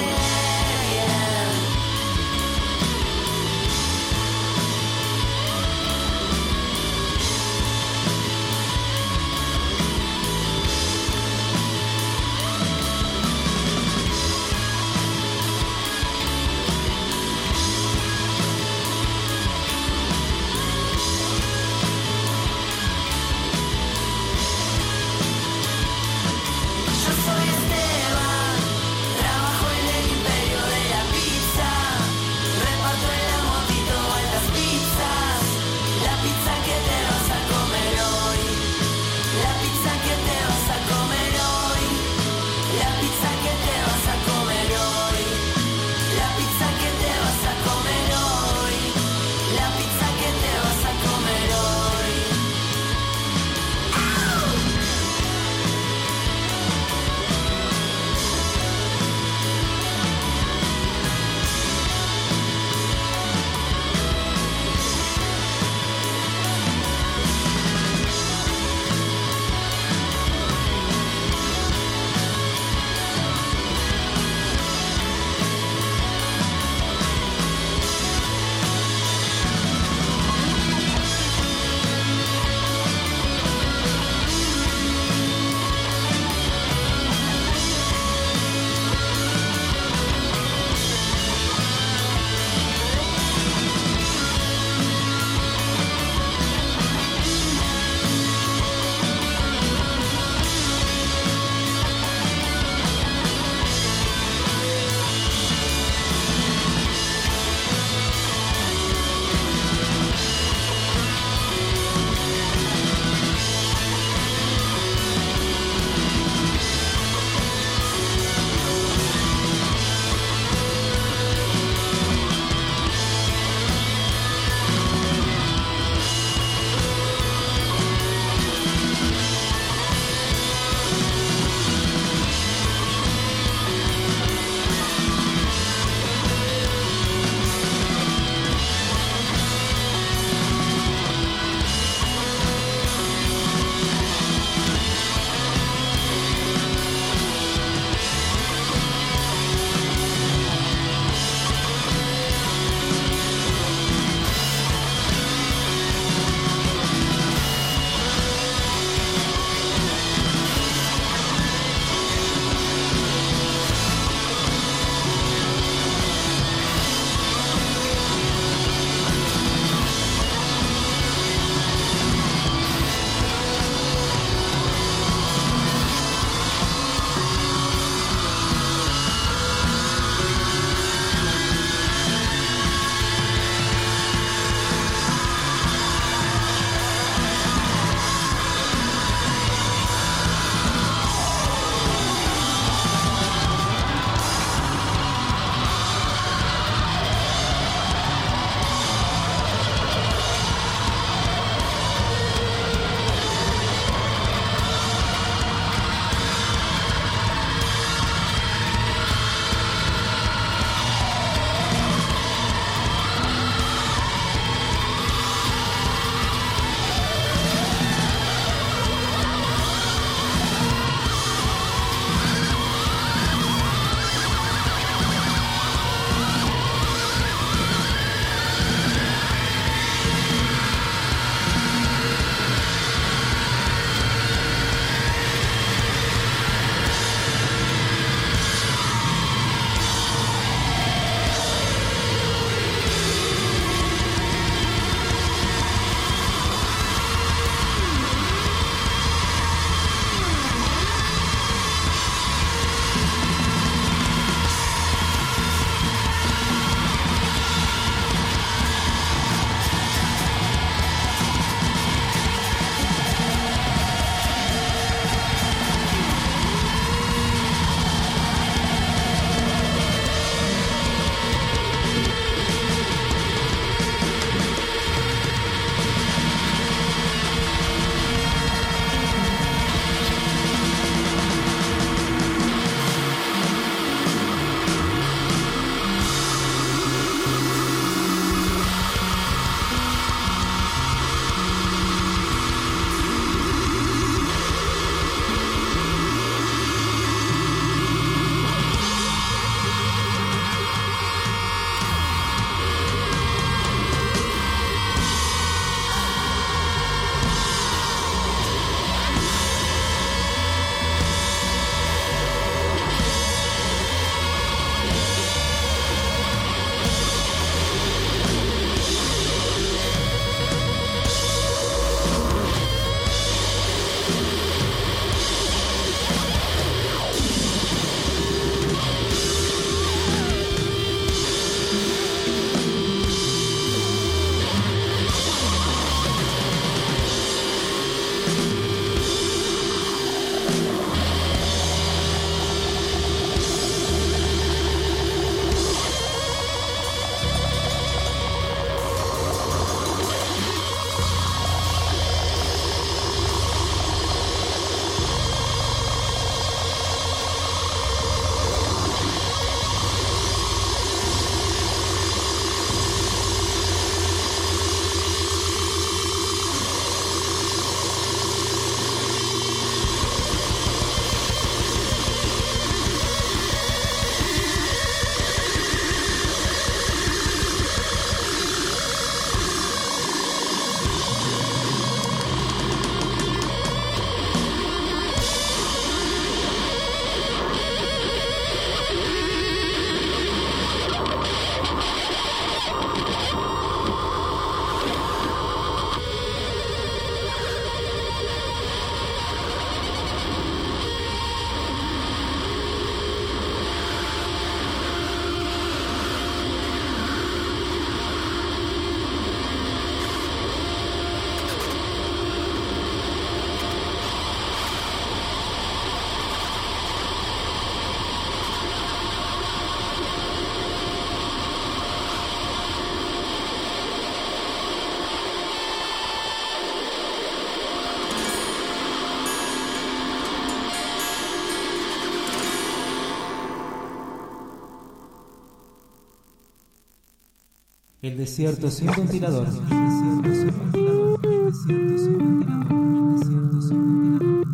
El desierto sin ventilador. El desierto sin ventilador. El desierto sin ventilador. El desierto sin ventilador.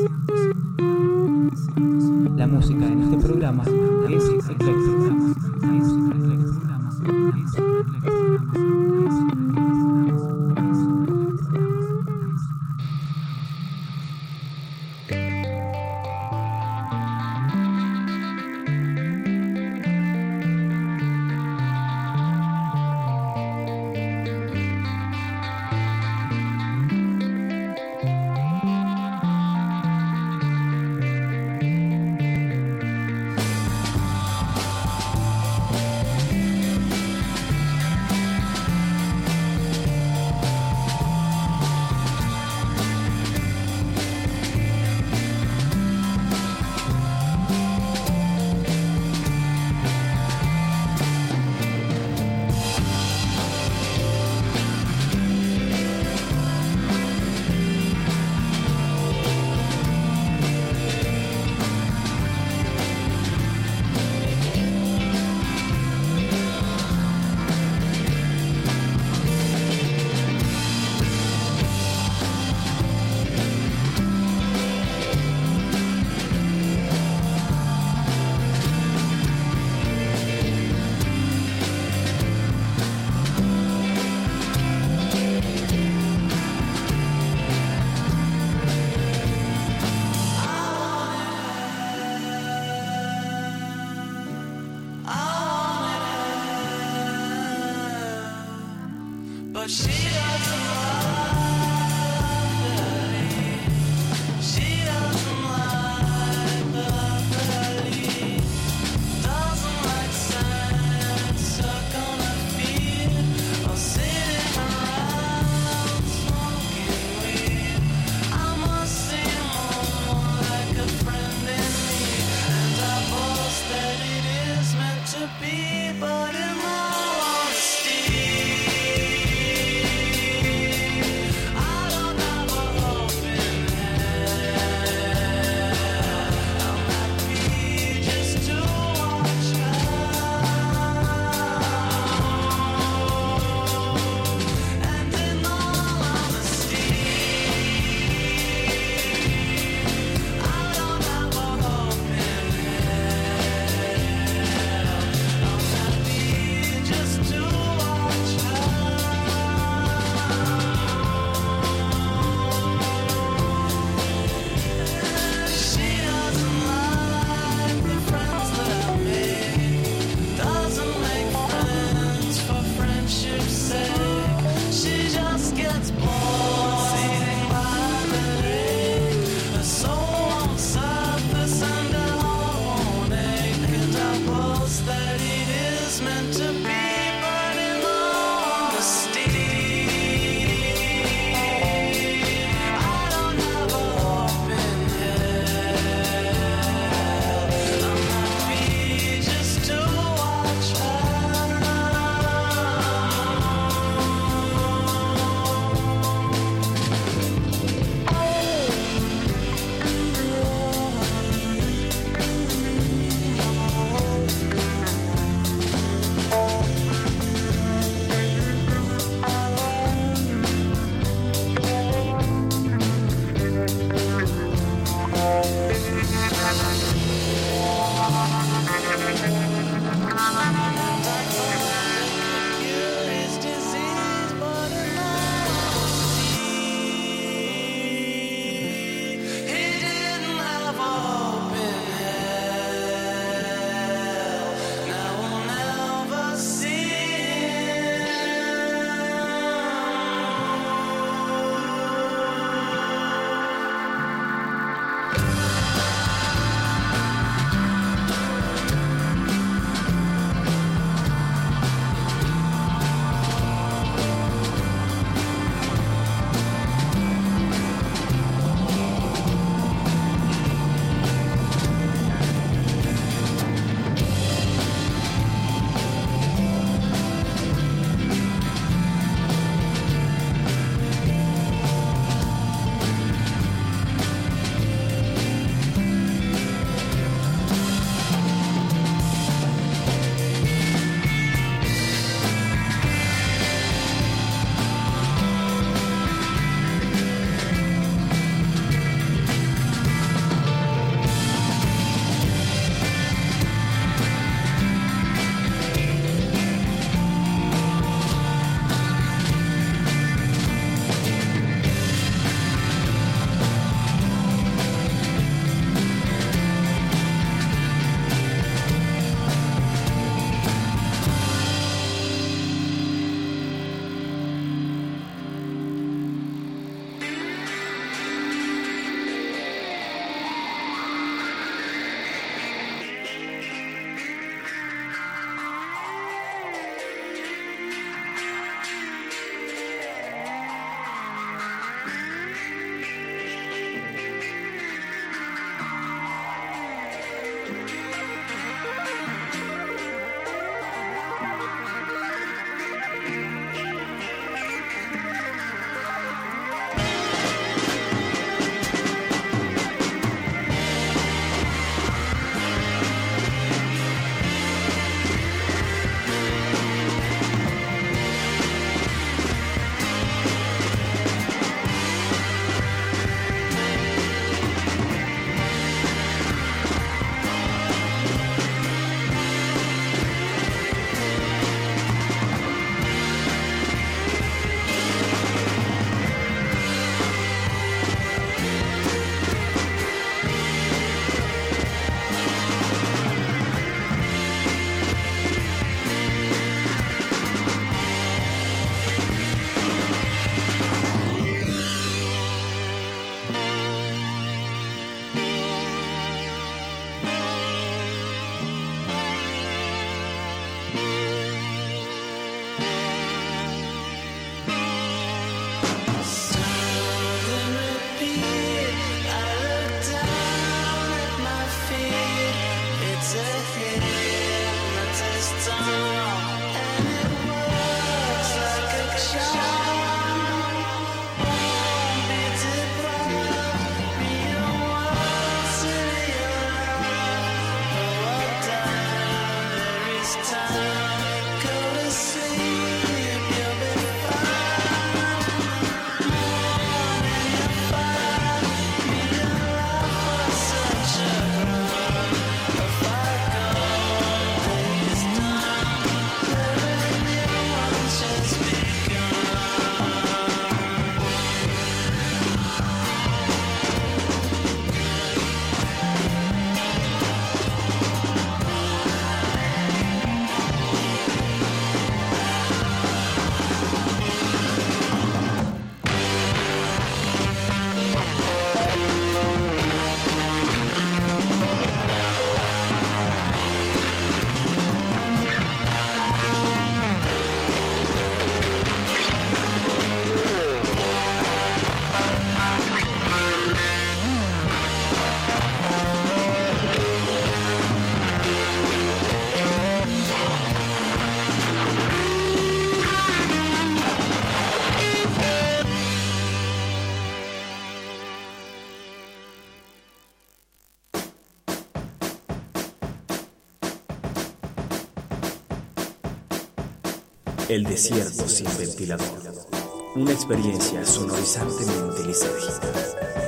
La música en este programa es ecléctica. Es ecléctica. But she doesn't like me. She doesn't like me. Doesn't like sand stuck on her feet or sitting around smoking weed. I must seem more like a friend in me, and I boast that it is meant to be, but in all honesty, El desierto sin ventilador. Una experiencia sonorizantemente lisérgica.